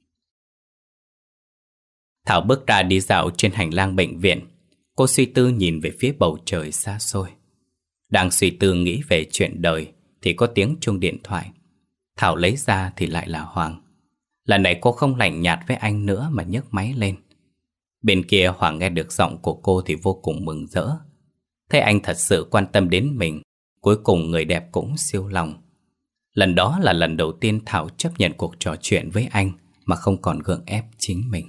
Thảo bước ra đi dạo trên hành lang bệnh viện. Cô suy tư nhìn về phía bầu trời xa xôi. Đang suy tư nghĩ về chuyện đời thì có tiếng chuông điện thoại. Thảo lấy ra thì lại là Hoàng. Lần này cô không lạnh nhạt với anh nữa mà nhấc máy lên. Bên kia Hoàng nghe được giọng của cô thì vô cùng mừng rỡ. Thấy anh thật sự quan tâm đến mình, cuối cùng người đẹp cũng siêu lòng. Lần đó là lần đầu tiên Thảo chấp nhận cuộc trò chuyện với anh mà không còn gượng ép chính mình.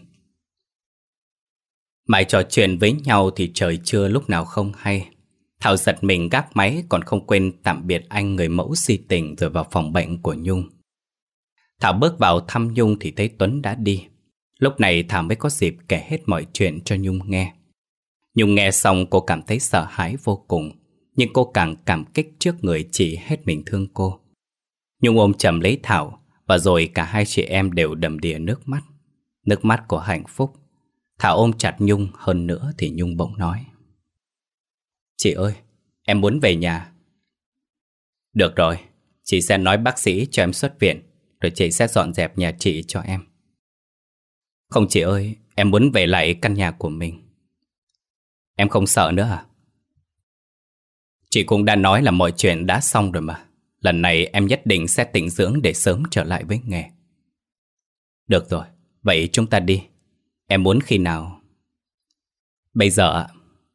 Mãi trò chuyện với nhau thì trời trưa lúc nào không hay. Thảo giật mình gác máy còn không quên tạm biệt anh người mẫu si tình rồi vào phòng bệnh của Nhung. Thảo bước vào thăm Nhung thì thấy Tuấn đã đi. Lúc này Thảo mới có dịp kể hết mọi chuyện cho Nhung nghe. Nhung nghe xong cô cảm thấy sợ hãi vô cùng, nhưng cô càng cảm kích trước người chị hết mình thương cô. Nhung ôm chầm lấy Thảo và rồi cả hai chị em đều đầm đìa nước mắt. Nước mắt của hạnh phúc. Thảo ôm chặt Nhung hơn nữa thì Nhung bỗng nói: chị ơi, em muốn về nhà. Được rồi, chị sẽ nói bác sĩ cho em xuất viện, rồi chị sẽ dọn dẹp nhà chị cho em. Không chị ơi, em muốn về lại căn nhà của mình. Em không sợ nữa à? Chị cũng đã nói là mọi chuyện đã xong rồi mà. Lần này em nhất định sẽ tĩnh dưỡng để sớm trở lại với nghề. Được rồi, vậy chúng ta đi. Em muốn khi nào? Bây giờ ạ.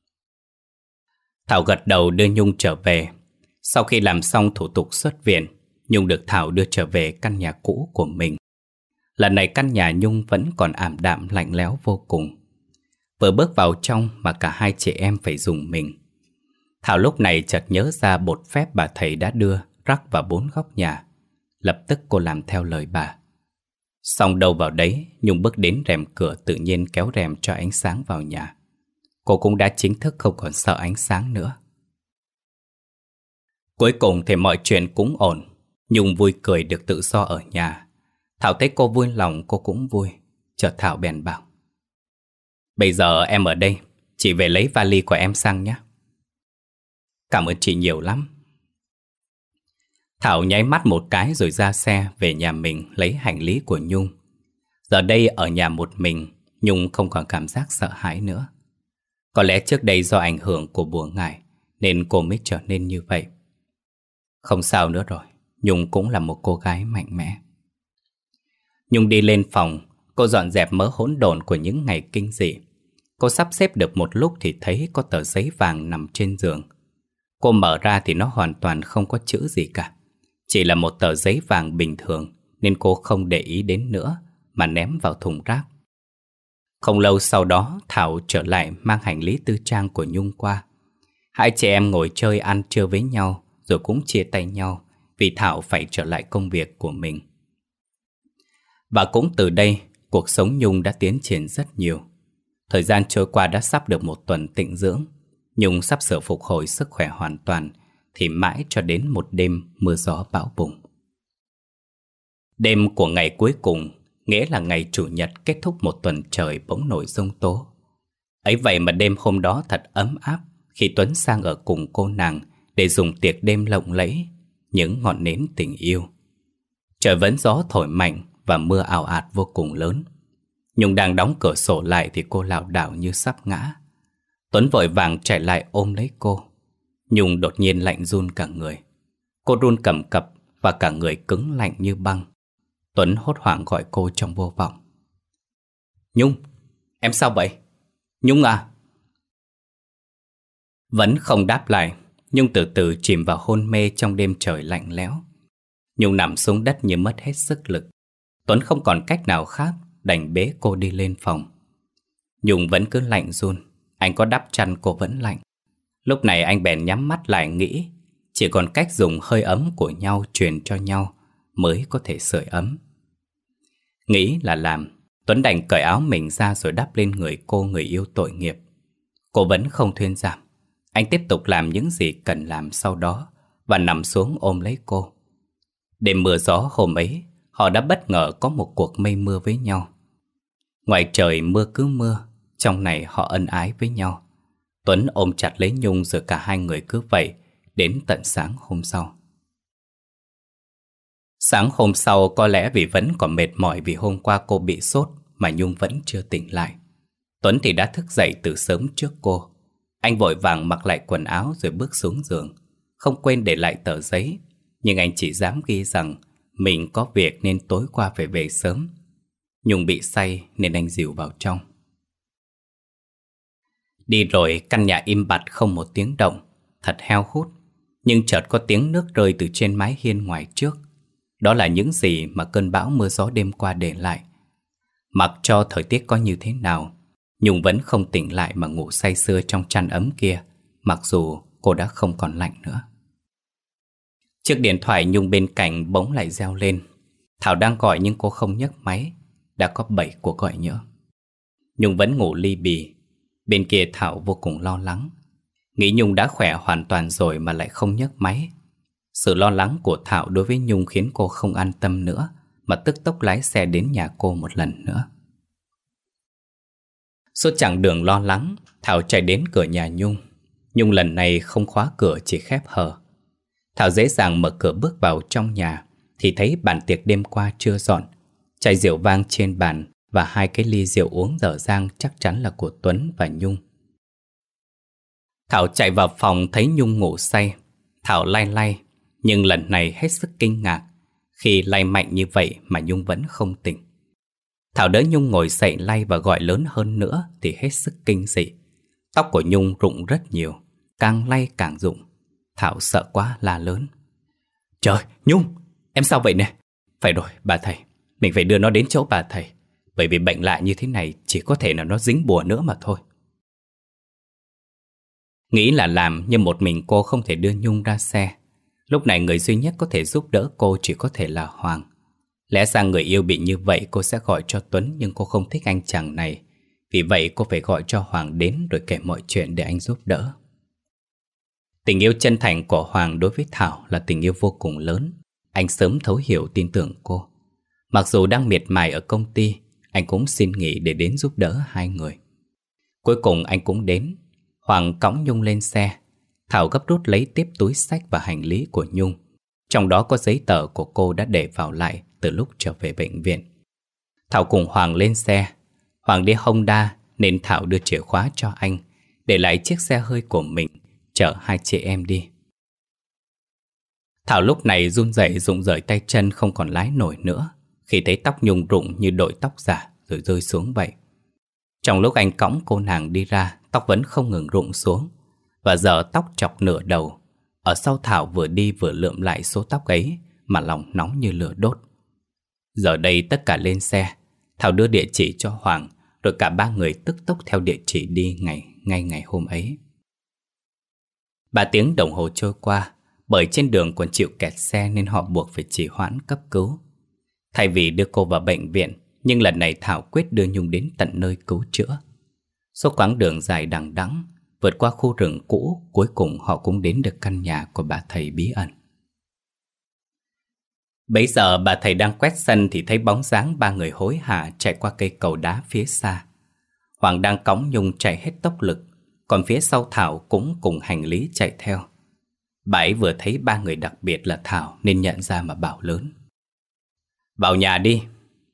Thảo gật đầu đưa Nhung trở về. Sau khi làm xong thủ tục xuất viện, Nhung được Thảo đưa trở về căn nhà cũ của mình. Lần này căn nhà Nhung vẫn còn ảm đạm lạnh lẽo vô cùng. Vừa bước vào trong mà cả hai chị em phải rùng mình. Thảo lúc này chợt nhớ ra bột phép bà thầy đã đưa rắc vào 4 góc nhà. Lập tức cô làm theo lời bà. Xong đâu vào đấy, Nhung bước đến rèm cửa tự nhiên kéo rèm cho ánh sáng vào nhà. Cô cũng đã chính thức không còn sợ ánh sáng nữa. Cuối cùng thì mọi chuyện cũng ổn. Nhung vui cười được tự do ở nhà. Thảo thấy cô vui lòng cô cũng vui. Chợt Thảo bèn bảo: bây giờ em ở đây, chị về lấy vali của em sang nhé. Cảm ơn chị nhiều lắm. Thảo nháy mắt một cái rồi ra xe về nhà mình lấy hành lý của Nhung. Giờ đây ở nhà một mình, Nhung không còn cảm giác sợ hãi nữa. Có lẽ trước đây do ảnh hưởng của bùa ngải nên cô mới trở nên như vậy. Không sao nữa rồi, Nhung cũng là một cô gái mạnh mẽ. Nhung đi lên phòng, cô dọn dẹp mớ hỗn độn của những ngày kinh dị. Cô sắp xếp được một lúc thì thấy có tờ giấy vàng nằm trên giường. Cô mở ra thì nó hoàn toàn không có chữ gì cả. Chỉ là một tờ giấy vàng bình thường nên cô không để ý đến nữa mà ném vào thùng rác. Không lâu sau đó Thảo trở lại mang hành lý tư trang của Nhung qua. Hai chị em ngồi chơi ăn trưa với nhau rồi cũng chia tay nhau vì Thảo phải trở lại công việc của mình. Và cũng từ đây cuộc sống Nhung đã tiến triển rất nhiều. Thời gian trôi qua đã sắp được một tuần tịnh dưỡng. Nhung sắp sửa phục hồi sức khỏe hoàn toàn thì mãi cho đến một đêm mưa gió bão bùng. Đêm của ngày cuối cùng, nghĩa là ngày Chủ nhật kết thúc một tuần trời bỗng nổi giông tố. Ấy vậy mà đêm hôm đó thật ấm áp khi Tuấn sang ở cùng cô nàng để dùng tiệc đêm lộng lẫy, những ngọn nến tình yêu. Trời vẫn gió thổi mạnh và mưa ào ạt vô cùng lớn. Nhung đang đóng cửa sổ lại thì cô lảo đảo như sắp ngã. Tuấn vội vàng chạy lại ôm lấy cô. Nhung đột nhiên lạnh run cả người. Cô run cầm cập và cả người cứng lạnh như băng. Tuấn hốt hoảng gọi cô trong vô vọng. Nhung, em sao vậy? Nhung à? Vẫn không đáp lại. Nhung từ từ chìm vào hôn mê trong đêm trời lạnh lẽo. Nhung nằm xuống đất như mất hết sức lực. Tuấn không còn cách nào khác, đành bế cô đi lên phòng. Nhung vẫn cứ lạnh run. Anh có đắp chăn cô vẫn lạnh. Lúc này anh bèn nhắm mắt lại nghĩ chỉ còn cách dùng hơi ấm của nhau truyền cho nhau mới có thể sưởi ấm. Nghĩ là làm, Tuấn đành cởi áo mình ra rồi đắp lên người cô người yêu tội nghiệp. Cô vẫn không thuyên giảm. Anh tiếp tục làm những gì cần làm sau đó và nằm xuống ôm lấy cô. Đêm mưa gió hôm ấy, họ đã bất ngờ có một cuộc mây mưa với nhau. Ngoài trời mưa cứ mưa, trong này họ ân ái với nhau. Tuấn ôm chặt lấy Nhung rồi cả hai người cứ vậy đến tận sáng hôm sau. Sáng hôm sau có lẽ vì vẫn còn mệt mỏi vì hôm qua cô bị sốt mà Nhung vẫn chưa tỉnh lại. Tuấn thì đã thức dậy từ sớm trước cô. Anh vội vàng mặc lại quần áo rồi bước xuống giường. Không quên để lại tờ giấy, nhưng anh chỉ dám ghi rằng mình có việc nên tối qua phải về sớm. Nhung bị say nên anh dìu vào trong. Đi rồi căn nhà im bặt không một tiếng động, thật heo hút. Nhưng chợt có tiếng nước rơi từ trên mái hiên ngoài trước. Đó là những gì mà cơn bão mưa gió đêm qua để lại. Mặc cho thời tiết có như thế nào, Nhung vẫn không tỉnh lại mà ngủ say sưa trong chăn ấm kia, mặc dù cô đã không còn lạnh nữa. Chiếc điện thoại Nhung bên cạnh bỗng lại reo lên. Thảo đang gọi nhưng cô không nhấc máy. Đã có 7 cuộc gọi nhỡ. Nhung vẫn ngủ li bì. Bên kia Thảo vô cùng lo lắng. Nghĩ Nhung đã khỏe hoàn toàn rồi mà lại không nhấc máy. Sự lo lắng của Thảo đối với Nhung khiến cô không an tâm nữa, mà tức tốc lái xe đến nhà cô một lần nữa. Suốt chặng đường lo lắng, Thảo chạy đến cửa nhà Nhung. Nhung lần này không khóa cửa, chỉ khép hờ. Thảo dễ dàng mở cửa bước vào trong nhà thì thấy bàn tiệc đêm qua chưa dọn. Chai rượu vang trên bàn và 2 cái ly rượu uống dở dang chắc chắn là của Tuấn và Nhung. Thảo chạy vào phòng thấy Nhung ngủ say. Thảo lay lay, nhưng lần này hết sức kinh ngạc khi lay mạnh như vậy mà Nhung vẫn không tỉnh. Thảo đỡ Nhung ngồi dậy lay và gọi lớn hơn nữa thì hết sức kinh dị. Tóc của Nhung rụng rất nhiều, càng lay càng rụng. Thảo sợ quá la lớn. Trời, Nhung, em sao vậy nè? Phải rồi, bà thầy, mình phải đưa nó đến chỗ bà thầy. Bởi vì bệnh lạ như thế này chỉ có thể là nó dính bùa nữa mà thôi. Nghĩ là làm nhưng một mình cô không thể đưa Nhung ra xe. Lúc này người duy nhất có thể giúp đỡ cô chỉ có thể là Hoàng. Lẽ ra người yêu bị như vậy cô sẽ gọi cho Tuấn, nhưng cô không thích anh chàng này. Vì vậy cô phải gọi cho Hoàng đến rồi kể mọi chuyện để anh giúp đỡ. Tình yêu chân thành của Hoàng đối với Thảo là tình yêu vô cùng lớn. Anh sớm thấu hiểu tin tưởng cô. Mặc dù đang miệt mài ở công ty, anh cũng xin nghỉ để đến giúp đỡ hai người. Cuối cùng anh cũng đến. Hoàng cõng Nhung lên xe. Thảo gấp rút lấy tiếp túi xách và hành lý của Nhung. Trong đó có giấy tờ của cô đã để vào lại từ lúc trở về bệnh viện. Thảo cùng Hoàng lên xe. Hoàng đi Honda nên Thảo đưa chìa khóa cho anh, để lại chiếc xe hơi của mình chở hai chị em đi. Thảo lúc này run rẩy rụng rời tay chân không còn lái nổi nữa, khi thấy tóc Nhung rụng như đội tóc giả rồi rơi xuống vậy. Trong lúc anh cõng cô nàng đi ra, tóc vẫn không ngừng rụng xuống, và giờ tóc chọc nửa đầu. Ở sau Thảo vừa đi vừa lượm lại số tóc ấy mà lòng nóng như lửa đốt. Giờ đây tất cả lên xe. Thảo đưa địa chỉ cho Hoàng, rồi cả ba người tức tốc theo địa chỉ đi ngay ngày hôm ấy. 3 tiếng đồng hồ trôi qua, bởi trên đường còn chịu kẹt xe nên họ buộc phải trì hoãn cấp cứu. Thay vì đưa cô vào bệnh viện, nhưng lần này Thảo quyết đưa Nhung đến tận nơi cứu chữa. Suốt quãng đường dài đằng đẵng, vượt qua khu rừng cũ, cuối cùng họ cũng đến được căn nhà của bà thầy bí ẩn. Bấy giờ bà thầy đang quét sân thì thấy bóng dáng 3 người hối hả chạy qua cây cầu đá phía xa. Hoàng đang cõng Nhung chạy hết tốc lực, còn phía sau Thảo cũng cùng hành lý chạy theo. Bà ấy vừa thấy 3 người đặc biệt là Thảo nên nhận ra mà bảo lớn: "Vào nhà đi."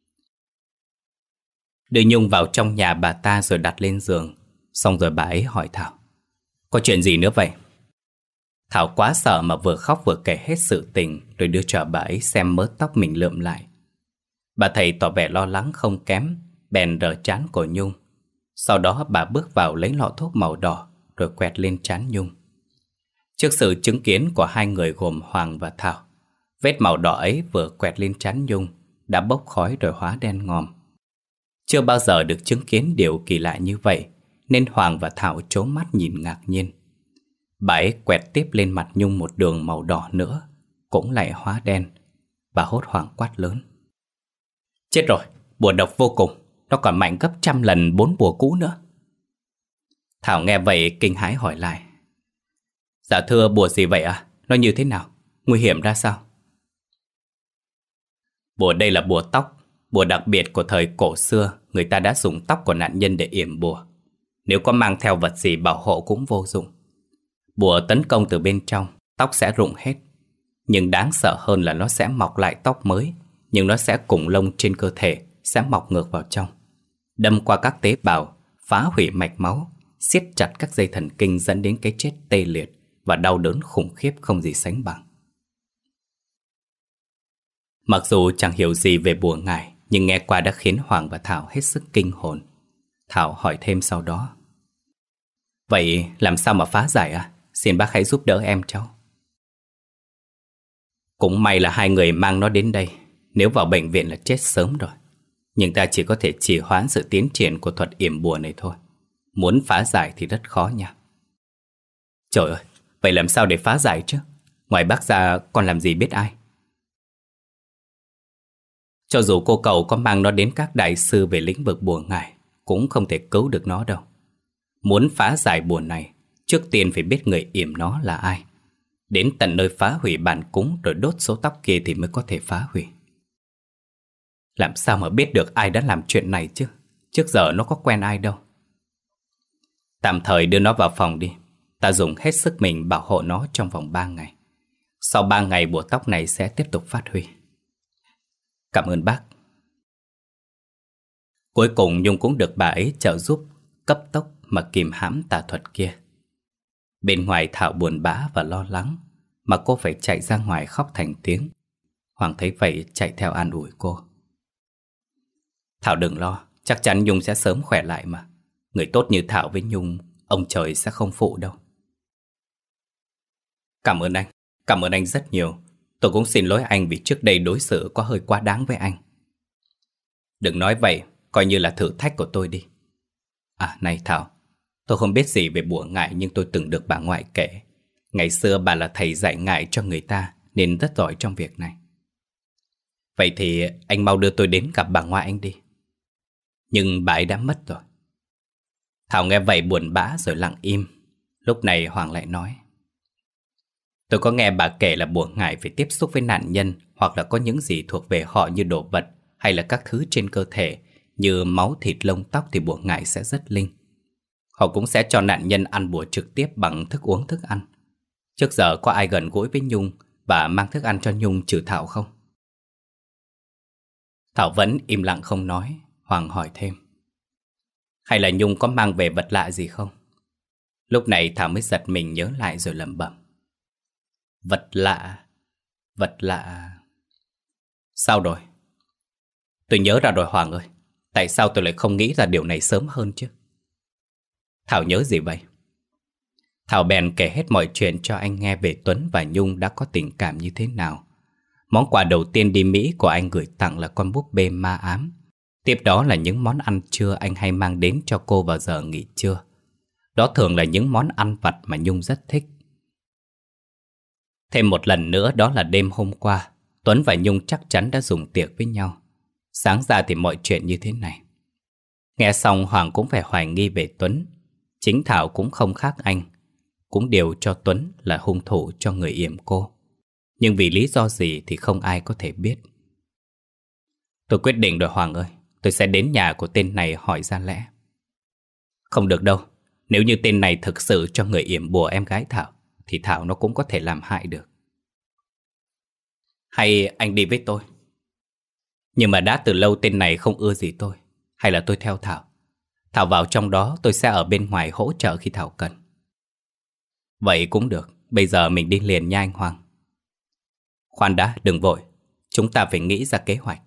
Đưa Nhung vào trong nhà bà ta rồi đặt lên giường. Xong rồi bà ấy hỏi Thảo: "Có chuyện gì nữa vậy?" Thảo quá sợ mà vừa khóc vừa kể hết sự tình, rồi đưa cho bà ấy xem mớ tóc mình lượm lại. Bà thầy tỏ vẻ lo lắng không kém, bèn rờ trán của Nhung. Sau đó bà bước vào lấy lọ thuốc màu đỏ rồi quẹt lên trán Nhung. Trước sự chứng kiến của hai người gồm Hoàng và Thảo, vết màu đỏ ấy vừa quẹt lên trán Nhung đã bốc khói rồi hóa đen ngòm. Chưa bao giờ được chứng kiến điều kỳ lạ như vậy, nên Hoàng và Thảo trố mắt nhìn ngạc nhiên. Bà ấy quẹt tiếp lên mặt Nhung một đường màu đỏ nữa, cũng lại hóa đen. Bà hốt hoảng quát lớn: "Chết rồi, bùa độc vô cùng, nó còn mạnh gấp 100 lần 4 bùa cũ nữa." Thảo nghe vậy kinh hãi hỏi lại: "Dạ thưa, bùa gì vậy ạ? Nó như thế nào? Nguy hiểm ra sao?" "Bùa đây là bùa tóc, bùa đặc biệt của thời cổ xưa. Người ta đã dùng tóc của nạn nhân để yểm bùa. Nếu có mang theo vật gì bảo hộ cũng vô dụng. Bùa tấn công từ bên trong, tóc sẽ rụng hết. Nhưng đáng sợ hơn là nó sẽ mọc lại tóc mới, nhưng nó sẽ cùng lông trên cơ thể sẽ mọc ngược vào trong, đâm qua các tế bào, phá hủy mạch máu, siết chặt các dây thần kinh, dẫn đến cái chết tê liệt và đau đớn khủng khiếp không gì sánh bằng." Mặc dù chẳng hiểu gì về bùa ngải, nhưng nghe qua đã khiến Hoàng và Thảo hết sức kinh hồn. Thảo hỏi thêm sau đó: "Vậy làm sao mà phá giải à? Xin bác hãy giúp đỡ em cháu." "Cũng may là hai người mang nó đến đây, nếu vào bệnh viện là chết sớm rồi. Nhưng ta chỉ có thể trì hoãn sự tiến triển của thuật yểm bùa này thôi. Muốn phá giải thì rất khó nha." "Trời ơi, vậy làm sao để phá giải chứ? Ngoài bác ra còn làm gì biết ai?" "Cho dù cô cậu có mang nó đến các đại sư về lĩnh vực bùa ngải, cũng không thể cứu được nó đâu. Muốn phá giải bùa này, trước tiên phải biết người yểm nó là ai. Đến tận nơi phá hủy bàn cúng rồi đốt số tóc kia thì mới có thể phá hủy." "Làm sao mà biết được ai đã làm chuyện này chứ? Trước giờ nó có quen ai đâu." "Tạm thời đưa nó vào phòng đi. Ta dùng hết sức mình bảo hộ nó trong vòng 3 ngày. Sau 3 ngày bùa tóc này sẽ tiếp tục phát huy." "Cảm ơn bác." Cuối cùng Nhung cũng được bà ấy trợ giúp cấp tốc mà kìm hãm tà thuật kia. Bên ngoài Thảo buồn bã và lo lắng, mà cô phải chạy ra ngoài khóc thành tiếng. Hoàng thấy vậy chạy theo an ủi cô: "Thảo đừng lo, chắc chắn Nhung sẽ sớm khỏe lại mà. Người tốt như Thảo với Nhung, ông trời sẽ không phụ đâu." Cảm ơn anh rất nhiều. Tôi cũng xin lỗi anh vì trước đây đối xử có hơi quá đáng với anh." "Đừng nói vậy, coi như là thử thách của tôi đi." "À này Thảo, tôi không biết gì về bùa ngải, nhưng tôi từng được bà ngoại kể. Ngày xưa bà là thầy dạy ngải cho người ta nên rất giỏi trong việc này." "Vậy thì anh mau đưa tôi đến gặp bà ngoại anh đi." "Nhưng bà ấy đã mất rồi." Thảo nghe vậy buồn bã rồi lặng im. Lúc này Hoàng lại nói: Tôi có nghe bà kể là bùa ngải phải tiếp xúc với nạn nhân, hoặc là có những gì thuộc về họ như đồ vật hay là các thứ trên cơ thể như máu, thịt, lông, tóc thì bùa ngải sẽ rất linh. Họ cũng sẽ cho nạn nhân ăn bùa trực tiếp bằng thức uống, thức ăn. Trước giờ có ai gần gũi với Nhung và mang thức ăn cho Nhung trừ Thảo không? Thảo vẫn im lặng không nói. Hoàng hỏi thêm: hay là Nhung có mang về vật lạ gì không? Lúc này Thảo mới giật mình nhớ lại rồi lẩm bẩm: vật lạ, vật lạ. Sao rồi? Tôi nhớ ra rồi Hoàng ơi. Tại sao tôi lại không nghĩ ra điều này sớm hơn chứ? Thảo nhớ gì vậy? Thảo bèn kể hết mọi chuyện cho anh nghe về Tuấn và Nhung đã có tình cảm như thế nào. Món quà đầu tiên đi Mỹ của anh gửi tặng là con búp bê ma ám. Tiếp đó là những món ăn trưa anh hay mang đến cho cô vào giờ nghỉ trưa. Đó thường là những món ăn vặt mà Nhung rất thích. Thêm một lần nữa đó là đêm hôm qua, Tuấn và Nhung chắc chắn đã dùng tiệc với nhau. Sáng ra thì mọi chuyện như thế này. Nghe xong Hoàng cũng phải hoài nghi về Tuấn. Chính Thảo cũng không khác anh, cũng đều cho Tuấn là hung thủ cho người yểm cô. Nhưng vì lý do gì thì không ai có thể biết. Tôi quyết định rồi Hoàng ơi. Tôi sẽ đến nhà của tên này hỏi ra lẽ. Không được đâu. Nếu như tên này thực sự cho người yểm bùa em gái Thảo thì Thảo nó cũng có thể làm hại được. Hay anh đi với tôi? Nhưng mà đã từ lâu tên này không ưa gì tôi. Hay là tôi theo Thảo? Thảo vào trong đó, tôi sẽ ở bên ngoài hỗ trợ khi Thảo cần. Vậy cũng được. Bây giờ mình đi liền nha anh Hoàng. Khoan đã, đừng vội. Chúng ta phải nghĩ ra kế hoạch.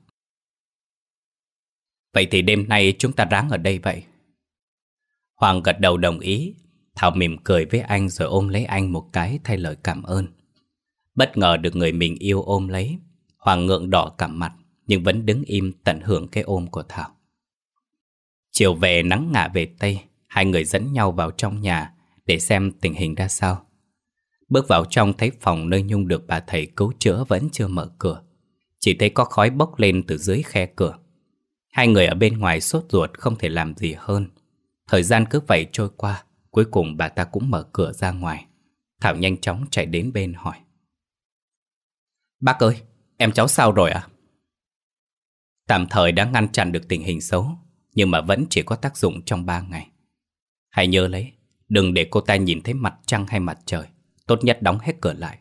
Vậy thì đêm nay chúng ta ráng ở đây vậy. Hoàng gật đầu đồng ý. Thảo mỉm cười với anh rồi ôm lấy anh một cái thay lời cảm ơn. Bất ngờ được người mình yêu ôm lấy, Hoàng ngượng đỏ cả mặt nhưng vẫn đứng im tận hưởng cái ôm của Thảo. Chiều về nắng ngả về Tây, hai người dẫn nhau vào trong nhà để xem tình hình ra sao. Bước vào trong thấy phòng nơi Nhung được bà thầy cứu chữa vẫn chưa mở cửa. Chỉ thấy có khói bốc lên từ dưới khe cửa. Hai người ở bên ngoài sốt ruột không thể làm gì hơn. Thời gian cứ vậy trôi qua, cuối cùng bà ta cũng mở cửa ra ngoài. Thảo nhanh chóng chạy đến bên hỏi: Bác ơi, em cháu sao rồi ạ? Tạm thời đã ngăn chặn được tình hình xấu, nhưng mà vẫn chỉ có tác dụng trong 3 ngày. Hãy nhớ lấy, đừng để cô ta nhìn thấy mặt trăng hay mặt trời. Tốt nhất đóng hết cửa lại.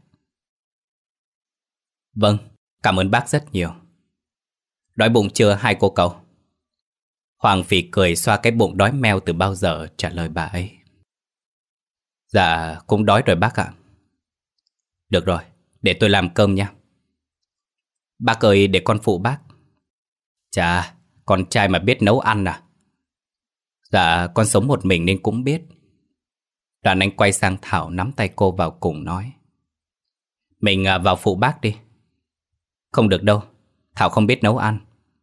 Vâng, cảm ơn bác rất nhiều. Đói bụng chưa hai cô cậu? Hoàng phì cười xoa cái bụng đói meo từ bao giờ trả lời bà ấy. Dạ, cũng đói rồi bác ạ. Được rồi, để tôi làm cơm nha. Bác ơi, để con phụ bác. Chà, con trai mà biết nấu ăn à? Dạ, con sống một mình nên cũng biết. Đoàn anh quay sang Thảo nắm tay cô vào cùng nói: Mình vào phụ bác đi. Không được đâu, Thảo không biết nấu ăn.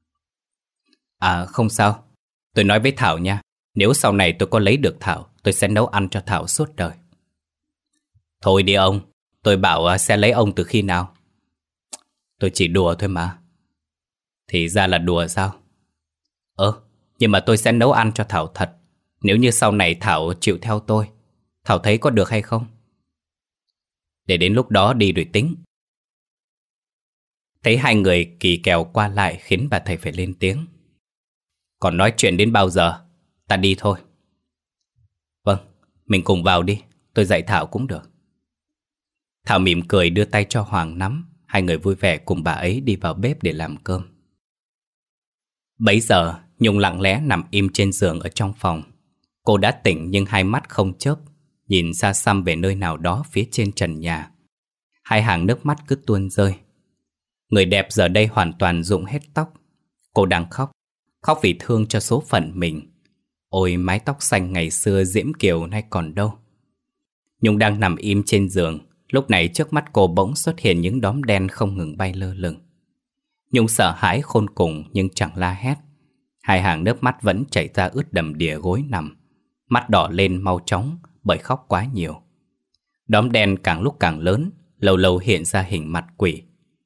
À không sao, tôi nói với Thảo nha. Nếu sau này tôi có lấy được Thảo, tôi sẽ nấu ăn cho Thảo suốt đời. Thôi đi ông, tôi bảo sẽ lấy ông từ khi nào? Tôi chỉ đùa thôi mà. Thì ra là đùa sao? Nhưng mà tôi sẽ nấu ăn cho Thảo thật. Nếu như sau này Thảo chịu theo tôi, Thảo thấy có được hay không? Để đến lúc đó đi rồi tính. Thấy hai người kỳ kèo qua lại khiến bà thầy phải lên tiếng: Còn nói chuyện đến bao giờ? Ta đi thôi. Vâng, mình cùng vào đi. Tôi dạy Thảo cũng được. Thảo mỉm cười đưa tay cho Hoàng nắm. Hai người vui vẻ cùng bà ấy đi vào bếp để làm cơm. Bấy giờ Nhung lặng lẽ nằm im trên giường ở trong phòng. Cô đã tỉnh nhưng hai mắt không chớp, nhìn xa xăm về nơi nào đó phía trên trần nhà. Hai hàng nước mắt cứ tuôn rơi. Người đẹp giờ đây hoàn toàn rụng hết tóc. Cô đang khóc, khóc vì thương cho số phận mình. Ôi mái tóc xanh ngày xưa diễm kiều nay còn đâu. Nhung đang nằm im trên giường. Lúc này trước mắt cô bỗng xuất hiện những đốm đen không ngừng bay lơ lửng. Nhung sợ hãi khôn cùng nhưng chẳng la hét. Hai hàng nước mắt vẫn chảy ra ướt đầm đìa gối nằm. Mắt đỏ lên mau chóng bởi khóc quá nhiều. Đốm đen càng lúc càng lớn, lâu lâu hiện ra hình mặt quỷ.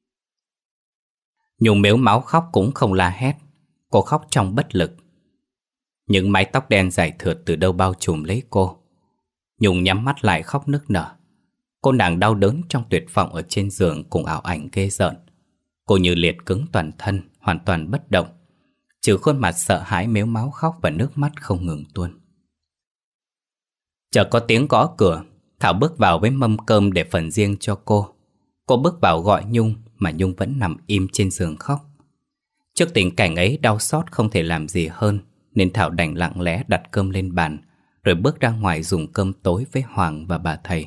Nhung mếu máu khóc cũng không la hét. Cô khóc trong bất lực. Những mái tóc đen dài thượt từ đâu bao trùm lấy cô. Nhung nhắm mắt lại khóc nức nở. Cô nàng đau đớn trong tuyệt vọng ở trên giường cùng ảo ảnh ghê rợn. Cô như liệt cứng toàn thân, hoàn toàn bất động, trừ khuôn mặt sợ hãi mếu máo khóc và nước mắt không ngừng tuôn. Chợt có tiếng gõ cửa. Thảo bước vào với mâm cơm để phần riêng cho cô. Cô bước vào gọi Nhung mà Nhung vẫn nằm im trên giường khóc. Trước tình cảnh ấy đau xót không thể làm gì hơn, nên Thảo đành lặng lẽ đặt cơm lên bàn, rồi bước ra ngoài dùng cơm tối với Hoàng và bà thầy.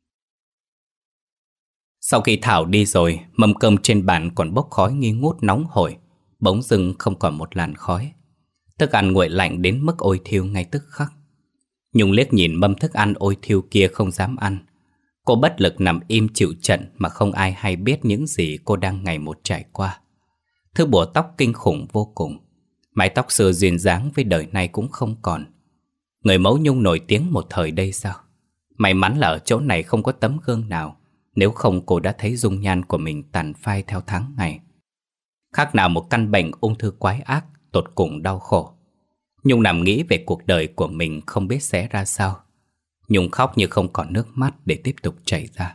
Sau khi Thảo đi rồi, mâm cơm trên bàn còn bốc khói nghi ngút nóng hổi. Bỗng dưng không còn một làn khói. Thức ăn nguội lạnh đến mức ôi thiêu ngay tức khắc. Nhung liếc nhìn mâm thức ăn ôi thiêu kia không dám ăn. Cô bất lực nằm im chịu trận mà không ai hay biết những gì cô đang ngày một trải qua. Thứ bủa tóc kinh khủng vô cùng. Mái tóc xưa duyên dáng với đời nay cũng không còn. Người mẫu Nhung nổi tiếng một thời đây sao? May mắn là ở chỗ này không có tấm gương nào, nếu không cô đã thấy dung nhan của mình tàn phai theo tháng ngày. Khác nào một căn bệnh ung thư quái ác, tột cùng đau khổ. Nhung nằm nghĩ về cuộc đời của mình không biết sẽ ra sao. Nhung khóc như không còn nước mắt để tiếp tục chảy ra.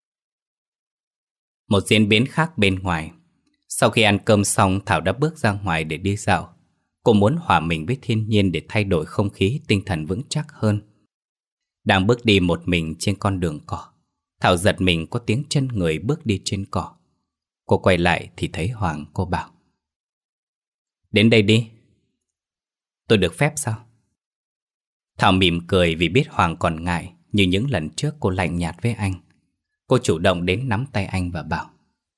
Một diễn biến khác bên ngoài. Sau khi ăn cơm xong, Thảo đã bước ra ngoài để đi dạo. Cô muốn hòa mình với thiên nhiên để thay đổi không khí, tinh thần vững chắc hơn. Đang bước đi một mình trên con đường cỏ, Thảo giật mình có tiếng chân người bước đi trên cỏ. Cô quay lại thì thấy Hoàng. Cô bảo: "Đến đây đi." "Tôi được phép sao?" Thảo mỉm cười vì biết Hoàng còn ngại. Như những lần trước cô lạnh nhạt với anh. Cô chủ động đến nắm tay anh và bảo: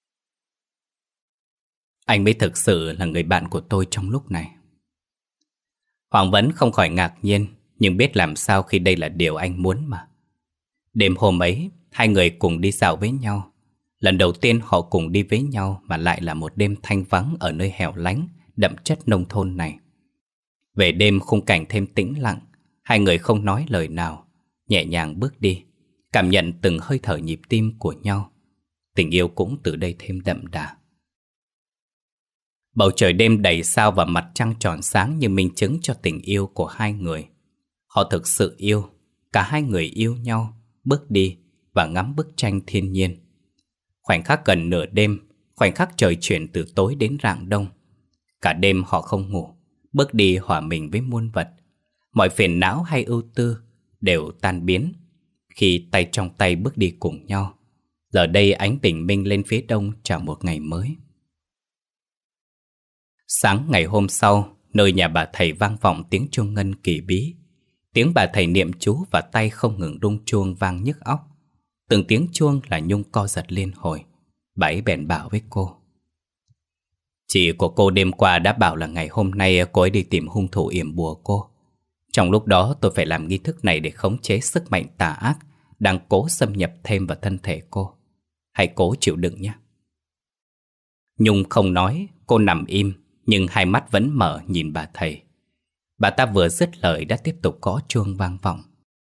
"Anh mới thực sự là người bạn của tôi trong lúc này." Hoàng vẫn không khỏi ngạc nhiên, nhưng biết làm sao khi đây là điều anh muốn mà. Đêm hôm ấy, hai người cùng đi dạo với nhau. Lần đầu tiên họ cùng đi với nhau mà lại là một đêm thanh vắng ở nơi hẻo lánh, đậm chất nông thôn này. Về đêm khung cảnh thêm tĩnh lặng, hai người không nói lời nào, nhẹ nhàng bước đi, cảm nhận từng hơi thở nhịp tim của nhau. Tình yêu cũng từ đây thêm đậm đà. Bầu trời đêm đầy sao và mặt trăng tròn sáng như minh chứng cho tình yêu của hai người. Họ thực sự yêu, cả hai người yêu nhau, bước đi và ngắm bức tranh thiên nhiên. Khoảnh khắc gần nửa đêm, khoảnh khắc trời chuyển từ tối đến rạng đông. Cả đêm họ không ngủ, bước đi hòa mình với muôn vật. Mọi phiền não hay ưu tư đều tan biến khi tay trong tay bước đi cùng nhau. Giờ đây ánh bình minh lên phía đông chào một ngày mới. Sáng ngày hôm sau, nơi nhà bà thầy vang vọng tiếng chuông ngân kỳ bí. Tiếng bà thầy niệm chú và tay không ngừng rung chuông vang nhức óc. Từng tiếng chuông là Nhung co giật liên hồi. Bà ấy bèn bảo với cô: "Chị của cô đêm qua đã bảo là ngày hôm nay cô ấy đi tìm hung thủ yểm bùa cô. Trong lúc đó tôi phải làm nghi thức này để khống chế sức mạnh tà ác đang cố xâm nhập thêm vào thân thể cô. Hãy cố chịu đựng nhé." Nhung không nói, cô nằm im, nhưng hai mắt vẫn mở nhìn bà thầy. Bà ta vừa dứt lời đã tiếp tục gõ chuông vang vọng.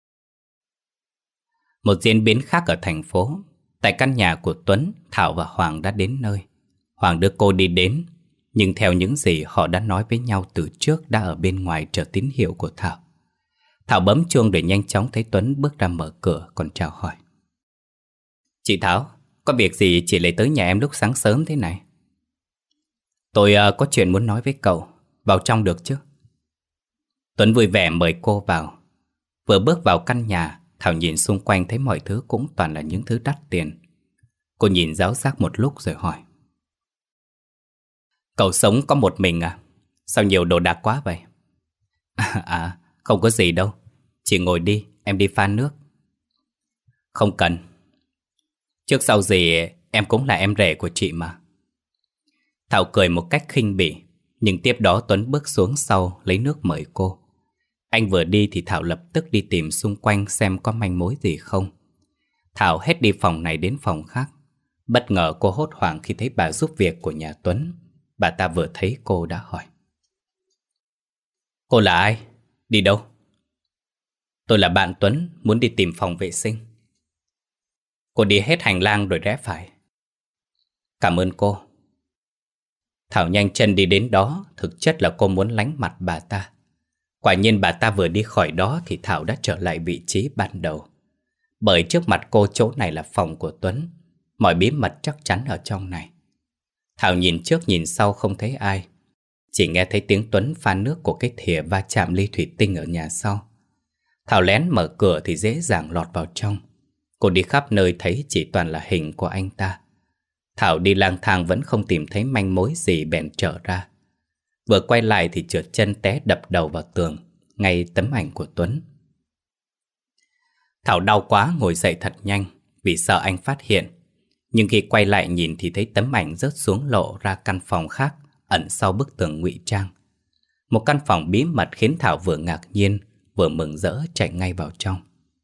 Một diễn biến khác ở thành phố. Tại căn nhà của Tuấn, Thảo và Hoàng đã đến nơi. Hoàng đưa cô đi đến, nhưng theo những gì họ đã nói với nhau từ trước đã ở bên ngoài chờ tín hiệu của Thảo. Thảo bấm chuông để nhanh chóng thấy Tuấn bước ra mở cửa còn chào hỏi: "Chị Thảo, có việc gì chị lại tới nhà em lúc sáng sớm thế này?" "Tôi có chuyện muốn nói với cậu, vào trong được chứ?" Tuấn vui vẻ mời cô vào. Vừa bước vào căn nhà, Thảo nhìn xung quanh thấy mọi thứ cũng toàn là những thứ đắt tiền. Cô nhìn ráo rác một lúc rồi hỏi: "Cậu sống có một mình à? Sao nhiều đồ đạc quá vậy?" Không có gì đâu. Chị ngồi đi, em đi pha nước." "Không cần. Trước sau gì em cũng là em rể của chị mà." Thảo cười một cách khinh bỉ, nhưng tiếp đó Tuấn bước xuống sau lấy nước mời cô. Anh vừa đi thì Thảo lập tức đi tìm xung quanh xem có manh mối gì không. Thảo hết đi phòng này đến phòng khác. Bất ngờ cô hốt hoảng khi thấy bà giúp việc của nhà Tuấn. Bà ta vừa thấy cô đã hỏi: "Cô là ai? Đi đâu?" "Tôi là bạn Tuấn, muốn đi tìm phòng vệ sinh." Cô đi hết hành lang rồi rẽ phải. "Cảm ơn cô." Thảo nhanh chân đi đến đó, thực chất là cô muốn lánh mặt bà ta. Quả nhiên bà ta vừa đi khỏi đó thì Thảo đã trở lại vị trí ban đầu. Bởi trước mặt cô chỗ này là phòng của Tuấn, mọi bí mật chắc chắn ở trong này. Thảo nhìn trước nhìn sau không thấy ai, chỉ nghe thấy tiếng Tuấn pha nước của cái thìa va chạm ly thủy tinh ở nhà sau. Thảo lén mở cửa thì dễ dàng lọt vào trong. Cô đi khắp nơi thấy chỉ toàn là hình của anh ta. Thảo đi lang thang vẫn không tìm thấy manh mối gì bèn trở ra. Vừa quay lại thì trượt chân té đập đầu vào tường, ngay tấm ảnh của Tuấn. Thảo đau quá ngồi dậy thật nhanh vì sợ anh phát hiện. Nhưng khi quay lại nhìn thì thấy tấm ảnh rớt xuống lộ ra căn phòng khác ẩn sau bức tường ngụy trang. Một căn phòng bí mật khiến Thảo vừa ngạc nhiên vừa mừng rỡ chạy ngay vào trong.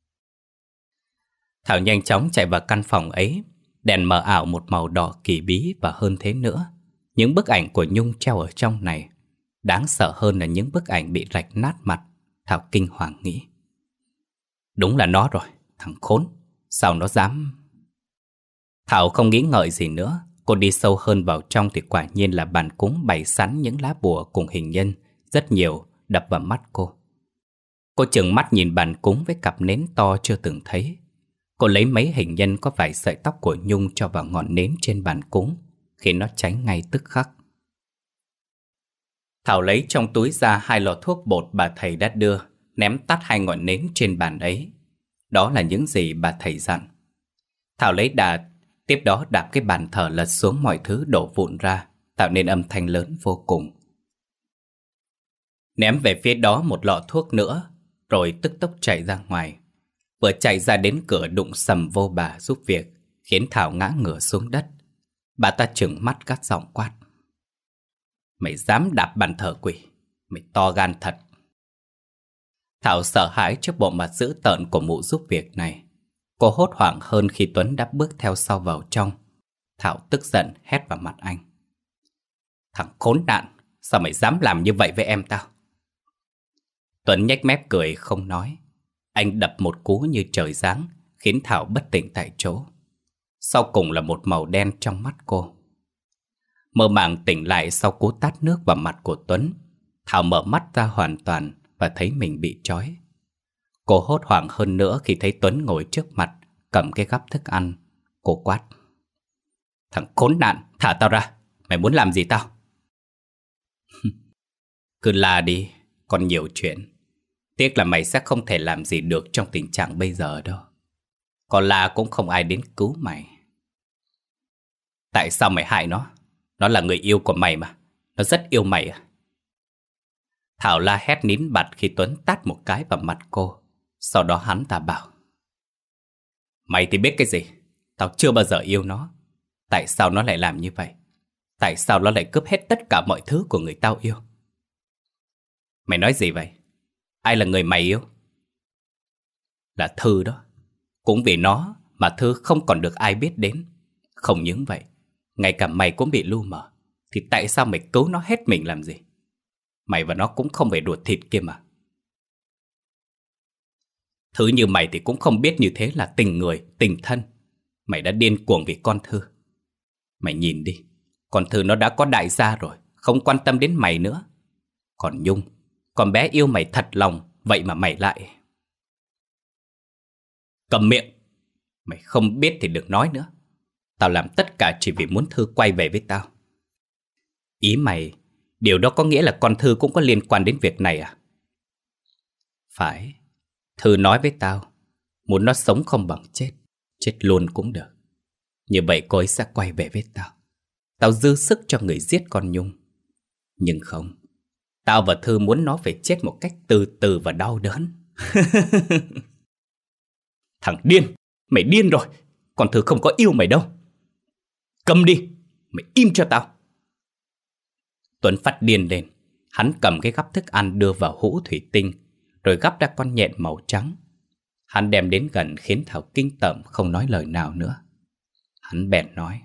Thảo nhanh chóng chạy vào căn phòng ấy. Đèn mờ ảo một màu đỏ kỳ bí và hơn thế nữa. Những bức ảnh của Nhung treo ở trong này. Đáng sợ hơn là những bức ảnh bị rạch nát mặt. Thảo kinh hoàng nghĩ. Đúng là nó rồi, thằng khốn. Sao nó dám... Thảo không nghĩ ngợi gì nữa. Cô đi sâu hơn vào trong thì quả nhiên là bàn cúng bày sẵn những lá bùa cùng hình nhân. Rất nhiều đập vào mắt cô. Cô trừng mắt nhìn bàn cúng với cặp nến to chưa từng thấy. Cô lấy mấy hình nhân có vài sợi tóc của Nhung cho vào ngọn nến trên bàn cúng, khiến nó cháy ngay tức khắc. Thảo lấy trong túi ra 2 lọ thuốc bột bà thầy đã đưa, ném tắt 2 ngọn nến trên bàn ấy. Đó là những gì bà thầy dặn. Thảo lấy đà, tiếp đó đạp cái bàn thờ lật xuống mọi thứ đổ vụn ra, tạo nên âm thanh lớn vô cùng. Ném về phía đó một lọ thuốc nữa, rồi tức tốc chạy ra ngoài. Vừa chạy ra đến cửa đụng sầm vô bà giúp việc, khiến Thảo ngã ngửa xuống đất. Bà ta trừng mắt gắt giọng quát. Mày dám đạp bàn thờ quỷ, mày to gan thật. Thảo sợ hãi trước bộ mặt dữ tợn của mụ giúp việc này. Cô hốt hoảng hơn khi Tuấn đã bước theo sau vào trong. Thảo tức giận hét vào mặt anh. Thằng khốn nạn, sao mày dám làm như vậy với em tao? Tuấn nhếch mép cười không nói. Anh đập một cú như trời giáng, khiến Thảo bất tỉnh tại chỗ. Sau cùng là một màu đen trong mắt cô. Mơ màng tỉnh lại sau cú tát nước vào mặt của Tuấn. Thảo mở mắt ra hoàn toàn và thấy mình bị trói. Cô hốt hoảng hơn nữa khi thấy Tuấn ngồi trước mặt, cầm cái gắp thức ăn. Cô quát. Thằng khốn nạn, thả tao ra. Mày muốn làm gì tao? Cứ la đi, còn nhiều chuyện. Tiếc là mày sẽ không thể làm gì được trong tình trạng bây giờ đâu. Còn la cũng không ai đến cứu mày. Tại sao mày hại nó? Nó là người yêu của mày mà. Nó rất yêu mày à? Thảo la hét nín bặt khi Tuấn tát một cái vào mặt cô. Sau đó hắn ta bảo. Mày thì biết cái gì? Tao chưa bao giờ yêu nó. Tại sao nó lại làm như vậy? Tại sao nó lại cướp hết tất cả mọi thứ của người tao yêu? Mày nói gì vậy? Ai là người mày yêu? Là Thư đó. Cũng vì nó mà Thư không còn được ai biết đến. Không những vậy, ngay cả mày cũng bị lu mờ. Thì tại sao mày cứu nó hết mình làm gì? Mày và nó cũng không phải ruột thịt kia mà. Thứ như mày thì cũng không biết như thế là tình người, tình thân. Mày đã điên cuồng vì con Thư. Mày nhìn đi, con Thư nó đã có đại gia rồi, không quan tâm đến mày nữa. Còn Nhung, con bé yêu mày thật lòng, vậy mà mày lại... Cầm miệng! Mày không biết thì đừng nói nữa. Tao làm tất cả chỉ vì muốn Thư quay về với tao. Ý mày, điều đó có nghĩa là con Thư cũng có liên quan đến việc này à? Phải. Thư nói với tao, muốn nó sống không bằng chết, chết luôn cũng được. Như vậy cô ấy sẽ quay về với tao. Tao dư sức cho người giết con Nhung. Nhưng không, tao và Thư muốn nó phải chết một cách từ từ và đau đớn. Thằng điên, mày điên rồi. Con Thư không có yêu mày đâu. Cầm đi, mày im cho tao. Tuấn phát điên lên. Hắn cầm cái gắp thức ăn đưa vào hũ thủy tinh, rồi gắp ra con nhện màu trắng. Hắn đem đến gần khiến Thảo kinh tởm không nói lời nào nữa. Hắn bèn nói.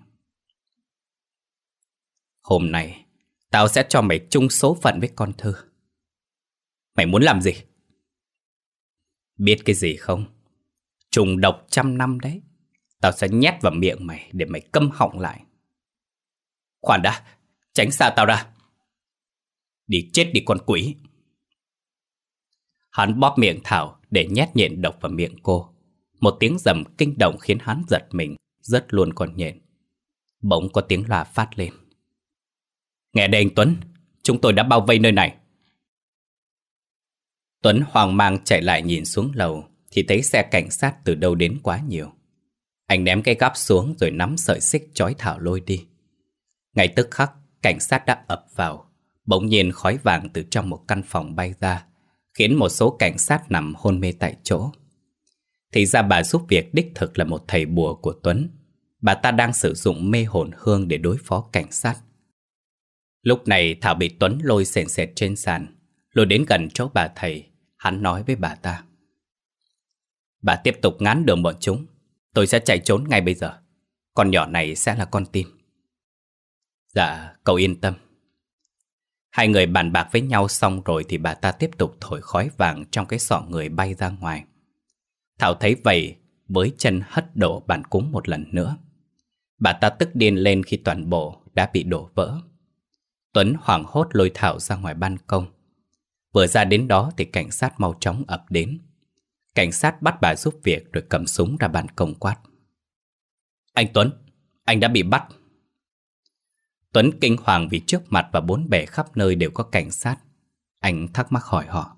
Hôm nay tao sẽ cho mày chung số phận với con Thư. Mày muốn làm gì? Biết cái gì không? Trùng độc 100 năm đấy. Tao sẽ nhét vào miệng mày để mày câm họng lại. Khoan đã, tránh xa tao ra. Đi chết đi con quỷ. Hắn bóp miệng Thảo để nhét nhện độc vào miệng cô. Một tiếng rầm kinh động khiến hắn giật mình, rớt luôn con nhện. Bỗng có tiếng loa phát lên. Nghe đây anh Tuấn, chúng tôi đã bao vây nơi này. Tuấn hoang mang chạy lại nhìn xuống lầu thì thấy xe cảnh sát từ đâu đến quá nhiều. Anh ném cái gắp xuống rồi nắm sợi xích trói Thảo lôi đi. Ngay tức khắc, cảnh sát đã ập vào. Bỗng nhiên khói vàng từ trong một căn phòng bay ra, khiến một số cảnh sát nằm hôn mê tại chỗ. Thì ra bà giúp việc đích thực là một thầy bùa của Tuấn. Bà ta đang sử dụng mê hồn hương để đối phó cảnh sát. Lúc này Thảo bị Tuấn lôi sền sệt trên sàn, lôi đến gần chỗ bà thầy. Hắn nói với bà ta: Bà tiếp tục ngán đường bọn chúng, tôi sẽ chạy trốn ngay bây giờ. Con nhỏ này sẽ là con tin. Dạ, cậu yên tâm. Hai người bàn bạc với nhau xong rồi thì bà ta tiếp tục thổi khói vàng trong cái xọ người bay ra ngoài. Thảo thấy vậy, với chân hất đổ bàn cúng một lần nữa. Bà ta tức điên lên khi toàn bộ đã bị đổ vỡ. Tuấn hoảng hốt lôi Thảo ra ngoài ban công. Vừa ra đến đó thì cảnh sát mau chóng ập đến. Cảnh sát bắt bà giúp việc rồi cầm súng ra ban công quát: Anh Tuấn, anh đã bị bắt. Tuấn kinh hoàng vì trước mặt và bốn bề khắp nơi đều có cảnh sát. Anh thắc mắc hỏi họ: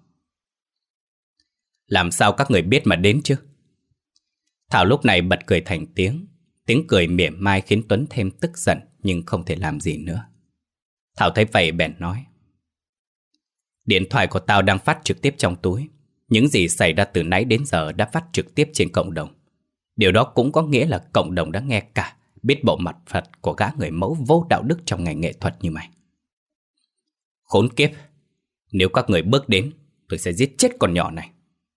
Làm sao các người biết mà đến chứ? Thảo lúc này bật cười thành tiếng. Tiếng cười mỉa mai khiến Tuấn thêm tức giận, nhưng không thể làm gì nữa. Thảo thấy vậy bèn nói: Điện thoại của tao đang phát trực tiếp trong túi. Những gì xảy ra từ nãy đến giờ đã phát trực tiếp trên cộng đồng. Điều đó cũng có nghĩa là cộng đồng đã nghe cả, biết bộ mặt thật của gã người mẫu vô đạo đức trong ngành nghệ thuật như mày. Khốn kiếp! Nếu các người bước đến, tôi sẽ giết chết con nhỏ này.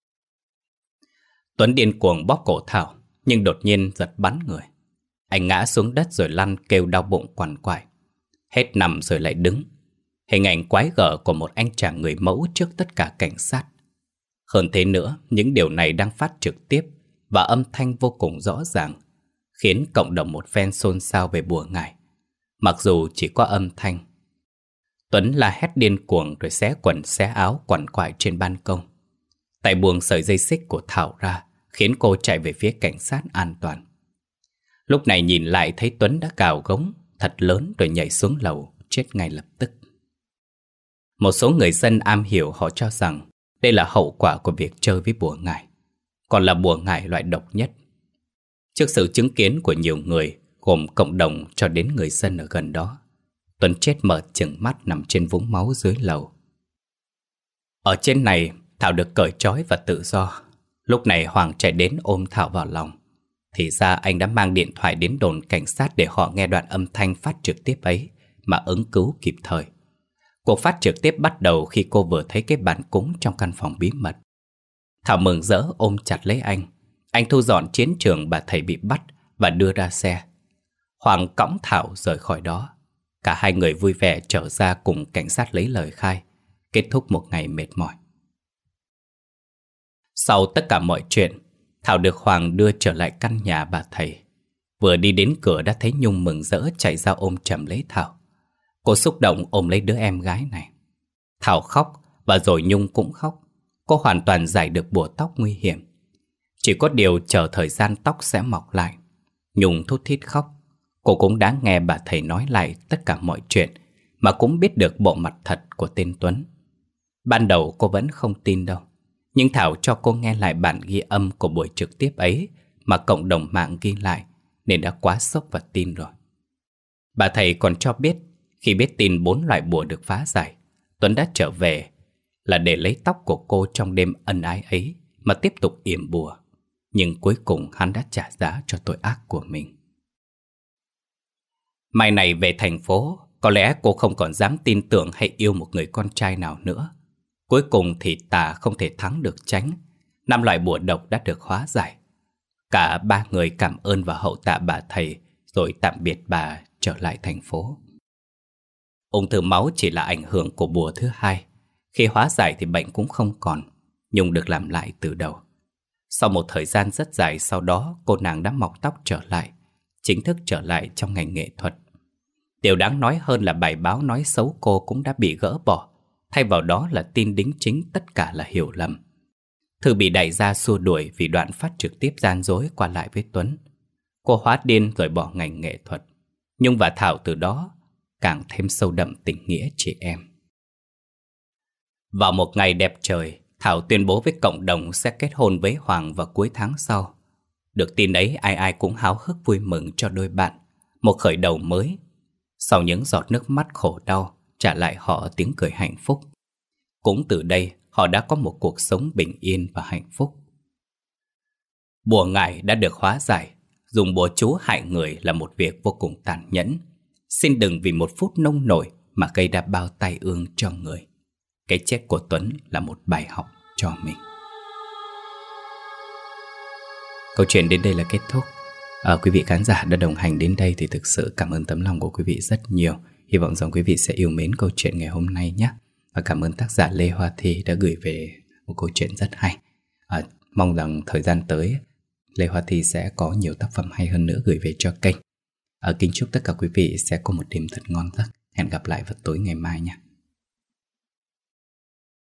Tuấn điên cuồng bóp cổ Thảo, nhưng đột nhiên giật bắn người. Anh ngã xuống đất rồi lăn kêu đau bụng quằn quại. Hết nằm rồi lại đứng. Hình ảnh quái gở của một anh chàng người mẫu trước tất cả cảnh sát. Hơn thế nữa, những điều này đang phát trực tiếp và âm thanh vô cùng rõ ràng, khiến cộng đồng một phen xôn xao về bùa ngải. Mặc dù chỉ có âm thanh. Tuấn la hét điên cuồng rồi xé quần xé áo quằn quại trên ban công. Tay buông sợi dây xích của Thảo ra, khiến cô chạy về phía cảnh sát an toàn. Lúc này nhìn lại thấy Tuấn đã cào gống thật lớn rồi nhảy xuống lầu, chết ngay lập tức. Một số người dân am hiểu họ cho rằng đây là hậu quả của việc chơi với bùa ngải, còn là bùa ngải loại độc nhất. Trước sự chứng kiến của nhiều người, gồm cộng đồng cho đến người dân ở gần đó, Tuấn chết mở chừng mắt nằm trên vũng máu dưới lầu. Ở trên này, Thảo được cởi trói và tự do. Lúc này Hoàng chạy đến ôm Thảo vào lòng. Thì ra anh đã mang điện thoại đến đồn cảnh sát để họ nghe đoạn âm thanh phát trực tiếp ấy mà ứng cứu kịp thời. Cuộc phát trực tiếp bắt đầu khi cô vừa thấy cái bàn cúng trong căn phòng bí mật. Thảo mừng rỡ ôm chặt lấy anh. Anh thu dọn chiến trường bà thầy bị bắt và đưa ra xe. Hoàng cõng Thảo rời khỏi đó. Cả hai người vui vẻ trở ra cùng cảnh sát lấy lời khai, kết thúc một ngày mệt mỏi. Sau tất cả mọi chuyện, Thảo được Hoàng đưa trở lại căn nhà bà thầy. Vừa đi đến cửa đã thấy Nhung mừng rỡ chạy ra ôm chầm lấy Thảo. Cô xúc động ôm lấy đứa em gái này. Thảo khóc và rồi Nhung cũng khóc. Cô hoàn toàn giải được bùa tóc nguy hiểm. Chỉ có điều chờ thời gian tóc sẽ mọc lại. Nhung thút thít khóc. Cô cũng đã nghe bà thầy nói lại tất cả mọi chuyện, mà cũng biết được bộ mặt thật của tên Tuấn. Ban đầu cô vẫn không tin đâu, nhưng Thảo cho cô nghe lại bản ghi âm của buổi trực tiếp ấy mà cộng đồng mạng ghi lại, nên đã quá sốc và tin rồi. Bà thầy còn cho biết khi biết tin 4 loại bùa được phá giải, Tuấn đã trở về là để lấy tóc của cô trong đêm ân ái ấy mà tiếp tục yểm bùa. Nhưng cuối cùng hắn đã trả giá cho tội ác của mình. Mai này về thành phố, có lẽ cô không còn dám tin tưởng hay yêu một người con trai nào nữa. Cuối cùng thì tà không thể thắng được chánh. 5 loại bùa độc đã được hóa giải. Cả 3 người cảm ơn và hậu tạ bà thầy, rồi tạm biệt bà trở lại thành phố. Ung thư máu chỉ là ảnh hưởng của bùa thứ 2. Khi hóa giải thì bệnh cũng không còn. Nhung được làm lại từ đầu. Sau một thời gian rất dài sau đó, cô nàng đã mọc tóc trở lại, chính thức trở lại trong ngành nghệ thuật. Điều đáng nói hơn là bài báo nói xấu cô cũng đã bị gỡ bỏ. Thay vào đó là tin đính chính tất cả là hiểu lầm. Thư bị đẩy ra xua đuổi vì Đoạn Phát trực tiếp gian dối qua lại với Tuấn. Cô hóa điên rồi bỏ ngành nghệ thuật. Nhung và Thảo từ đó càng thêm sâu đậm tình nghĩa chị em. Vào một ngày đẹp trời, Thảo tuyên bố với cộng đồng sẽ kết hôn với Hoàng vào cuối tháng sau. Được tin ấy, ai ai cũng háo hức vui mừng cho đôi bạn, một khởi đầu mới. Sau những giọt nước mắt khổ đau, trả lại họ tiếng cười hạnh phúc. Cũng từ đây, họ đã có một cuộc sống bình yên và hạnh phúc. Bùa ngải đã được hóa giải. Dùng bùa chú hại người là một việc vô cùng tàn nhẫn. Xin đừng vì một phút nông nổi mà gây ra bao tai ương cho người. Cái chết của Tuấn là một bài học cho mình. Câu chuyện đến đây là kết thúc. Quý vị khán giả đã đồng hành đến đây thì thực sự cảm ơn tấm lòng của quý vị rất nhiều. Hy vọng rằng quý vị sẽ yêu mến câu chuyện ngày hôm nay nhé. Và cảm ơn tác giả Lê Hoa Thi đã gửi về một câu chuyện rất hay. Mong rằng thời gian tới Lê Hoa Thi sẽ có nhiều tác phẩm hay hơn nữa gửi về cho kênh. Kính chúc tất cả quý vị sẽ có một đêm thật ngon giấc. Hẹn gặp lại vào tối ngày mai nha.